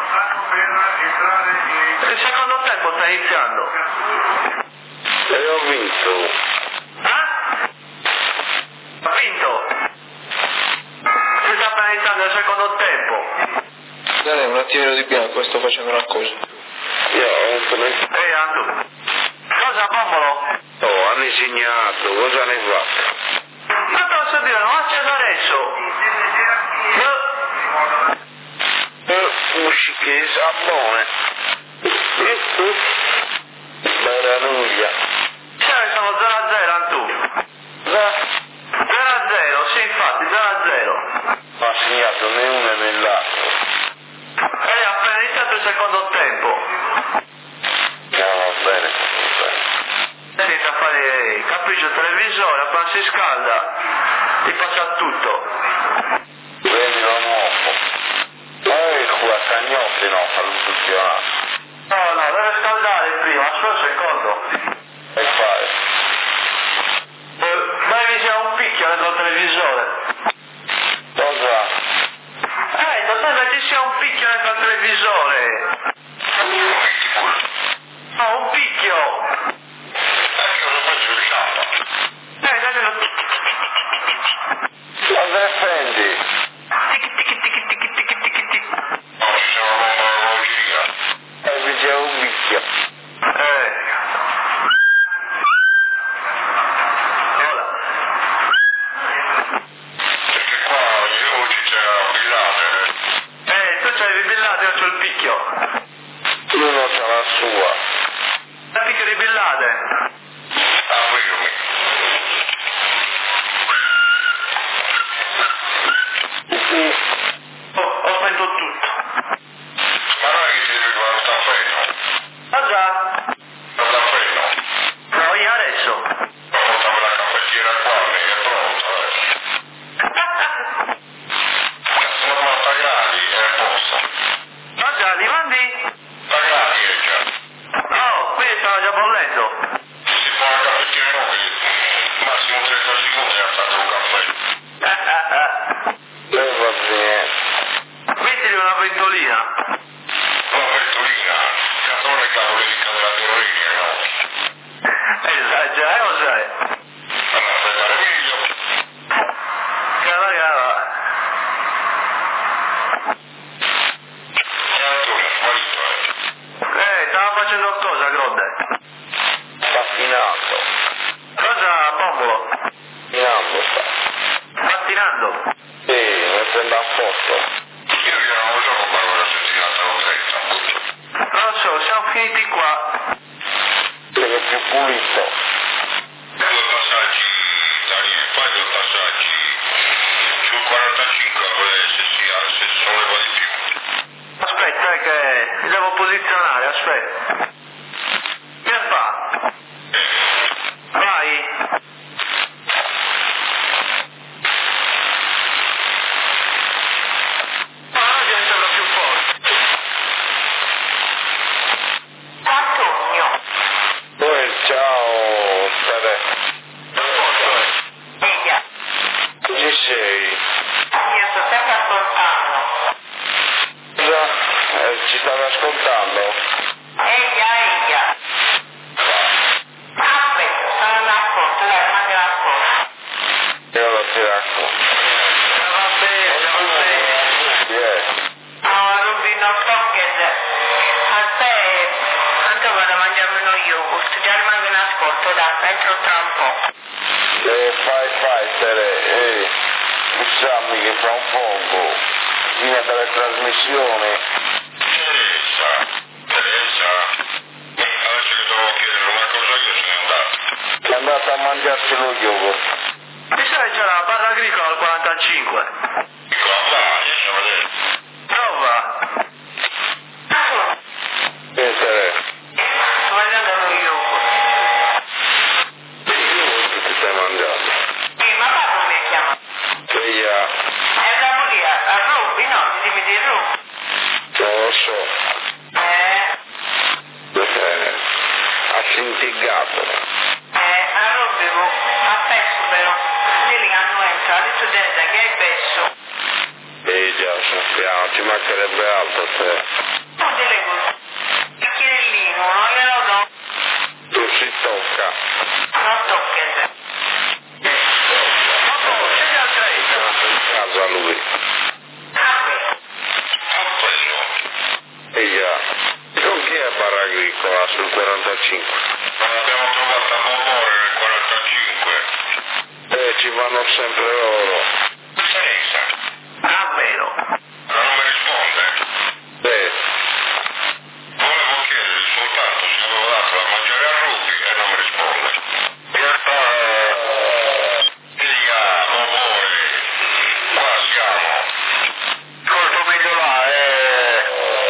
Il secondo tempo sta iniziando. E ho vinto. Eh? Ha vinto? Si sta appena iniziando il secondo tempo. Dai, un attimino di bianco, sto facendo una cosa. Io ho un telefono. Ehi Andu. Cosa, Bombolo? Oh, hanno segnato, cosa ne hai fatto? Ma te lo so dire, non acceso adesso. Eh, usci che sapone. Baranuglia. Sai, sono zero a zero, Antu. zero a zero, sì, infatti, zero a zero. Non ha segnato né uno né l'altro. È appena iniziato il secondo tempo. No, va bene, va bene. Senti a fare capriccio il televisore, appena si scalda, ti passa tutto. Prendilo nuovo. Poi qua Cagnotti no, fa funzionare. No, no, deve scaldare prima, aspetta un secondo. E fai? Eh, dai che c'è un picchio dentro il televisore. Cosa? Eh, dovrebbe ci sia un picchio dentro il televisore. No, un picchio. Eh, sta facendo... Cosa prendi? Tic tic tic tic tic tic tic tic. E vi c'è un bicchio. Eh. Ora. Perché qua oggi c'era brillante. Eh, tu c'hai il billato, io c'ho il picchio. Uno c'ha la sua. Il picchio di Bin Laden. Aprimi. Oh, ho spento tutto. Ma non è che ti devi fare un tappetto? Ah già? Un tappetto? No, io adesso. Portami la caffettiera qua, che è pronta adesso. Sono quaranta gradi, è a posto. Ah già, li mandi? quaranta gradi è già. Oh, qui stava già bollendo. Si fa la caffettiera no, che massimo trenta secondi ha fatto un caffè. E va bene. Mettili una ventolina. Una pentolina, cazzone che la verifica della teoria, no? Esagera, lo sai. Allora, aspettare meglio. Cava, cava. E Antonio, sparito, eh. Eh, stava facendo cosa, Grodde? Sta finando. Cosa, Bombolo? Finando sta. Mattinando. Sì, mettendo a posto. Io che non lo so come ora se si alza lo trenta. Non lo so, siamo finiti qua. Perché è più pulito. Due passaggi, Daniele, fai due passaggi. Sul quarantacinque se, si, se si solleva di più. Aspetta, è che mi devo posizionare, aspetta. Che fa? Vai. Ma oggi mi sembra più forte. Antonio, Poi ciao, Tere. Non posso, eh. Eia, Ci sei? io sto sempre ascoltando. Cosa? Eh, ci stavi ascoltando? Eia, eia. Aspetta, sono in ascolto, dai, mandi l'ascolto. Io lo ti racconto. Già va bene, già va bene. Yeah. No, Ruby, non so che... Aspetta, tanto vado a mangiarmi uno yogurt, già rimango in ascolto, dai, entro tra un po'. E fai fai, Tere. Ehi, Sammy che fa un poco. Fine delle trasmissioni. Teresa, Teresa, adesso che devo chiedere una cosa io se ne è andato. È andata a mangiarsi lo yogurt. Mi sa che c'è la barra agricola al quarantacinque. Come va? Andiamo a vedere. Prova. Niente, Sto mangiando lo yogurt. che ti stai mangiando? Sì, ma papà mi ha chiamato. Figlia, E andiamo lì a, a Ruby, no? Dimmi di Ruby. non lo so, Eh, eh, ha scintillato. eh, a Ruby, a Pesso però. Lì hanno entrato, tu dentro, che hai Pesso? E già, sappiamo, ci mancherebbe altro se Non dile così. Il chiellino, non glielo do. tu si tocca. Non toccate. In casa lui. E già, con chi è Barra Agricola sul quarantacinque? Non abbiamo trovato a Momore nel quarantacinque. Eh, ci vanno sempre loro. Senza. Ah, vero. Ma non mi risponde. Beh, Volevo chiedere soltanto se avevo dato da mangiare a Ruby e non mi risponde. In realtà, figlia, Momore, qua siamo. Ascolto meglio là, eh.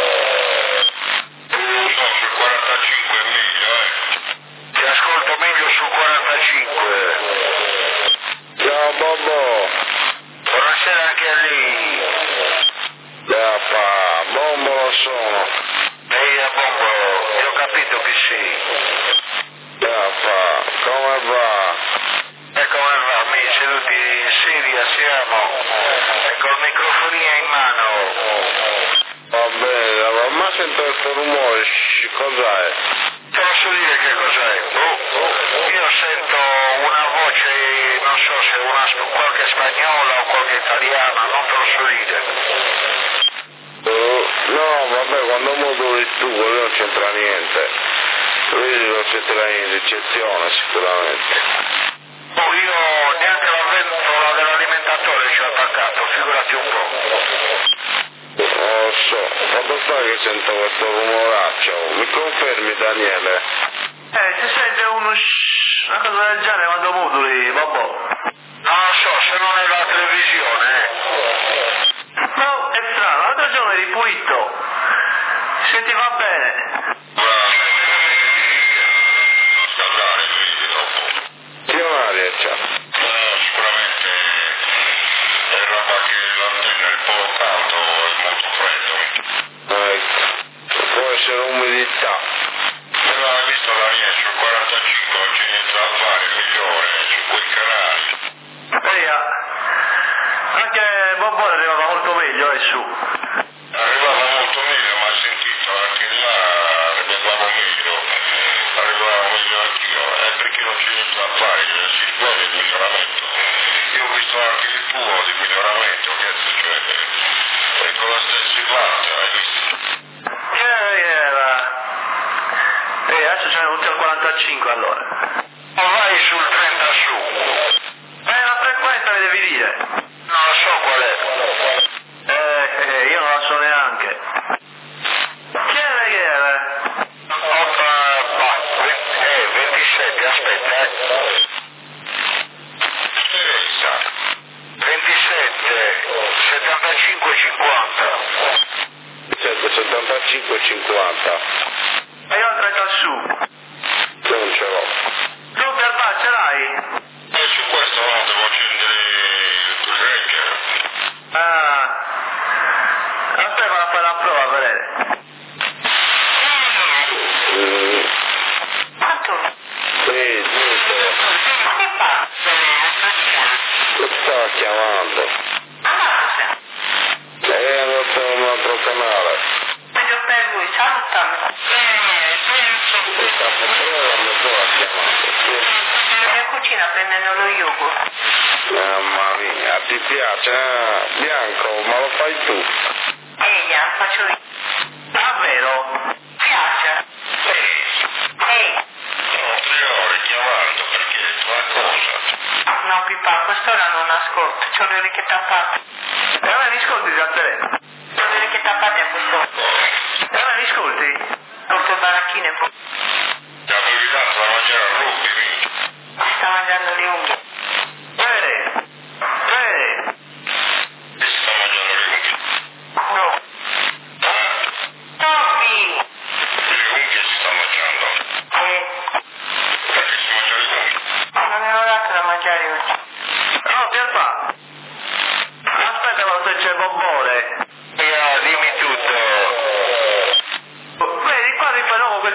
Non so, sul quarantacinque è meglio, eh. Ti ascolto meglio sul quarantacinque. ciao Bobo. Buonasera anche a lei. Da pa, Bombo lo sono. Ehi, a Bombo, ti ho capito chi sei. Da pa, come va? E come va? Mi seduti in sedia siamo. E col microfonino in mano. Va bene, ma sento questo rumore, sci- cos'è? Te posso dire che cos'è? Oh, io sento una voce, non so se una, qualche spagnola o qualche italiana, non te lo so dire. Uh, no, vabbè, quando moduli tu, quello non c'entra niente. Lui lo c'entra in ricezione sicuramente. Oh, io neanche la ventola dell'alimentatore ci ho attaccato, figurati un po'. Non lo so, quando sta che sento questo rumoraccio? Mi confermi Daniele? Eh, si sente uno shhh, una cosa del genere quando moduli, vabbè. Non lo so, se non è la televisione, eh. No, è strano, l'altro giorno eri pulito. Senti, va bene. Scaldare, quindi, dopo. Io Maria, ciao. Eh, sicuramente è roba che l'antenna è un po' caldo e molto freddo. Ecco, può essere umidità. Però hai visto la mia sul quarantacinque, non c'è niente da fare, è migliore, su quei canali. Ehi, anche Bobo arrivava molto meglio, è su. Arrivava molto meglio, ma hai sentito, anche là arrivava meglio, arrivava meglio anch'io, è perché non c'è niente da fare, si vede il miglioramento. Io ho visto anche il tuo di miglioramento, che cioè, è con la stessa pianta, hai visto? Che era? E adesso siamo venuti al quarantacinque allora. O vai sul trenta su? Eh, la frequenza mi devi dire. Non lo so qual è. Eh, eh, io non la so neanche. Che era che era? Eh, ventisette, aspetta, eh. Teresa, ventisette, settantacinque, cinquanta. settantacinque cinquanta. E io al trenta su. Non ce l'ho. Tu per va, ce l'hai? e su questo no, devo accendere il Ranger. Ah. Aspetta, vado a fare la prova a vedere. Mm, Quanto? sì, giusto. Che fa? Lo stava chiamando. Ammazza. È andato in un altro canale. Meglio per lui, salutami. Questa patrolla mi stava chiamando. Sì. In cucina prendendo lo yogurt. Mamma mia, ti piace? Eh? Bianco, ma lo fai tu? Ehi, la faccio io. Davvero? Piace? Ehi, Sono tre ore chiamando perché una cosa. no Pipà, a quest'ora non ascolto, c'ho le orecchie tappate. E allora mi ascolti da telefono? C'ho le orecchie tappate a quest'ora. E allora mi ascolti? Porto il baracchino e poi Ti avevi dato da mangiare a Ruby, quindi. mi sta mangiando le unghie. Bene. Bene.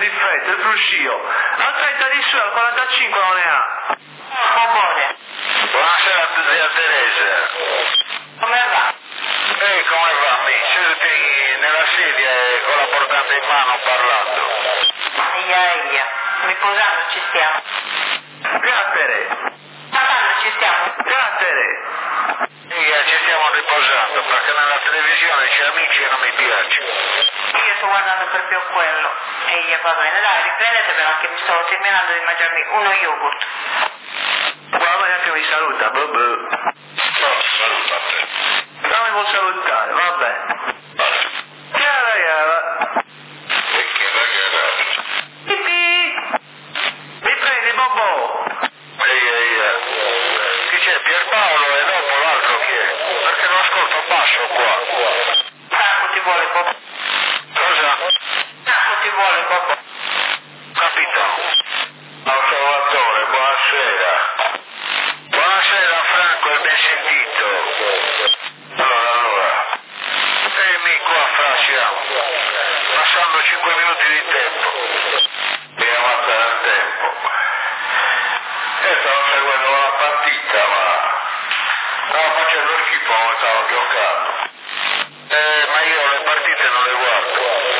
di fretta, il fruscio. Al trenta di su, al quarantacinque non ne ha. Amore, Buonasera zia Teresa. come va? Ehi, come va? Mi siete nella sedia e con la portata in mano parlando. Ia, ia, riposando ci stiamo. Grazie. Parlando ci stiamo. Grazie. Sì, ci stiamo riposando perché nella televisione c'è amici e non mi piace. Io sto guardando proprio quello. E ia, va bene, dai, riprendetevela che mi stavo terminando di mangiarmi uno yogurt. Guarda neanche mi saluta, boh boh. No, saluta a te. Non mi vuol salutare, vabbè. Vale. Chiara, chiara. E che ragazzi. Pipì. Mi prendi, Bobò. Ehi, ehi, chi c'è? Pierpaolo e dopo l'altro chi è? Perché non ascolto basso qua. Franco ti vuole, Bobo. Cosa? Franco ti vuole, Bobo. Capito? Salvatore, buonasera. Buonasera Franco e ben sentito. Allora, allora. Ehi, qua fra siamo. Passando cinque minuti di tempo. E ammazzare il tempo. Io stavo seguendo la partita, ma stavo facendo schifo come stavo giocando. Eh, ma io le partite non le guardo.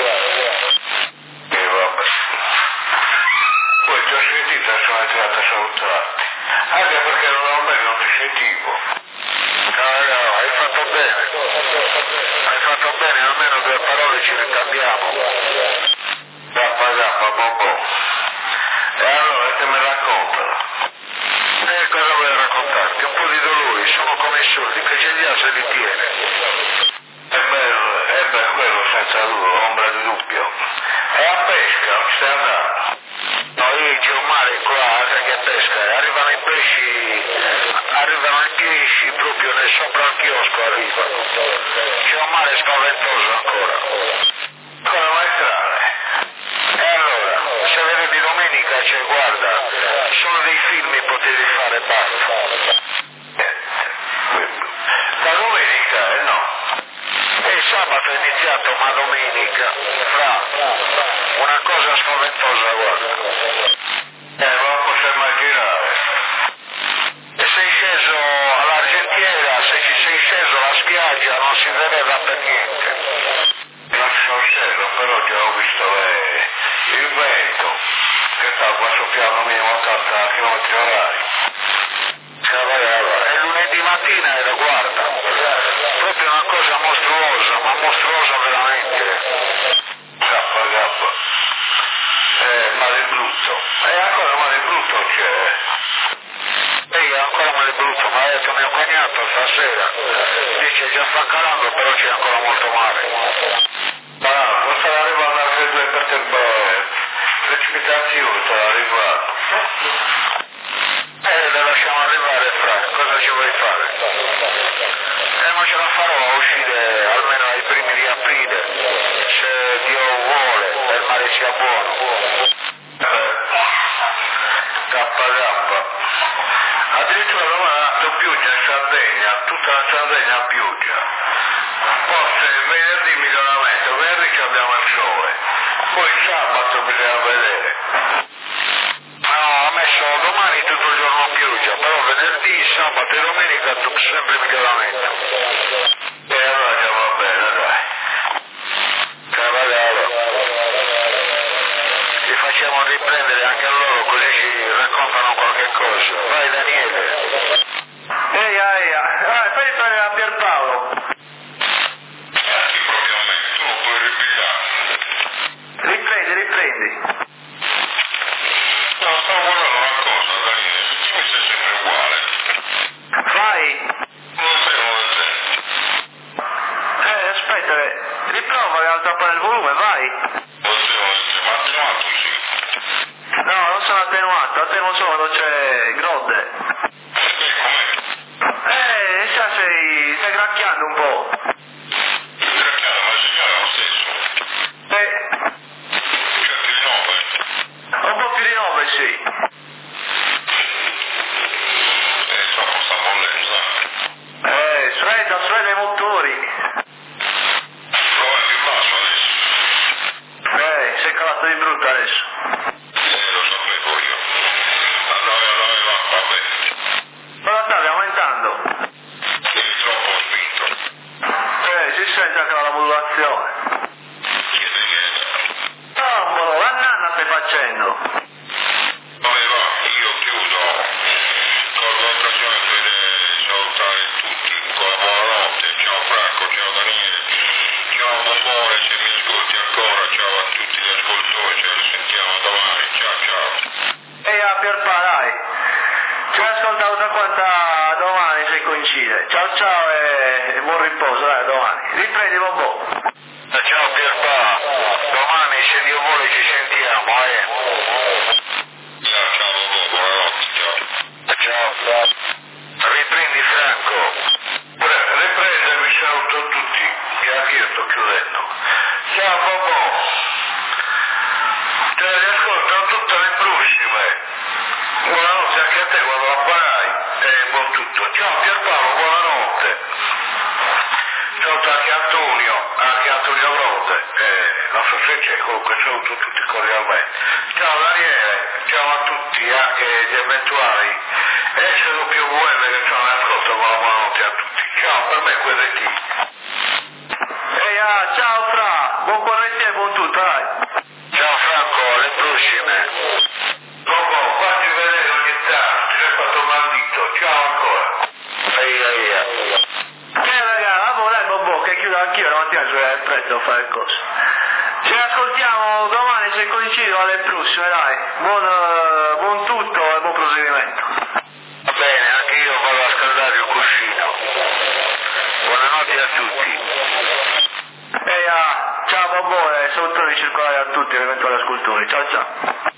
E vabbè. Poi ti ho sentito e sono entrato a salutarti. Anche perché non ho bene, non ti sentivo. Cavolo, hai fatto bene. Hai fatto bene, almeno due parole ci ricambiamo. Zappa zappa, bobo. E allora che me raccontano? E cosa vuoi raccontarti? Un po' di dolori, sono come i soldi, che ce li ha se li tiene. È bello, è bello quello senza ombra di dubbio. E a pesca, non ci stai andando? No, io c'è un mare qua, sai che pesca, arrivano i pesci, arrivano i pesci proprio nel sopra il chiosco arrivano. C'è un mare spaventoso ancora. Ancora maestrale. E allora, se vedevi domenica, cioè guarda, solo dei film potevi fare basta. La domenica, eh no. E sabato è iniziato, ma domenica, fra, una cosa spaventosa, guarda. Eh, non lo posso immaginare. E sei sceso all'Argentiera, se ci sei sceso alla spiaggia non si vedeva per niente. Non ci sono sceso, però già ho visto le... il vento, che sta qua soffiando minimo ottanta chilometri orari. Cavallava. E lunedì mattina era, guarda, proprio una cosa mostruosa, ma mostruosa veramente. Zappa, zappa. Eh, male brutto. E ancora male brutto c'è. Ehi, ancora male brutto, ma ha detto mio cognato stasera. Dice già sta calando, però c'è ancora molto male. Ma non sarà arrivato anche due per precipitazioni, sarà arrivato. Eh, le lasciamo arrivare, fra, cosa ci vuoi fare? Eh, ma ce la farò a uscire almeno ai primi di aprile, se Dio vuole e il mare sia buono. Eh, kappa kappa. Addirittura non ha dato pioggia in Sardegna, tutta la Sardegna a pioggia. Forse venerdì miglioramento, venerdì abbiamo il sole, poi il sabato bisogna vedere. No, ha messo domani tutto il giorno pioggia, però venerdì, sabato e domenica sempre miglioramento. E allora già va bene, dai. Cavallaro. Li facciamo riprendere anche a loro, così ci raccontano qualche cosa. Vai Daniele. Ehi, ehi, ah, fai prendere a Pierpaolo. Anzi, proprio a me, tu non puoi ripigliare. Riprendi, riprendi. No, stavo guardando una cosa, Daniele, tu mi sei sempre uguale. Vai. Non sei uno Eh, aspetta, eh, riprova che alza il volume, vai. non sei uno ma attenuato sì. No, non sono attenuato, attenuo solo quando c'è Grodde. E com'è? Eh, sa sei, stai gracchiando un po'. Gracchiare, ma il segnale è lo stesso. Eh, Certi di nove. un po' più di nove, sì. E troppo sta bollendo, sai. Eh, fredda, fredda i motori. Provo più basso adesso. Eh, sei calato di brutto adesso. riprendi anche la modulazione. Tombolo, la nanna stai facendo? Come va? Io chiudo. Colgo l'occasione per salutare tutti. Con la buonanotte. Ciao Franco, ciao Daniele. Ciao Bombone, se mi ascolti ancora. Ciao a tutti gli ascoltatori. Ci risentiamo domani. Ciao ciao. Ehi a Pierpa, dai. Ci ascolta tutta quanta domani se coincide. Ciao ciao e buon riposo, dai, domani. Riprendi un po'. Ciao Pierpa, domani se Dio vuole ci sentiamo, eh. Ciao, ciao, buonanotte, ciao. Ciao. Riprendi Franco. Riprende, vi saluto tutti, che anche io sto chiudendo. Ciao Bobo. Te li ascolto tutte le prossime. Buonanotte anche a te quando la farai. E buon tutto. Ciao Pierpaolo, buonanotte. Ciao anche Antonio, anche Antonio Grote, eh, non so se c'è, comunque saluto tutti cordialmente. Ciao Daniele, ciao a tutti, anche gli eventuali S W M che sono in ascolto, con la buonanotte a tutti. Ciao, per me quello è chi. Ehi ah, ciao Fra, buon corretto e buon tutto, dai. Ciao Franco, alle prossime. Bobo, fatti vedere ogni tanto, ti sei fatto maldito, ciao ancora. Ehi, ehi, ehi. Che chiudo anch'io la mattina cioè presto a fare cose. Ci ascoltiamo domani se coincido alle prossime, dai. Buon, uh, buon tutto e buon proseguimento. Va bene, anche io vado a scaldare il cuscino. Buonanotte a tutti. Ehi ah, ciao Bobo e salutoni circolari a tutti, eventuali ascoltatori. Ciao ciao.